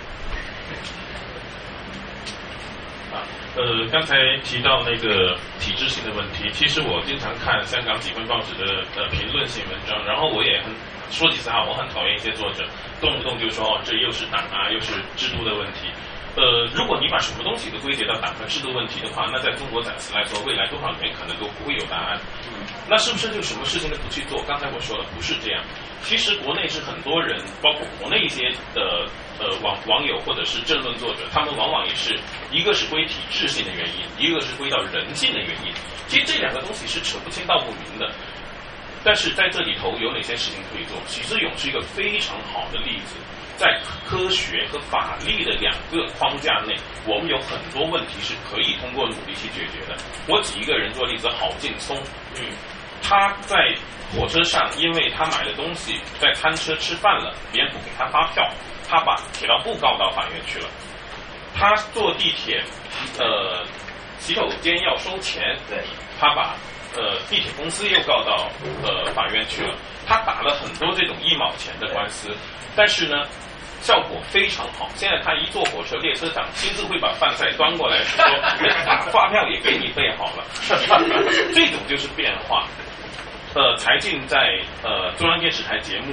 刚才提到那个体制性的问题，其实我经常看香港几份报纸的评论性文章，然后我也说几次我很讨厌一些作者动不动就说这又是党又是制度的问题。如果你把什么东西都归结到党和制度问题的话，那在中国暂时来说，未来多少年可能都不会有答案。那是不是就什么事情都不去做？刚才我说了，不是这样。其实国内是很多人，包括国内一些的网友或者是政论作者，他们往往也是一个是归体制性的原因，一个是归到人性的原因。其实这两个东西是扯不清道不明的。但是在这里头有哪些事情可以做？许志勇是一个非常好的例子。在科学和法律的两个框架内，我们有很多问题是可以通过努力去解决的。我举一个人做例子，郝劲松，他在火车上，因为他买了东西，在餐车吃饭了，别人不给他发票，他把铁道部告到法院去了。他坐地铁，洗手间要收钱，他把地铁公司又告到法院去了。他打了很多这种1毛钱的官司，但是呢效果非常好。现在他一坐火车，列车长亲自会把饭菜端过来，说发票也给你备好了。这种就是变化。柴静在中央电视台节目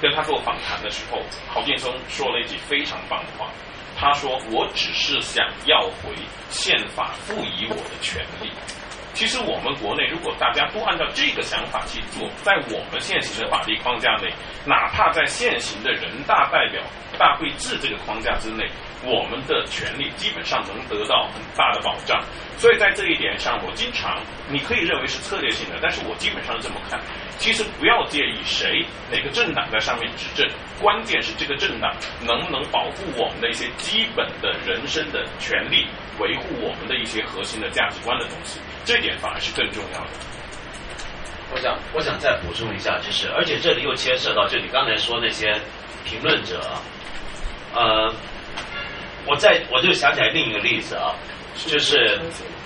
跟他做访谈的时候，郝建松说了一句非常棒的话，他说：“我只是想要回宪法赋予我的权利。”其实我们国内如果大家都按照这个想法去做，在我们现行的法律框架内，哪怕在现行的人大代表大会制这个框架之内，我们的权利基本上能得到很大的保障。所以在这一点上，我经常你可以认为是策略性的，但是我基本上是这么看。其实不要介意哪个政党在上面执政，关键是这个政党能不能保护我们的一些基本的人身的权利，维护我们的一些核心的价值观的东西，这点反而是更重要的。 我想再补充一下，就是而且这里又牵涉到就你刚才说那些评论者，我就想起来另一个例子啊，就是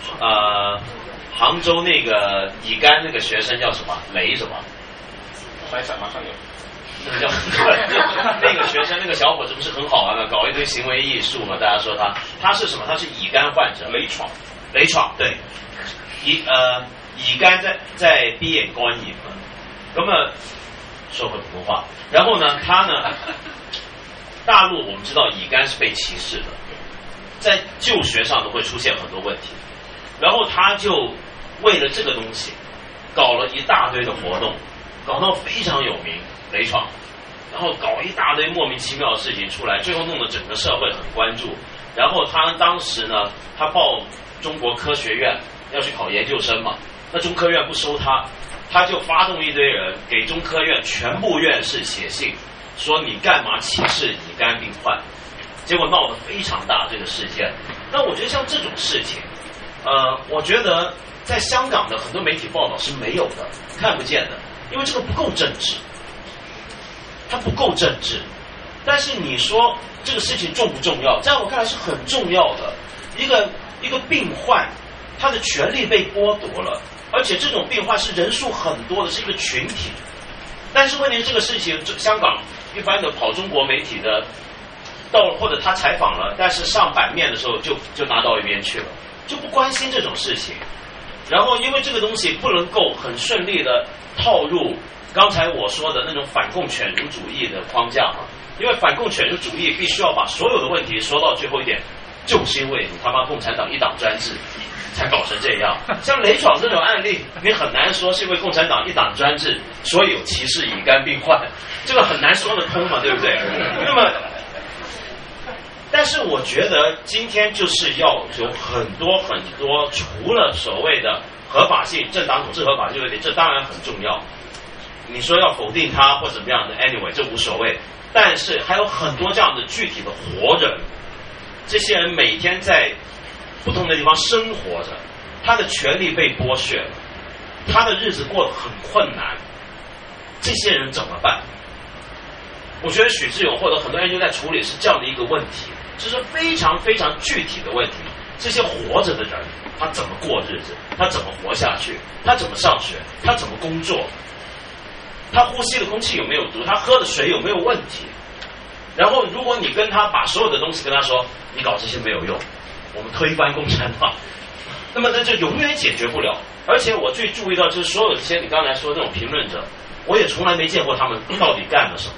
杭州那个乙肝那个学生叫什么？雷什么？ 马上有。 那个叫那个学生那个小伙子不是很好玩的，搞一堆行为艺术嘛？大家说他是什么？他是乙肝患者， 雷闯对，乙肝在鼻炎肝炎嘛，咁啊说回普通话，然后呢，他呢，大陆我们知道乙肝是被歧视的，在就学上都会出现很多问题，然后他就为了这个东西搞了一大堆的活动，搞到非常有名，雷闯，然后搞一大堆莫名其妙的事情出来，最后弄得整个社会很关注。然后他当时呢，他报中国科学院要去考研究生嘛，那中科院不收他，他就发动一堆人给中科院全部院士写信，说你干嘛歧视乙肝病患？结果闹得非常大这个事件。那我觉得像这种事情，我觉得在香港的很多媒体报道是没有的，看不见的，因为这个不够政治，它不够政治。但是你说这个事情重不重要？在我看来是很重要的。一个病患，他的权利被剥夺了，而且这种病患是人数很多的，是一个群体。但是问题是这个事情，香港一般的跑中国媒体的，到了或者他采访了，但是上版面的时候就拿到一边去了，就不关心这种事情。然后因为这个东西不能够很顺利的套入刚才我说的那种反共犬儒主义的框架嘛，因为反共犬儒主义必须要把所有的问题说到最后一点，就是因为你他妈共产党一党专制才搞成这样。像雷闯这种案例，你很难说是因为共产党一党专制，所以有歧视乙肝病患，这个很难说得通嘛，对不对？那么，但是我觉得今天就是要有很多很多，除了所谓的合法性、政党统治合法性问题，这当然很重要。你说要否定它或怎么样的 ，anyway 这无所谓。但是还有很多这样的具体的活人，这些人每天在不同的地方生活着，他的权利被剥削了，他的日子过得很困难，这些人怎么办？我觉得许志勇或者很多人就在处理是这样的一个问题，这是非常非常具体的问题。这些活着的人，他怎么过日子？他怎么活下去？他怎么上学？他怎么工作？他呼吸的空气有没有毒？他喝的水有没有问题？然后如果你跟他把所有的东西跟他说，你搞这些没有用，我们推翻共产党，那么那就永远解决不了。而且我最注意到就是所有这些你刚才说的那种评论者，我也从来没见过他们到底干了什么。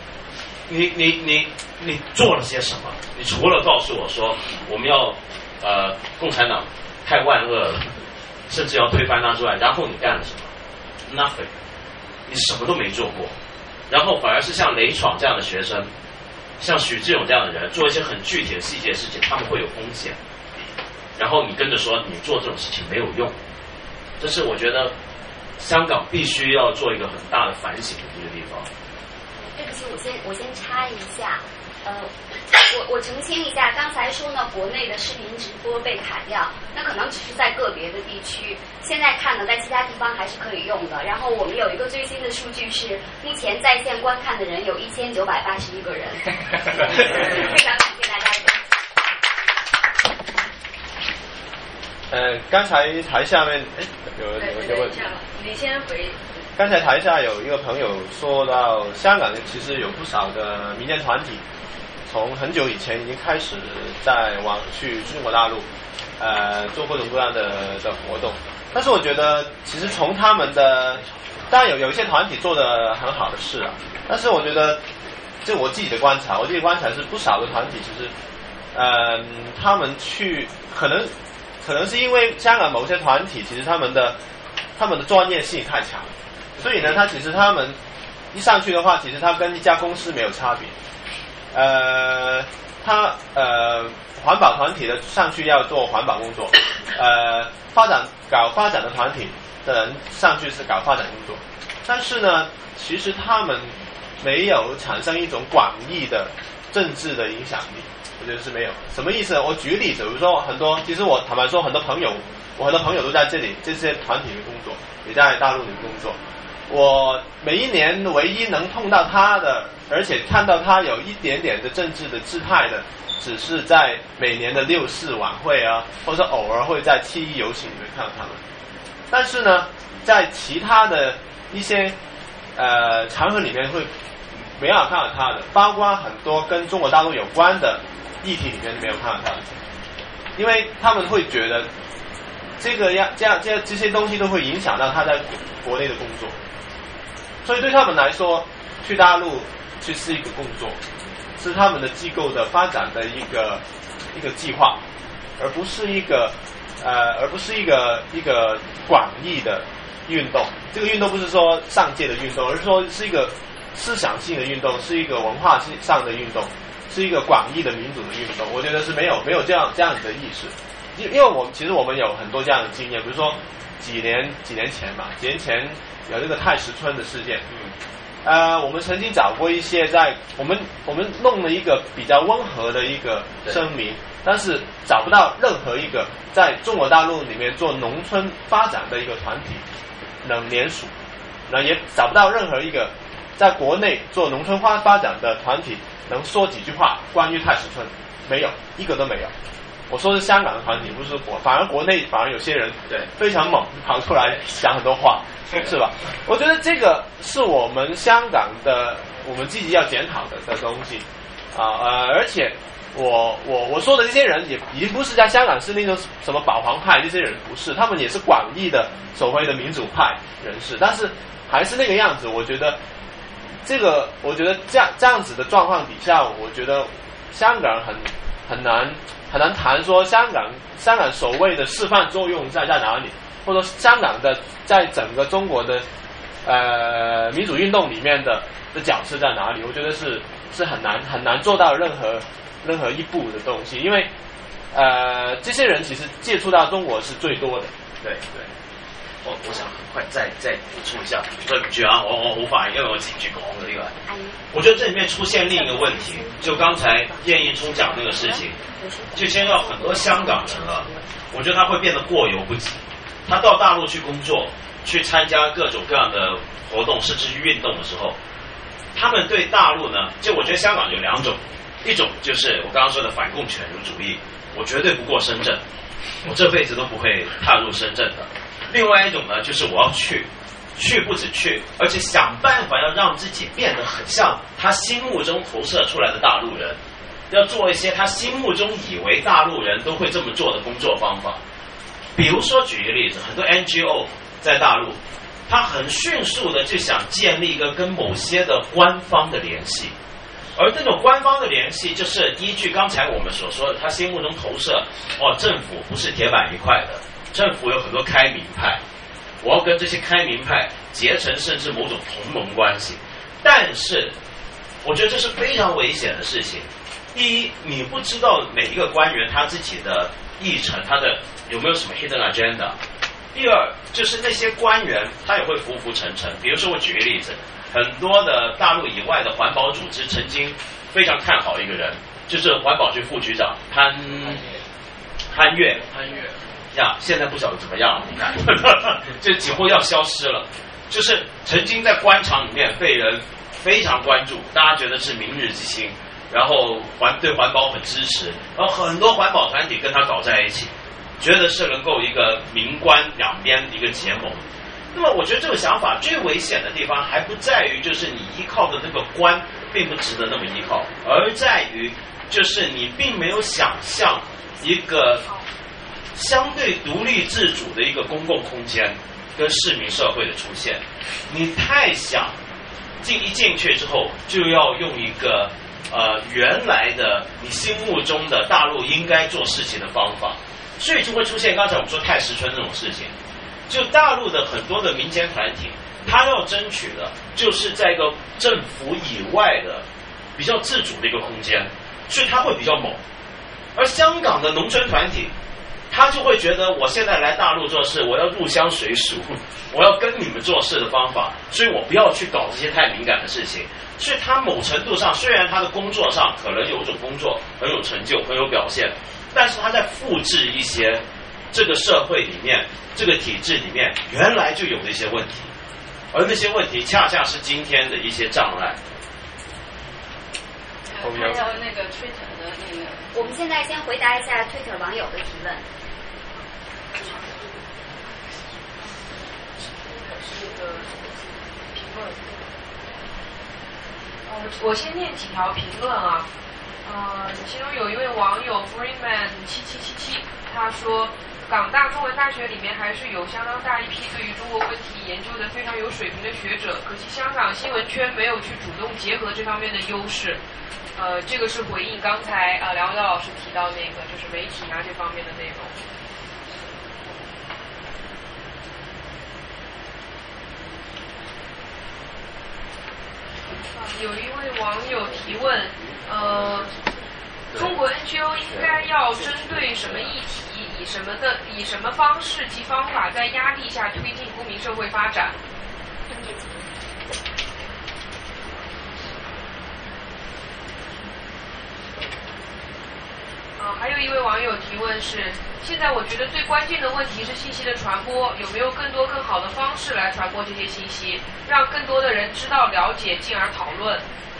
你做了些什么？你除了告诉我说我们要共产党太万恶了，甚至要推翻他之外，然后你干了什么 ？Nothing。你什么都没做过，然后反而是像雷闯这样的学生，像许志勇这样的人，做一些很具体的细节事情，他们会有风险。然后你跟着说你做这种事情没有用，这是我觉得香港必须要做一个很大的反省的一个地方。 对不起，我先插一下，我澄清一下，刚才说呢，国内的视频直播被砍掉，那可能只是在个别的地区，现在看呢，在其他地方还是可以用的。然后我们有一个最新的数据是，目前在线观看的人有1981个人，非常感谢大家。 刚才台下面有一个问题， 你先回。 刚才台下有一个朋友说到，香港其实有不少的民间团体，从很久以前已经开始去中国大陆，做各种各样的活动。 但是我觉得其实从他们的，当然有一些团体做的很好的事啊，但是我觉得就我自己的观察是不少的团体其实他们去可能是因为香港某些团体其实他们的专业性太强，所以呢他们一上去的话，其实他跟一家公司没有差别。环保团体的上去要做环保工作，搞发展的团体的人上去是搞发展工作，但是呢，其实他们没有产生一种广义的政治的影响力，我觉得是没有。什么意思呢？我举个例子，比如说其实我坦白说，我很多朋友都在这些团体里面工作，也在大陆里面工作。我每一年唯一能碰到他的，而且看到他有一点点的政治的姿态的，只是在每年的6·4晚会啊，或者偶尔会在7·1游行里面看到他们。但是呢，在其他的一些场合里面会没有看到他的，包括很多跟中国大陆有关的议题里面没有看到他的，因为他们会觉得这些东西都会影响到他在国内的工作。所以对他们来说，去大陆去是一个工作，是他们的机构的发展的一个计划，而不是一个广义的运动。这个运动不是说上届的运动，而是说是一个思想性的运动，是一个文化上的运动，是一个广义的民主的运动。我觉得是没有这样子的意识，因为我们有很多这样的经验，比如说几年前有这个太实村的事件，我们曾经找过一些我们弄了一个比较温和的一个声明，但是找不到任何一个在中国大陆里面做农村发展的一个团体能联署，那也找不到任何一个在国内做农村发展的团体能说几句话关于太实村，没有一个都没有。我说是香港的团体，不是反而国内有些人非常猛，跑出来讲很多话，是吧？我觉得这个是我们香港的我们自己要检讨的东西而且我说的这些人也已经不是在香港是那种什么保皇派，这些人不是，他们也是广义的所谓的民主派人士，但是还是那个样子。我觉得这样子的状况底下，我觉得香港很难谈说香港所谓的示范作用在哪里，或者说香港的在整个中国的民主运动里面的角色在哪里。我觉得是很难做到任何一步的东西，因为这些人其实接触到中国是最多的。 对。我想很快再补充一下，對唔住啊，我好快，因為我接住講嘅呢個。我覺得這裡面出現另一個問題，就剛才葉益聰講那個事情，就牽到很多香港人啊，我覺得他會變得過猶不及。他到大陸去工作，去參加各種各樣的活動，甚至去運動的時候，他們對大陸呢，就我覺得香港有兩種，一種就是我剛剛說的反共犬儒主義，我絕對不過深圳，我這輩子都不會踏入深圳的。另外一種呢，就是我要去不止去，而且想辦法要讓自己變得很像他心目中投射出來的大陸人，要做一些他心目中以為大陸人都會這麼做的工作方法。比如說舉一個例子，很多 NGO 在大陸，他很迅速的就想建立一個跟某些的官方的聯繫，而這種官方的聯繫就是依據剛才我們所說的，他心目中投射政府不是鐵板一塊的，政府有很多開明派，我要跟這些開明派結成甚至某種同盟關係。但是我覺得這是非常危險的事情。第一，你不知道每一個官員他自己的議程，他的有沒有什麼 hidden agenda。第二，就是那些官員他也會浮浮沉沉。比如說我舉個例子，很多的大陸以外的環保組織曾經非常看好一個人，就是環保局副局長潘岳呀，現在不曉得怎麼樣了，你看就幾乎要消失了。就是曾經在官場裡面被人非常關注，大家覺得是明日之星，然後對環保很支持，然後很多環保團體跟他搞在一起，覺得是能夠一個民官兩邊一個結盟。那麼我覺得這個想法最危險的地方還不在於就是你依靠的那個官並不值得那麼依靠，而在於就是你並沒有想象一個相对独立自主的一个公共空间跟市民社会的出现。你太想一进去之后就要用一个原来的你心目中的大陆应该做事情的方法，所以就会出现刚才我们说太师村这种事情。就大陆的很多的民间团体，他要争取的就是在一个政府以外的比较自主的一个空间，所以他会比较猛。而香港的农村团体，他就会觉得我现在来大陆做事，我要入乡随俗，我要跟你们做事的方法，所以我不要去搞这些太敏感的事情。所以他某程度上，虽然他的工作上可能有种工作很有成就很有表现，但是他在复制一些这个社会里面这个体制里面原来就有的一些问题，而那些问题恰恰是今天的一些障碍。 还有那个 Twitter 的那个， 我们现在先回答一下 Twitter 网友的提问。 是一个评论。我先念几条评论啊。其中有一位网友 Freeman7777，他说，港大中文大学里面还是有相当大一批对于中国问题研究的非常有水平的学者，可惜香港新闻圈没有去主动结合这方面的优势。这个是回应刚才梁文道老师提到那个就是媒体啊这方面的内容。有一位网友提问，中国 NGO 应该要针对什么议题，以什么方式及方法在压力下推进公民社会发展？还有一位网友提问是，现在我觉得最关键的问题是信息的传播，有没有更多更好的方式来传播这些信息，让更多的人知道了解进而讨论？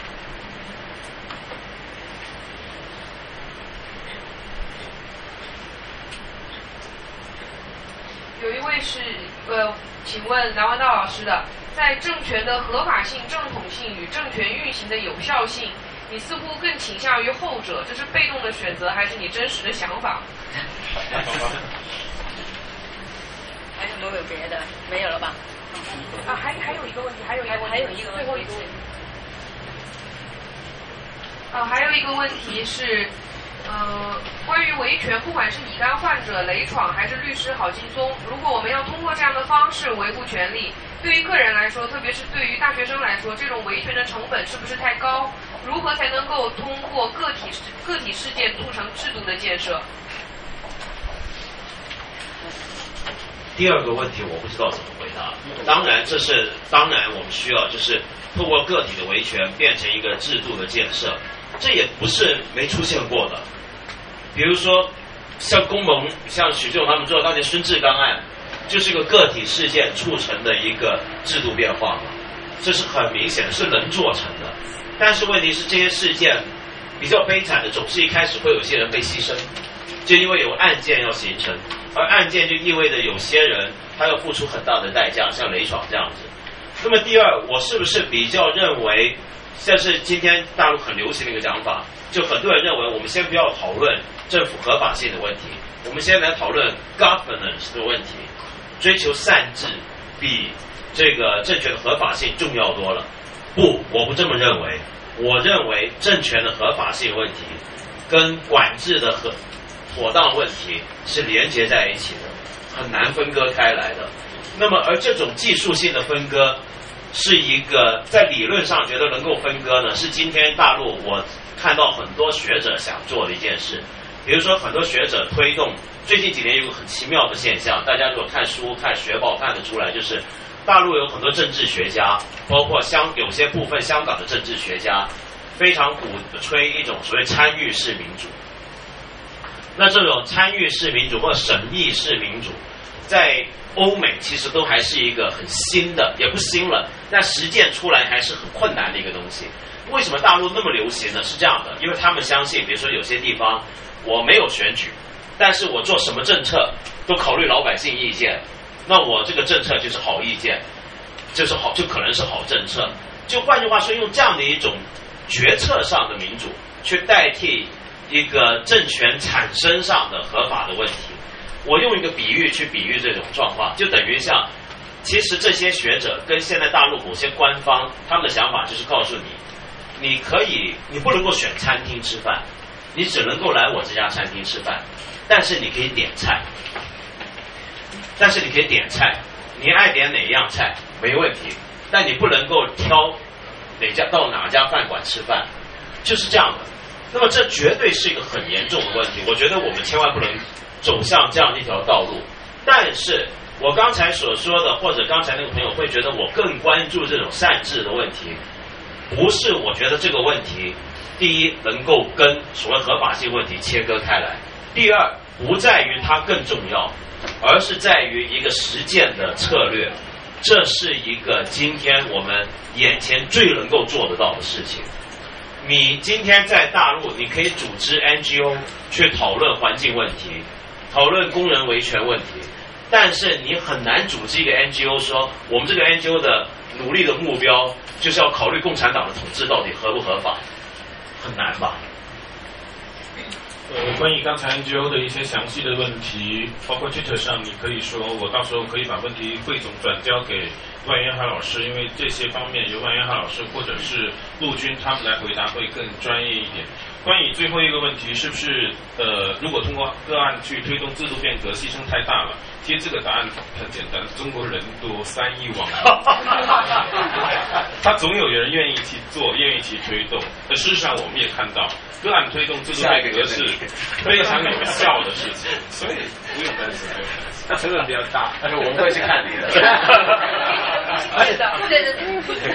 有一位是请问梁文道老师的，在政权的合法性、正统性与政权运行的有效性，你似乎更倾向于后者，这是被动的选择还是你真实的想法？ 还有没有别的？没有了吧？ 还有一个问题，最后一个问题。还有一个问题是，关于维权，不管是乙肝患者雷闯还是律师郝劲松，如果我们要通过这样的方式维护权利，对于个人来说，特别是对于大学生来说，这种维权的成本是不是太高？如何才能够通过个体事件促成制度的建设？ 第二个问题我不知道怎么回答。当然我们需要就是透过个体的维权变成一个制度的建设，这也不是没出现过的。比如说像公盟，像许志永他们做当年孙志刚案，就是个个体事件促成的一个制度变化嘛，这是很明显的，是能做成的。但是问题是这些事件比较悲惨的，总是一开始会有些人被牺牲，就因为有案件要形成，而案件就意味着有些人他要付出很大的代价，像雷闯这样子。那么第二，我是不是比较认为，像是今天大陆很流行的一个讲法，就很多人认为我们先不要讨论政府合法性的问题，我们先来讨论 governance 的问题，追求善治比这个政权的合法性重要多了。不，我不这么认为。我认为政权的合法性问题跟管制的妥当问题是连接在一起的，很难分割开来的。那么而这种技术性的分割是一个在理论上觉得能够分割呢，是今天大陆我看到很多学者想做的一件事。比如说很多学者推动，最近几年有个很奇妙的现象，大家如果看书看学报看得出来，就是大陆有很多政治学家，包括有些部分香港的政治学家，非常鼓吹一种所谓参与式民主。那这种参与式民主或审议式民主，在欧美其实都还是一个很新的，也不新了，但实践出来还是很困难的一个东西。为什么大陆那么流行呢？是这样的，因为他们相信，比如说有些地方我没有选举，但是我做什么政策都考虑老百姓意见，那我这个政策就是好意见，就是好，就可能是好政策。就换句话说，用这样的一种决策上的民主去代替一个政权产生上的合法的问题。 我用一个比喻去比喻这种状况，就等于像，其实这些学者跟现在大陆某些官方他们的想法就是告诉你，你不能够选餐厅吃饭，你只能够来我这家餐厅吃饭，但是你可以点菜，你爱点哪样菜没问题，但你不能够挑到哪家饭馆吃饭，就是这样的。那么这绝对是一个很严重的问题，我觉得我们千万不能走向这样的一条道路。但是我刚才所说的，或者刚才那个朋友会觉得我更关注这种善治的问题，不是我觉得这个问题，第一能够跟所谓合法性问题切割开来，第二不在于它更重要，而是在于一个实践的策略，这是一个今天我们眼前最能够做得到的事情。你今天在大陆，你可以组织 NGO 去讨论环境问题，讨论工人维权问题，但是你很难组织一个 NGO 说我们这个 NGO 的努力的目标就是要考虑共产党的统治到底合不合法，很难吧？ 关于刚才 NGO 的一些详细的问题，包括 Twitter 上，你可以说我到时候可以把问题汇总转交给万元海老师，因为这些方面由万元海老师或者是陆军他们来回答会更专业一点。关于最后一个问题，是不是如果通过个案去推动制度变革，牺牲太大了？其实这个答案很简单，中国人多，3亿网民，他总有人愿意去做，愿意去推动。事实上，我们也看到个案推动制度变革是非常有效的事情，所以不用担心。 那成本比较大， 但是我们会去看你的。 对。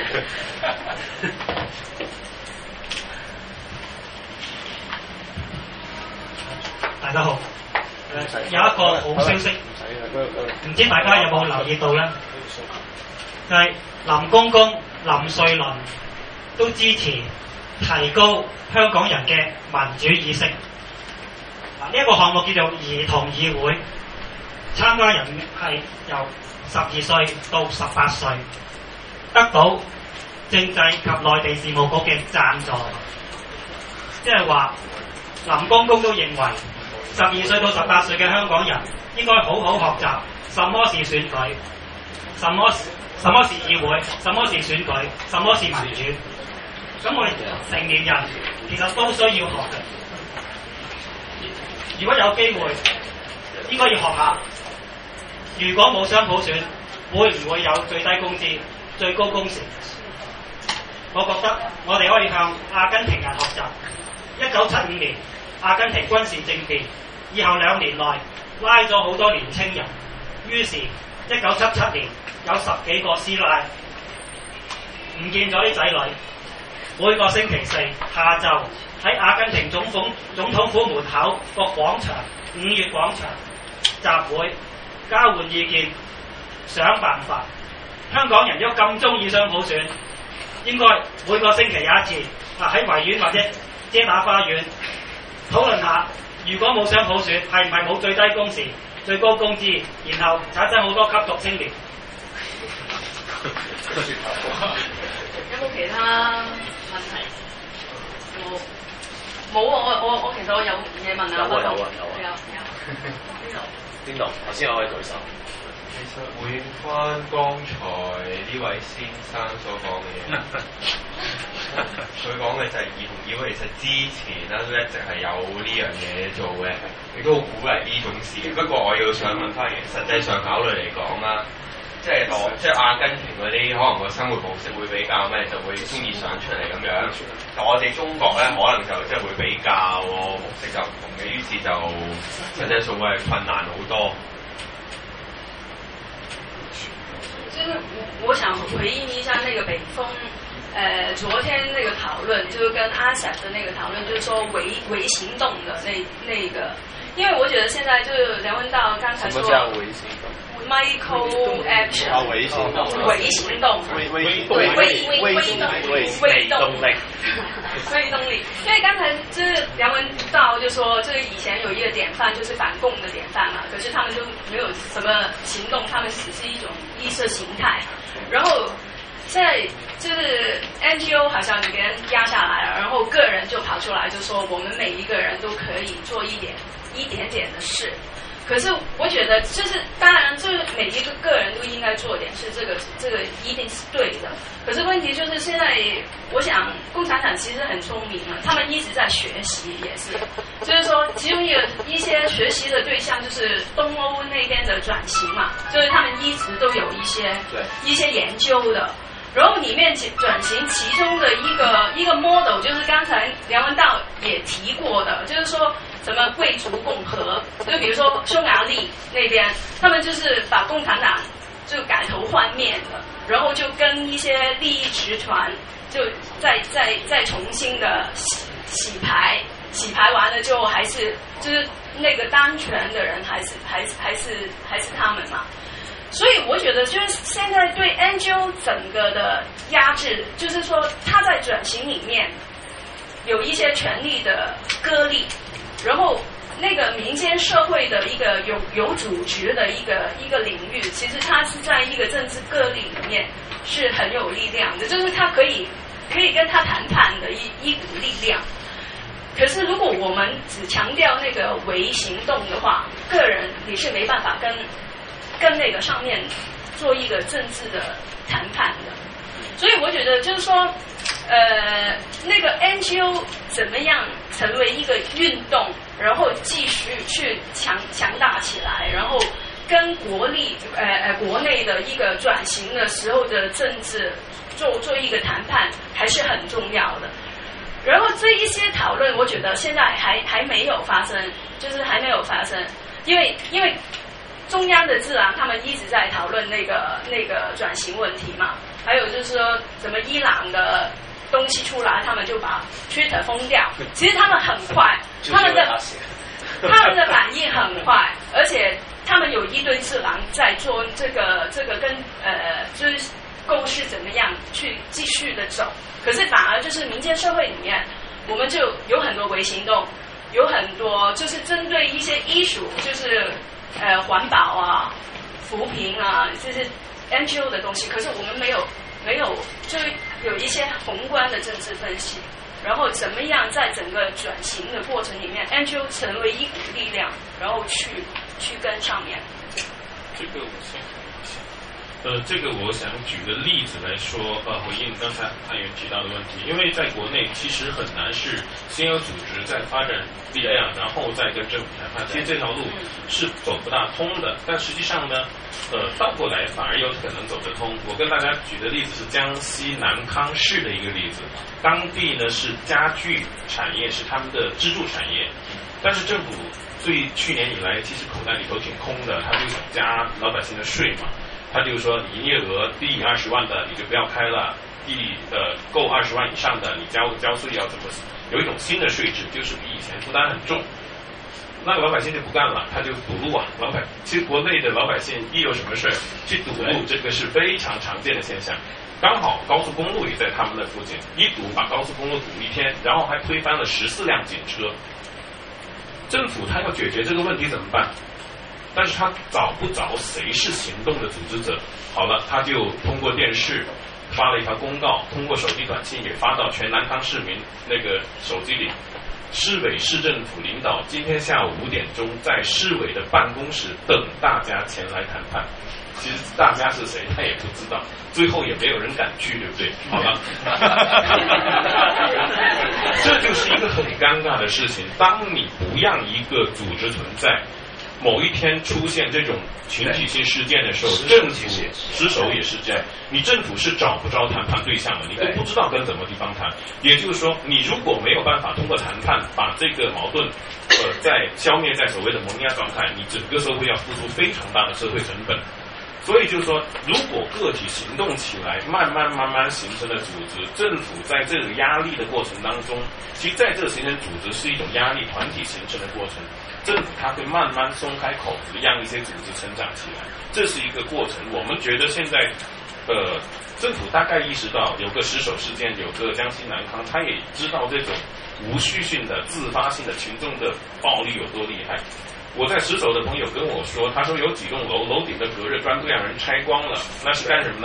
大家好，有一個好消息，唔知大家有冇留意到呢？就係林公公、林瑞麟都支持提高香港人嘅民主意識。呢一個項目叫做兒童議會，參加人係由12歲到18歲，得到政制及內地事務局嘅贊助，即係話林公公都認為12歲到18歲嘅香港人應該好好學習什麼是選舉，什麼是議會，什麼是選舉，什麼是民主。咁我哋成年人其實都需要學嘅。如果有機會，應該要學下。如果冇雙普選，會唔會有最低工資、最高工時？我覺得我哋可以向阿根廷人學習。1975年阿根廷軍事政變，以後2年內拉咗好多年青人，於是1977年有10幾個師奶唔見咗啲仔女。每個星期四下晝喺阿根廷總統府門口個廣場5月廣場集會，交換意見，想辦法。香港人如果咁中意雙普選，應該每個星期有一次喺維園或者遮打花園討論下，如果冇雙普選，係唔係冇最低工時、最高工資，然後產生好多吸毒青年？ 有冇其他問題？冇我其實我有嘢問啊。有。 邊度？頭先有位舉手。 其實回應翻剛才呢位先生所講嘅嘢，佢講嘅就係兒童議會，其實之前咧都一直係有呢樣嘢做嘅，亦都好鼓勵呢種事。不過我要想問翻嘅，實際上考慮嚟講啦，即係阿根廷嗰啲可能個生活模式會比較咩，就會中意上出嚟咁樣。但我哋中國咧，可能就即係會比較模式就唔同嘅，於是就實際上會係困難好多。 就是我想回应一下那个北风，昨天那个讨论，就是跟阿闪的那个讨论，就是说微行动的那个，因为我觉得现在就是梁文道刚才说， 什么叫微行动 ？Micro action， 微行动， 微行动，微动力。因为刚才就是梁文道就说，就是以前有一个典范，就是反共的典范嘛，可是他们就没有什么行动，他们只是一种意识形态。然后现在就是 NGO 好像给人压下来了，然后个人就跑出来就说，我们每一个人都可以做一点点的事。 可是我觉得，就是当然，这每一个个人都应该做点事，这个一定是对的。可是问题就是现在，我想共产党其实很聪明了，他们一直在学习，也是，就是说，其中一些学习的对象就是东欧那边的转型嘛，就是他们一直都有一些研究的。然后里面转型其中的一个 model 就是刚才梁文道也提过的，就是说什么贵族共和，就比如说匈牙利那边，他们就是把共产党就改头换面的，然后就跟一些利益集团就再重新的洗牌完了之后，还是就是那个当权的人还是他们嘛。所以我觉得，就是现在对 NGO 整个的压制，就是说他在转型里面有一些权力的割裂，然后那个民间社会的一个有组织的一个领域，其实它是在一个政治割裂里面是很有力量的，就是它可以跟他谈判的一股力量。可是如果我们只强调那个微行动的话，个人你是没办法跟那个上面做一个政治的谈判的。所以我觉得就是说那个 NGO 怎么样成为一个运动，然后继续去强大起来，然后跟国内的一个转型的时候的政治做一个谈判还是很重要的。然后这一些讨论我觉得现在还没有发生，就是还没有发生，因为中央的智囊他们一直在讨论那个转型问题嘛，还有就是说什么伊朗的东西出来，他们就把 Twitter 封掉。其实他们很快，他们的反应很快，而且他们有一堆智囊在做这个跟就是构思怎么样去继续的走。可是反而就是民间社会里面，我们就有很多微行动，有很多就是针对一些issue，就是环保啊、扶贫啊，就是 NGO 的东西。可是我们没有，就有一些宏观的政治分析，然后怎么样在整个转型的过程里面 ，NGO 成为一股力量，然后去跟上面。 这个我先看一下。这个我想举个例子来说，回应刚才探员提到的问题。因为在国内其实很难是先有组织再发展力量，然后再跟政府谈判，其实这条路是走不大通的。但实际上呢，倒过来反而有可能走得通。我跟大家举的例子是江西南康市的一个例子，当地呢是家具产业是他们的支柱产业，但是政府对去年以来其实口袋里头挺空的，他就想加老百姓的税嘛。他就说，营业额低于20万的你就不要开了，够20万以上的你交税要怎么？有一种新的税制，就是比以前负担很重。那个老百姓就不干了，他就堵路啊。其实国内的老百姓一有什么事去堵路，这个是非常常见的现象。刚好高速公路也在他们的附近，一堵把高速公路堵一天，然后还推翻了14辆警车。政府他要解决这个问题怎么办？但是他找不着谁是行动的组织者。好了，他就通过电视发了一条公告，通过手机短信也发到全南康市民那个手机里。市委市政府领导今天下午5点钟在市委的办公室等大家前来谈判。其实大家是谁他也不知道，最后也没有人敢去，对不对？好了，这就是一个很尴尬的事情。当你不让一个组织存在，某一天出现这种群体性事件的时候，政府失手也是这样。你政府是找不着谈判对象的，你都不知道跟什么地方谈。也就是说，你如果没有办法通过谈判把这个矛盾在消灭在所谓的萌芽状态，你整个社会要付出非常大的社会成本。所以就是说，如果个体行动起来，慢慢形成的组织，政府在这个压力的过程当中，其实在这个形成组织是一种压力团体形成的过程。政府它会慢慢松开口子，让一些组织成长起来，这是一个过程。我们觉得现在，政府大概意识到有个失手事件，有个江西南康，他也知道这种无序性的、自发性的群众的暴力有多厉害。我在失手的朋友跟我说，他说有几栋楼顶的隔热砖都让人拆光了，那是干什么呢？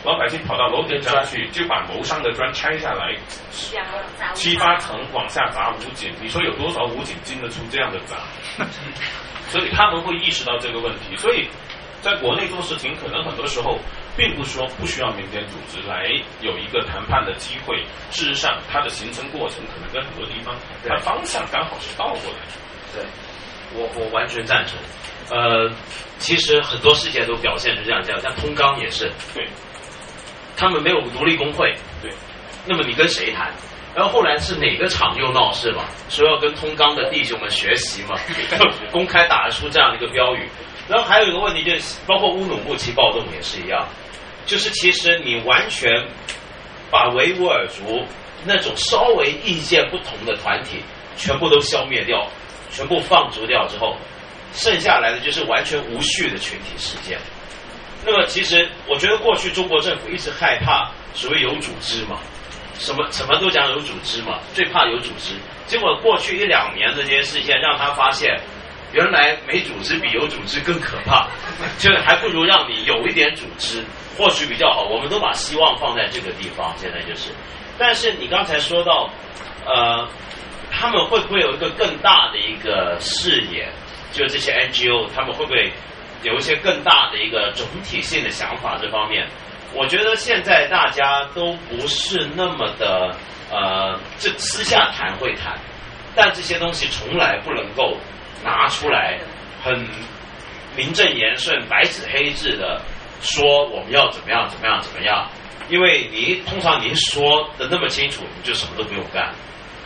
老百姓跑到楼顶上去，就把楼上的砖拆下来，7、8层往下砸武警。你说有多少武警经得出这样的砸？所以他们会意识到这个问题。所以在国内做事情，可能很多时候并不说不需要民间组织来有一个谈判的机会。事实上，它的形成过程可能跟很多地方，它方向刚好是倒过来的。 对，我完全赞成。其实很多事件都表现出这样，像通钢也是， 对， 他们没有独立工会， 对， 那么你跟谁谈？然后后来是哪个厂又闹事嘛，说要跟通钢的弟兄们学习嘛，公开打出这样的一个标语。然后还有一个问题就是，包括乌鲁木齐暴动也是一样，就是其实你完全把维吾尔族那种稍微意见不同的团体全部都消灭掉，全部放逐掉之后，剩下来的就是完全无序的群体事件。那么其实我觉得过去中国政府一直害怕所谓有组织嘛，什么都讲有组织嘛，最怕有组织。结果过去1、2年的这些事件让他发现，原来没组织比有组织更可怕，就是还不如让你有一点组织，或许比较好。我们都把希望放在这个地方，现在就是。但是你刚才说到，他们会不会有一个更大的一个视野？就这些 NGO， 他们会不会有一些更大的一个总体性的想法？这方面，我觉得现在大家都不是那么的这私下谈会谈，但这些东西从来不能够拿出来很名正言顺、白纸黑字的说我们要怎么样怎么样怎么样，因为通常您说的那么清楚，你就什么都不用干。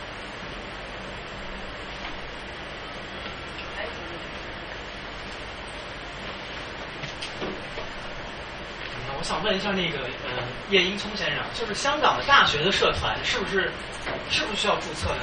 我想问一下那个叶英聪先生，就是香港的大学的社团是不是需要注册的呢？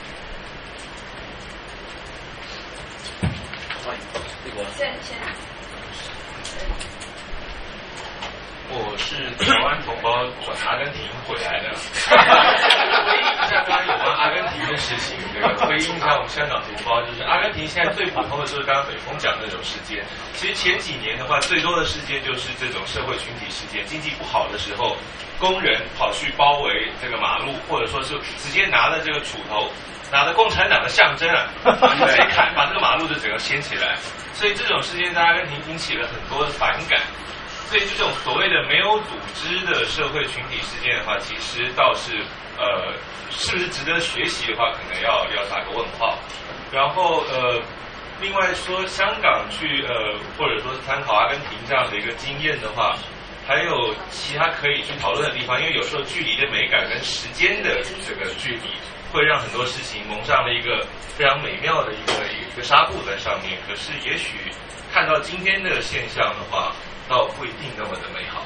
我是台湾同胞转阿根廷回来的，回应一下刚刚有关阿根廷的事情，回应一下我们香港同胞，就是阿根廷现在最普通的就是刚刚北风讲的那种事件。其实前几年的话，最多的事件就是这种社会群体事件，经济不好的时候，工人跑去包围这个马路，或者说是直接拿着这个锄头，拿着共产党的象征直接砍，把这个马路就整个掀起来。所以这种事件在阿根廷引起了很多的反感。所以这种所谓的没有组织的社会群体事件的话，其实倒是是不是值得学习的话，可能要打个问号。然后另外说香港去或者说是参考阿根廷这样的一个经验的话，还有其他可以去讨论的地方，因为有时候距离的美感跟时间的这个距离，会让很多事情蒙上了一个非常美妙的一个纱布在上面。可是也许看到今天的现象的话，倒不一定那么的美好。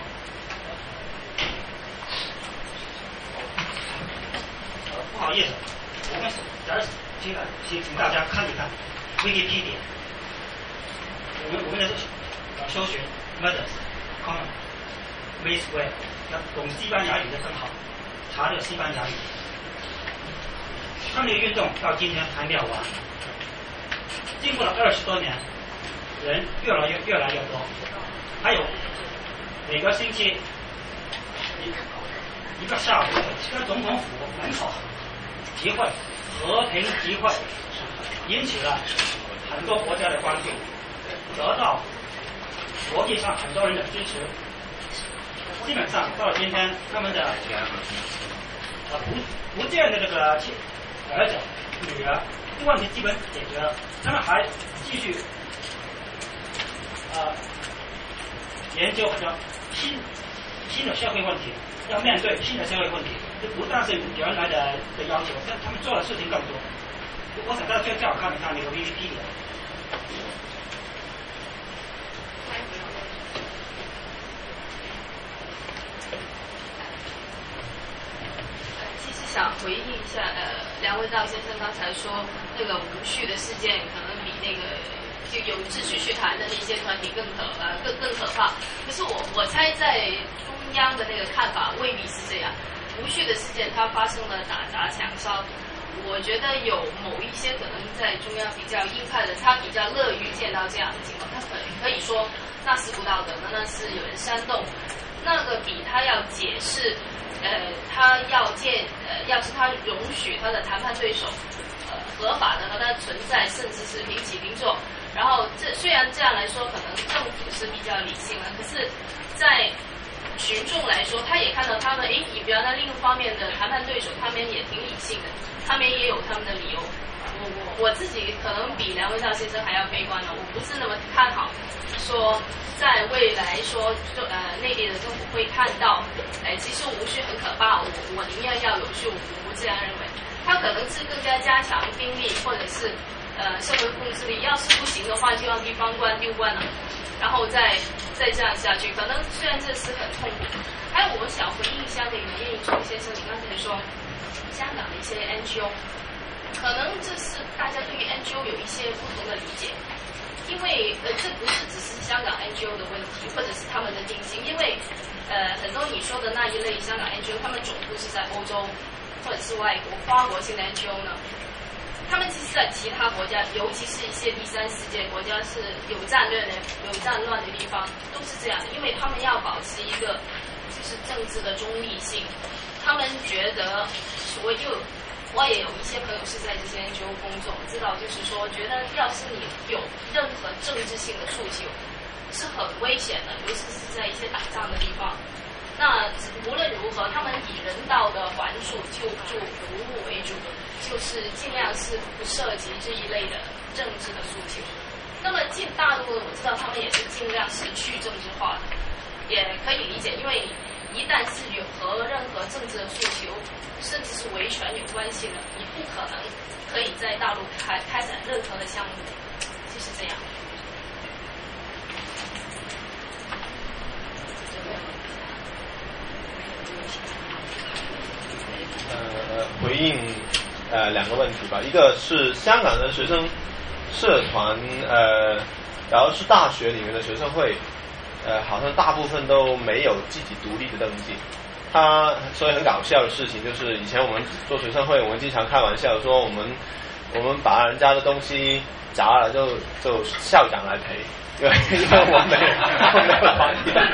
不好意思，我们请大家看一看 Wikipedia， 我们的搜寻 Mothers Common Ways Way， 那懂西班牙语的更好，查这个西班牙语。他们的运动到今天还没有完，经过了20多年，人越来越多。还有每个星期一个下午，在总统府门口集会，和平集会，引起了很多国家的关注，得到国际上很多人的支持。基本上到了今天，他们的不见的这个儿子、女儿，这个问题基本解决了，他们还继续研究很多新的社会问题，要面对新的社会问题，就不但是原来的要求，但他们做的事情更多。我想大家最好看一看那个 Wikipedia。 其实想回应一下，梁文道先生刚才说那个无序的事件，可能比那个就有秩序去谈的那些团体更可怕。可是我猜在中央的那个看法未必是这样。无序的事件它发生了打砸抢烧，我觉得有某一些可能在中央比较鹰派的，他比较乐于见到这样的情况，他可以说那是不道德的，那是有人煽动。 那个比他要解释，他要是他容许他的谈判对手，合法的和他存在，甚至是平起平坐。然后虽然这样来说，可能政府是比较理性的，可是，在群众来说，他也看到他们，比方那另一方面的谈判对手，他们也挺理性的，他们也有他们的理由。我自己可能比梁文道先生还要悲观了，我不是那么看好，说在未来说，内地的政府会看到，其实无序很可怕，我宁愿要有序，我不这样认为，他可能是更加加强兵力，或者是社会控制力，要是不行的话，就让地方官丢官了，然后再这样下去，可能虽然这是很痛苦。还有我想回应一下那个叶应聪先生，你刚才说香港的一些 NGO。可能这是大家对于 NGO 有一些不同的理解，因为这不是只是香港 NGO 的问题，或者是他们的定性，因为很多你说的那一类香港 NGO， 他们总部是在欧洲或者是外国跨国性的 NGO 呢，他们其实在其他国家，尤其是一些第三世界国家是有战乱的地方，都是这样的，因为他们要保持一个就是政治的中立性，他们觉得我也有一些朋友是在这些 NGO 工作，知道就是说，觉得要是你有任何政治性的诉求，是很危险的，尤其是在一些打仗的地方。那无论如何，他们以人道的援助、救助、服务为主，就是尽量是不涉及这一类的政治的诉求。那么进大陆，我知道他们也是尽量是去政治化的，也可以理解，因为一旦是有和任何政治的诉求，甚至是维权有关系的，你不可能可以在大陆开展任何的项目，就是这样。 回应两个问题吧，一个是香港的学生社团，然后是大学里面的学生会，好像大部分都没有自己独立的登记。所以很搞笑的事情就是，以前我们做学生会，我们经常开玩笑说，我们把人家的东西砸了，就校长来赔，因为我们没有团体登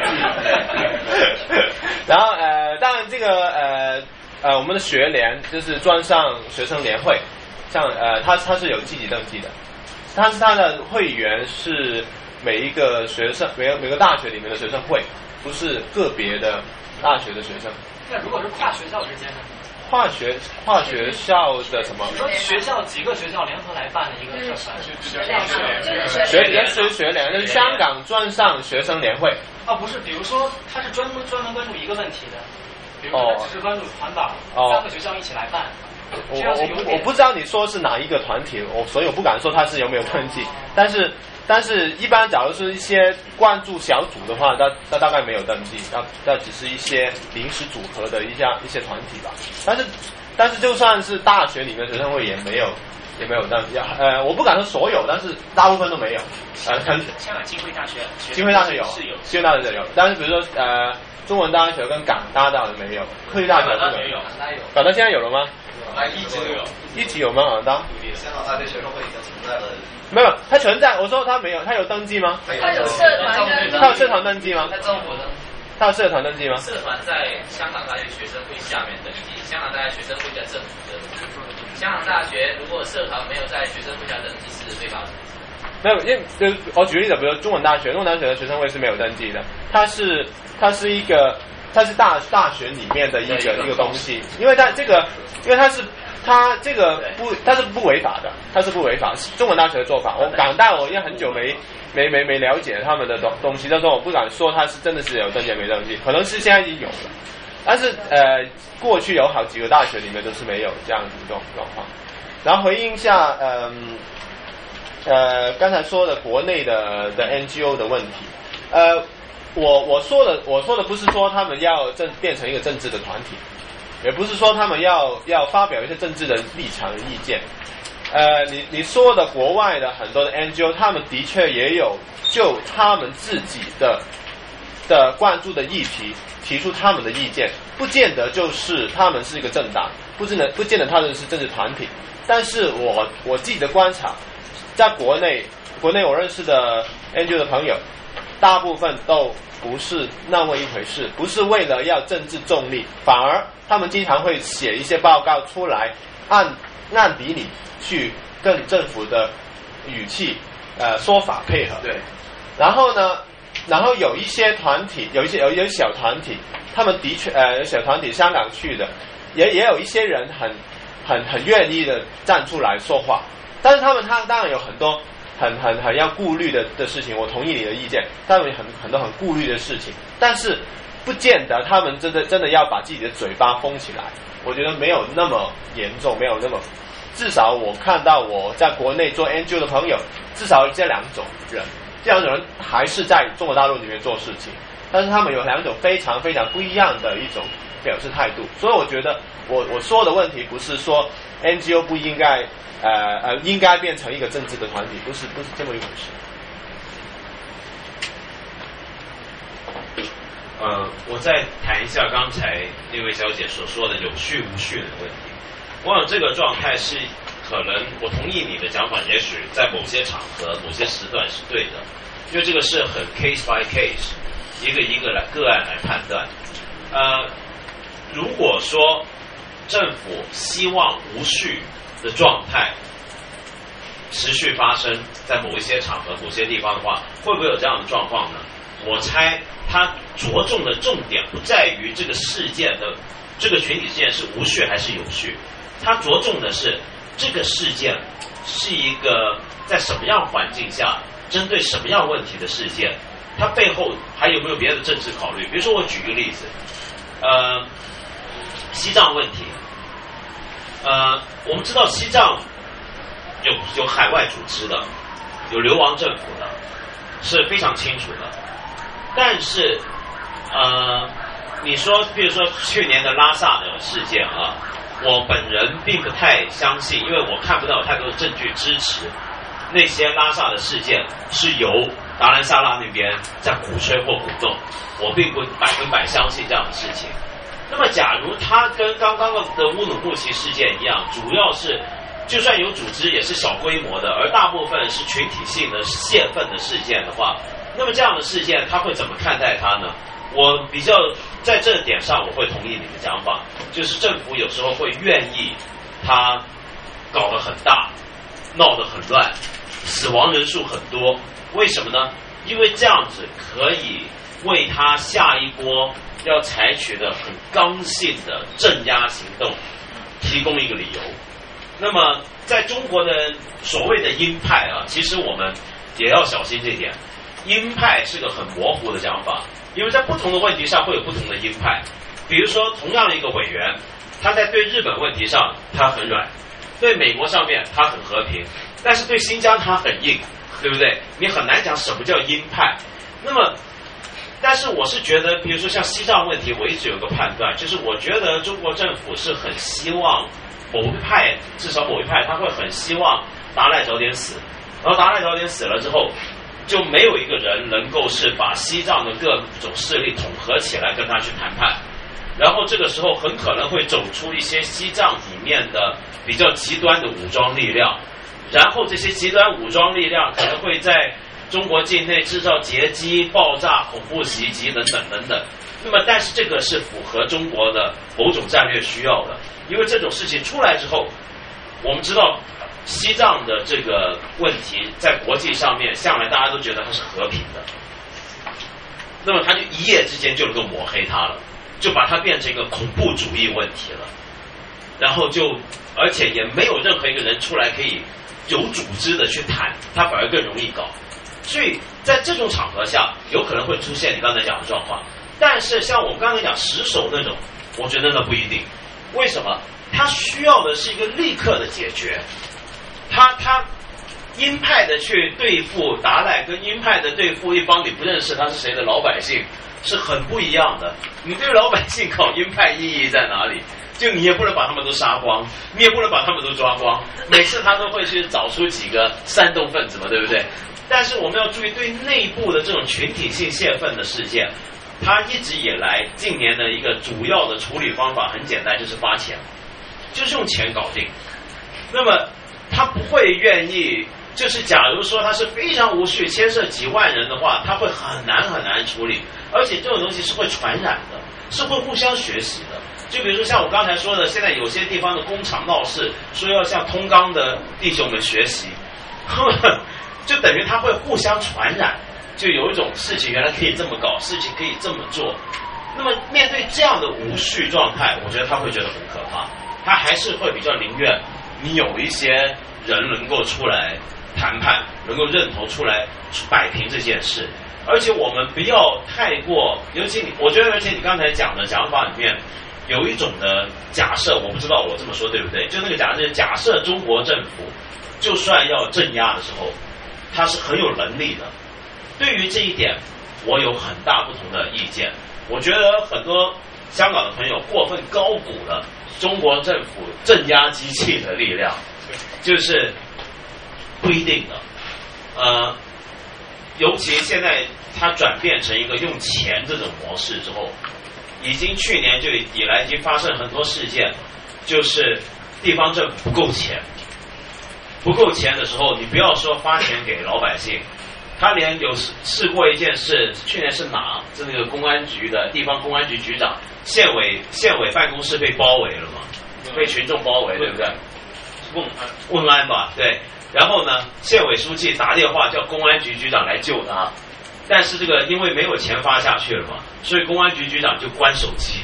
记。然后当然这个我们的学联就是专上学生联会，像它是有自己登记的，它的会员是每一个学生每个大学里面的学生会，不是个别的大学的学生。 那如果是跨学校之间呢？ 跨学校的什么？ 你说学校几个学校联合来办的一个社团， 学联就是香港专上学生联会。 哦，不是，比如说他是专门关注一个问题的，比如说他只是关注环保，3个学校一起来办。 我不知道你说是哪一个团体，所以我不敢说他是有没有登记，但是一般假如是一些关注小组的话，他大概没有登记，那只是一些临时组合的一些团体吧。但是就算是大学里面学生会也没有登记，我不敢说所有，但是大部分都没有。 香港浸会大学有，但是比如说中文大学跟港大大学没有，科技大学没有，港大现在有了吗？一直有吗？港大？ 香港大学学生会已经存在了。 没有，它存在。我说它没有，它有登记吗？ 它有社团登记。 它有社团登记吗？ 在政府的。 它有社团登记吗？ 社团在香港大学学生会下面登记，香港大学学生会在政府登记。香港大学如果社团没有在学生会下登记是非法的。 没有，因为我举例子，比如中文大学的学生会是没有登记的，它是大学里面的一个东西，因为它是不违法的，它是不违法，中文大学的做法。港大我也很久没了解他们的东西，但是我不敢说它是真的是有登记没登记，可能是现在已经有了，但是过去有好几个大学里面都是没有这样子的状况。然后回应一下刚才说的国内的 NGO 的问题，我说的不是说他们要变成一个政治的团体，也不是说他们要发表一些政治的立场的意见。你说的国外的很多的 NGO， 他们的确也有就他们自己的关注的议题提出他们的意见，不见得就是他们是一个政党，不见得他们是政治团体。但是我自己的观察，在国内我认识的 NGO 的朋友，大部分都不是那么一回事，不是为了要政治中立，反而他们经常会写一些报告出来，按比例去跟政府的语气说法配合。 对。 然后呢，有一些团体，有小团体，他们的确有小团体香港去的，也有一些人很愿意的站出来说话，但是他当然有很多很要顾虑的事情，我同意你的意见，他们有很多很顾虑的事情，但是不见得他们真的要把自己的嘴巴封起来，我觉得没有那么严重，没有那么，至少我看到我在国内做 NGO 的朋友，至少这两种人还是在中国大陆里面做事情，但是他们有两种非常非常不一样的一种表示态度，所以我觉得我说的问题不是说 NGO 不应该应该变成一个政治的团体，不是这么一回事。 我再谈一下刚才那位小姐所说的有序无序的问题。我想这个状态是可能，我同意你的讲法，也许在某些场合、某些时段是对的，因为这个是很 case by case， 一个个案来判断。如果说政府希望无序的状态持续发生在某一些场合、某些地方的话，会不会有这样的状况呢？我猜它着重的重点不在于这个事件的这个群体事件是无序还是有序，它着重的是这个事件是一个在什么样环境下针对什么样问题的事件，它背后还有没有别的政治考虑。比如说我举一个例子，西藏问题，我们知道西藏有海外组织的，有流亡政府的，是非常清楚的。但是你说比如说去年的拉萨的事件啊，我本人并不太相信，因为我看不到太多的证据支持那些拉萨的事件是由达兰萨拉那边在鼓吹或鼓动，我并不100%相信这样的事情。那么假如它跟刚刚的乌鲁木齐事件一样，主要是就算有组织也是小规模的，而大部分是群体性的泄愤的事件的话，那么这样的事件他会怎么看待它呢？我比较在这点上我会同意你的讲法，就是政府有时候会愿意他搞得很大，闹得很乱，死亡人数很多，为什么呢？因为这样子可以为他下一波要采取的很刚性的镇压行动提供一个理由。那么在中国的所谓的鹰派啊，其实我们也要小心这点。鹰派是个很模糊的讲法，因为在不同的问题上会有不同的鹰派。比如说同样的一个委员，他在对日本问题上他很软，对美国上面他很和平，但是对新疆他很硬，对不对？你很难讲什么叫鹰派。那么但是我是觉得比如说像西藏问题，我一直有个判断，就是我觉得中国政府是很希望某一派，至少某一派他会很希望达赖早点死，然后达赖早点死了之后，就没有一个人能够是把西藏的各种势力统合起来跟他去谈判，然后这个时候很可能会走出一些西藏里面的比较极端的武装力量，然后这些极端武装力量可能会在中国境内制造劫机、爆炸、恐怖袭击等等等等。那么但是这个是符合中国的某种战略需要的，因为这种事情出来之后，我们知道西藏的这个问题在国际上面向来大家都觉得它是和平的，那么他就一夜之间就能够抹黑它了，就把它变成一个恐怖主义问题了，然后而且也没有任何一个人出来可以有组织的去谈，它反而更容易搞。所以在这种场合下有可能会出现你刚才讲的状况，但是像我们刚才讲石首那种，我觉得那不一定。为什么？他需要的是一个立刻的解决。他鹰派的去对付达赖，跟鹰派的对付一帮你不认识他是谁的老百姓是很不一样的。你对老百姓搞鹰派意义在哪里？就你也不能把他们都杀光，你也不能把他们都抓光，每次他都会去找出几个煽动分子嘛，对不对？但是我们要注意，对内部的这种群体性泄愤的事件，他一直以来近年的一个主要的处理方法很简单，就是发钱，就是用钱搞定。那么他不会愿意，就是假如说他是非常无序，牵涉几万人的话，他会很难处理。 而且这种东西是会传染的，是会互相学习的。就比如说像我刚才说的，现在有些地方的工厂闹事，说要向通钢的弟兄们学习，就等于他会互相传染，就有一种事情原来可以这么搞，事情可以这么做。那么面对这样的无序状态，我觉得他会觉得很可怕，他还是会比较宁愿你有一些人能够出来谈判，能够认同出来摆平这件事。而且我们不要太过，尤其你，我觉得，而且你刚才讲的讲法里面有一种的假设，我不知道我这么说对不对？就那个假设中国政府就算要镇压的时候，他是很有能力的。对于这一点，我有很大不同的意见。我觉得很多香港的朋友过分高估了中国政府镇压机器的力量，就是不一定的。尤其现在它转变成一个用钱这种模式之后，已经去年就以来已经发生很多事件，就是地方政府不够钱的时候，你不要说发钱给老百姓，他连有试过一件事，去年是哪？是那个公安局的地方公安局局长，县委办公室被包围了嘛，被群众包围，对不对？问安吧，对。然后呢，县委书记打电话叫公安局局长来救他，但是这个因为没有钱发下去了嘛，所以公安局局长就关手机，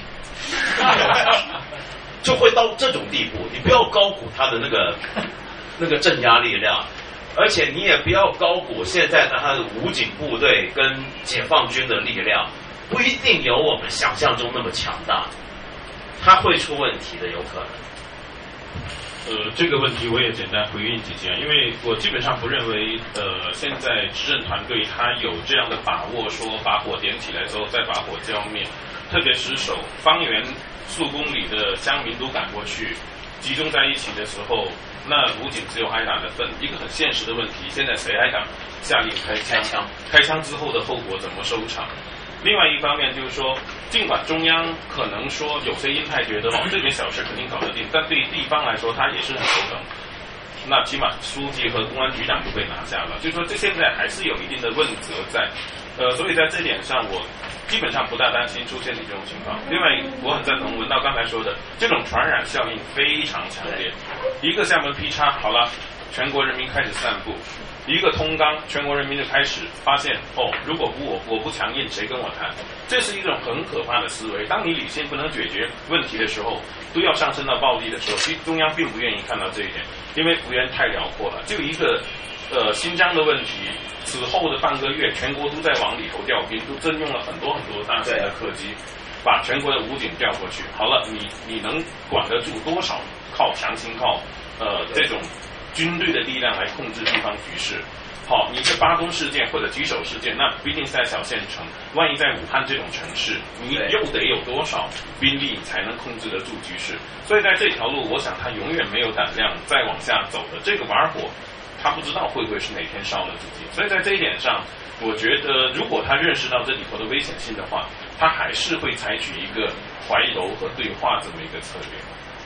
就会到这种地步。你不要高估他的那个镇压力量。而且你也不要高估现在的他的武警部队跟解放军的力量，不一定有我们想象中那么强大，他会出问题的，有可能。 这个问题我也简单回应几句，因为我基本上不认为现在执政团队他有这样的把握，说把火点起来之后再把火浇灭，特别是方圆数公里的乡民都赶过去，集中在一起的时候，那武警只有挨打的份。一个很现实的问题，现在谁还敢下令开枪？开枪之后的后果怎么收场？另外一方面就是说，尽管中央可能说有些鹰派觉得这点小事肯定搞得定，但对地方来说他也是很头疼。那起码书记和公安局长都被拿下了，就是说这现在还是有一定的问责在。所以在这点上我基本上不大担心出现你这种情况。另外我很赞同文道刚才说的，这种传染效应非常强烈。一个厦门劈叉好了，全国人民开始散步，一个通钢，全国人民就开始发现如果我不强硬，谁跟我谈？这是一种很可怕的思维。当你理性不能解决问题的时候，都要上升到暴力的时候，其实中央并不愿意看到这一点，因为幅员太辽阔了。就一个新疆的问题，此后的半个月，全国都在往里头调兵，都征用了很多大型的客机，把全国的武警调过去。好了，你能管得住多少靠强行靠这种军队的力量来控制地方局势？好，你这巴东事件或者吉首事件，那毕竟是在小县城，万一在武汉这种城市，你又得有多少兵力才能控制得住局势？所以在这条路，我想他永远没有胆量再往下走的。这个玩火，他不知道会不会是哪天烧了自己。所以在这一点上，我觉得如果他认识到这里头的危险性的话，他还是会采取一个怀柔和对话这么一个策略。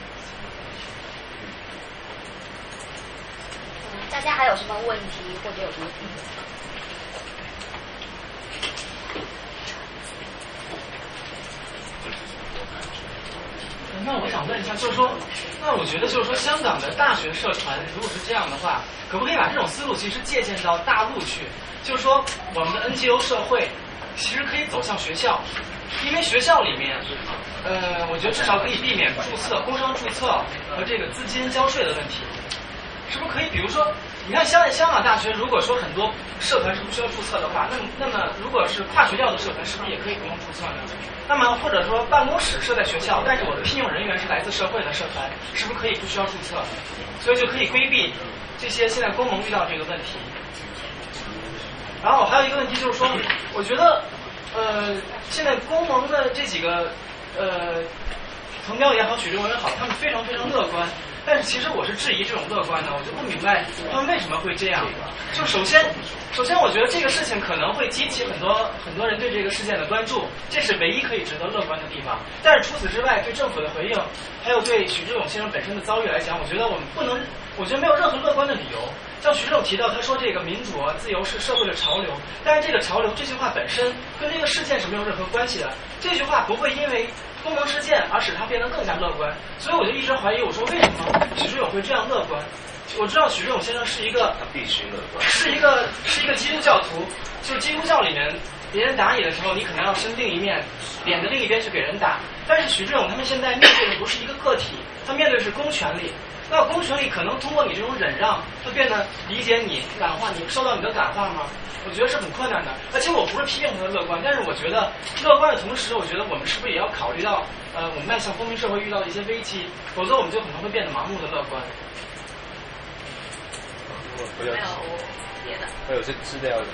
大家还有什么问题或者有什么提问？ 那我想问一下，就是说，那我觉得就是说，香港的大学社团如果是这样的话，可不可以把这种思路其实借鉴到大陆去？就是说，我们的 NGO 社会其实可以走向学校，因为学校里面，我觉得至少可以避免注册、工商注册和这个资金交税的问题。是不是可以？比如说，你看香港大学，如果说很多社团是不需要注册的话，那么如果是跨学校的社团，是不是也可以不用注册呢？那么或者说办公室设在学校，但是我的聘用人员是来自社会的社团，是不是可以不需要注册？所以就可以规避这些现在公盟遇到这个问题。然后还有一个问题就是说，我觉得现在公盟的这几个滕彪也好，许志文也好，他们非常非常乐观。但是其实我是质疑这种乐观的，我就不明白他们为什么会这样。就首先我觉得这个事情可能会激起很多人对这个事件的关注，这是唯一可以值得乐观的地方。但是除此之外，对政府的回应，还有对许志永先生本身的遭遇来讲，我觉得没有任何乐观的理由。 像徐志勇提到，他说这个民主啊、自由是社会的潮流，但是这个潮流这句话本身跟这个事件是没有任何关系的。这句话不会因为公盟事件而使他变得更加乐观，所以我就一直怀疑，我说为什么徐志勇会这样乐观？我知道徐志勇先生是一个， 他必须乐观， 是一个基督教徒，就是基督教里面别人打你的时候，你可能要身定一面，脸的另一边去给人打。但是徐志勇他们现在面对的不是一个个体，他面对的是公权力。那公权力可能通过你这种忍让，会变得理解你、感化你，受到你的感化吗？我觉得是很困难的。而且我不是批评他的乐观，但是我觉得乐观的同时，我觉得我们是不是也要考虑到，我们迈向公民社会遇到的一些危机，否则我们就可能会变得盲目的乐观。 没有别的， 没有是这样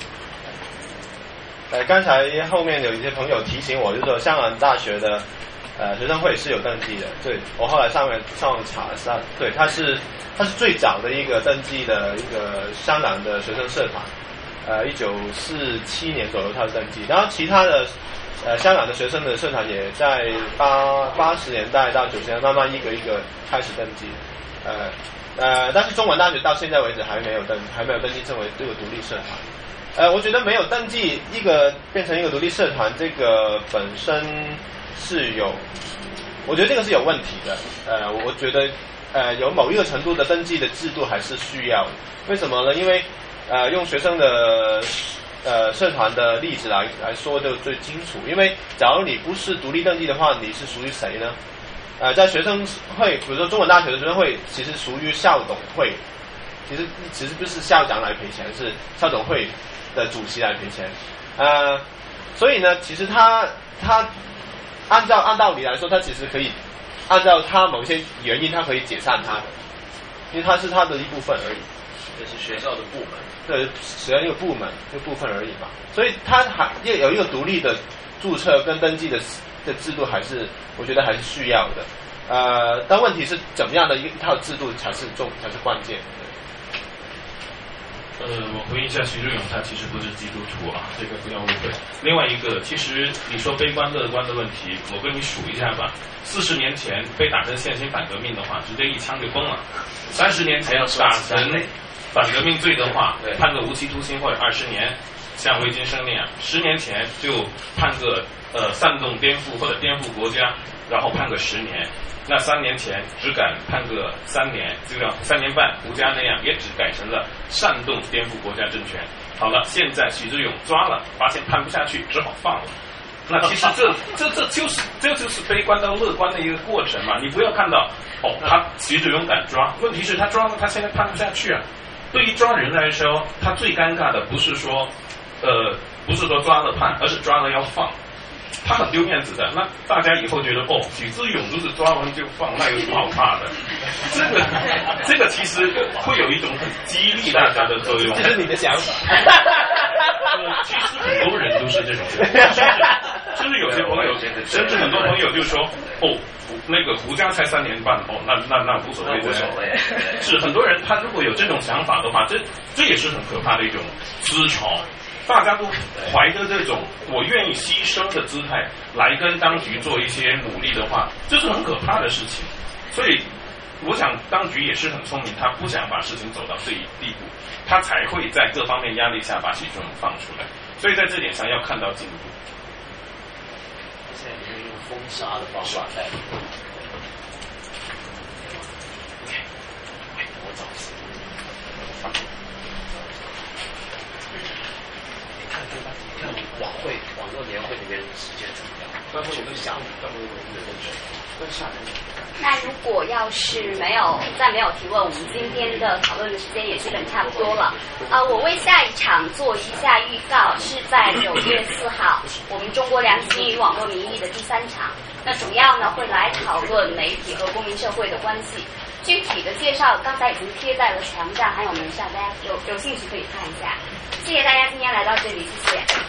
的。刚才后面有一些朋友提醒我，就是说香港大学的学生会是有登记的。对，我后来上网查一下，对，它是最早的一个登记的一个香港的学生社团。1947年左右它是登记，然后其他的香港的学生的社团也在80年代到90年代慢慢一个一个开始登记。但是中文大学到现在为止还没有登记成为这个独立社团。我觉得没有登记变成一个独立社团，这个本身是我觉得这个是有问题的。我觉得有某一个程度的登记的制度还是需要的。为什么呢？因为用学生的社团的例子来说就最清楚。因为假如你不是独立登记的话，你是属于谁呢？在学生会，比如说中文大学的学生会，其实属于校董会，其实不是校长来赔钱，是校董会的主席来赔钱。所以呢，其实他按道理来说，他其实可以按照他某些原因，他可以解散他的，因为他是他的一部分而已。 这是学校的部门， 对，学校一个部门一部分而已嘛。所以他还有一个独立的注册跟登记的制度，我觉得还是需要的。但问题是怎么样的一套制度才是关键。 我回应一下徐志勇，他其实不是基督徒啊，这个不要误会。另外一个，其实你说悲观乐观的问题，我跟你数一下吧。40年前被打成现行反革命的话，直接一枪就崩了。30年前打成反革命罪的话，判个无期徒刑或者20年，像魏金生那样；10年前就判个煽动颠覆或者颠覆国家，然后判个10年。那3年前只敢判个3年，就像3年半胡家那样，也只改成了煽动颠覆国家政权。好了，现在徐志勇抓了，发现判不下去，只好放了。那其实这就是悲观到乐观的一个过程嘛。你不要看到他徐志勇敢抓，问题是他抓了，他现在判不下去啊。对于抓人来说，他最尴尬的不是说抓了判，而是抓了要放。他很丢面子的，那大家以后觉得许志勇就是抓完就放，那有什么好怕的？这个其实会有一种很激励大家的作用。 这是你的想法。 其实很多人都是这种人，就是有些朋友，甚至很多朋友就说那个胡家才3年半，那无所谓的。是很多人他如果有这种想法的话，这也是很可怕的一种思潮。大家都怀着这种我愿意牺牲的姿态来跟当局做一些努力的话，这是很可怕的事情。所以我想当局也是很聪明，他不想把事情走到这一地步，他才会在各方面压力下把许志勇放出来。所以在这点上要看到进步。 现在你用封杀的方法来我找看网络年会里面时间怎么样？包括我们下午专门有人跟下人。 那如果要是没有提问，我们今天的讨论的时间也基本差不多了。我为下一场做一下预告，是在9月4号，我们中国良心与网络民意的第3场。那主要呢会来讨论媒体和公民社会的关系。具体的介绍刚才已经贴在了墙上，还有门上，大家有兴趣可以看一下。谢谢大家今天来到这里，谢谢。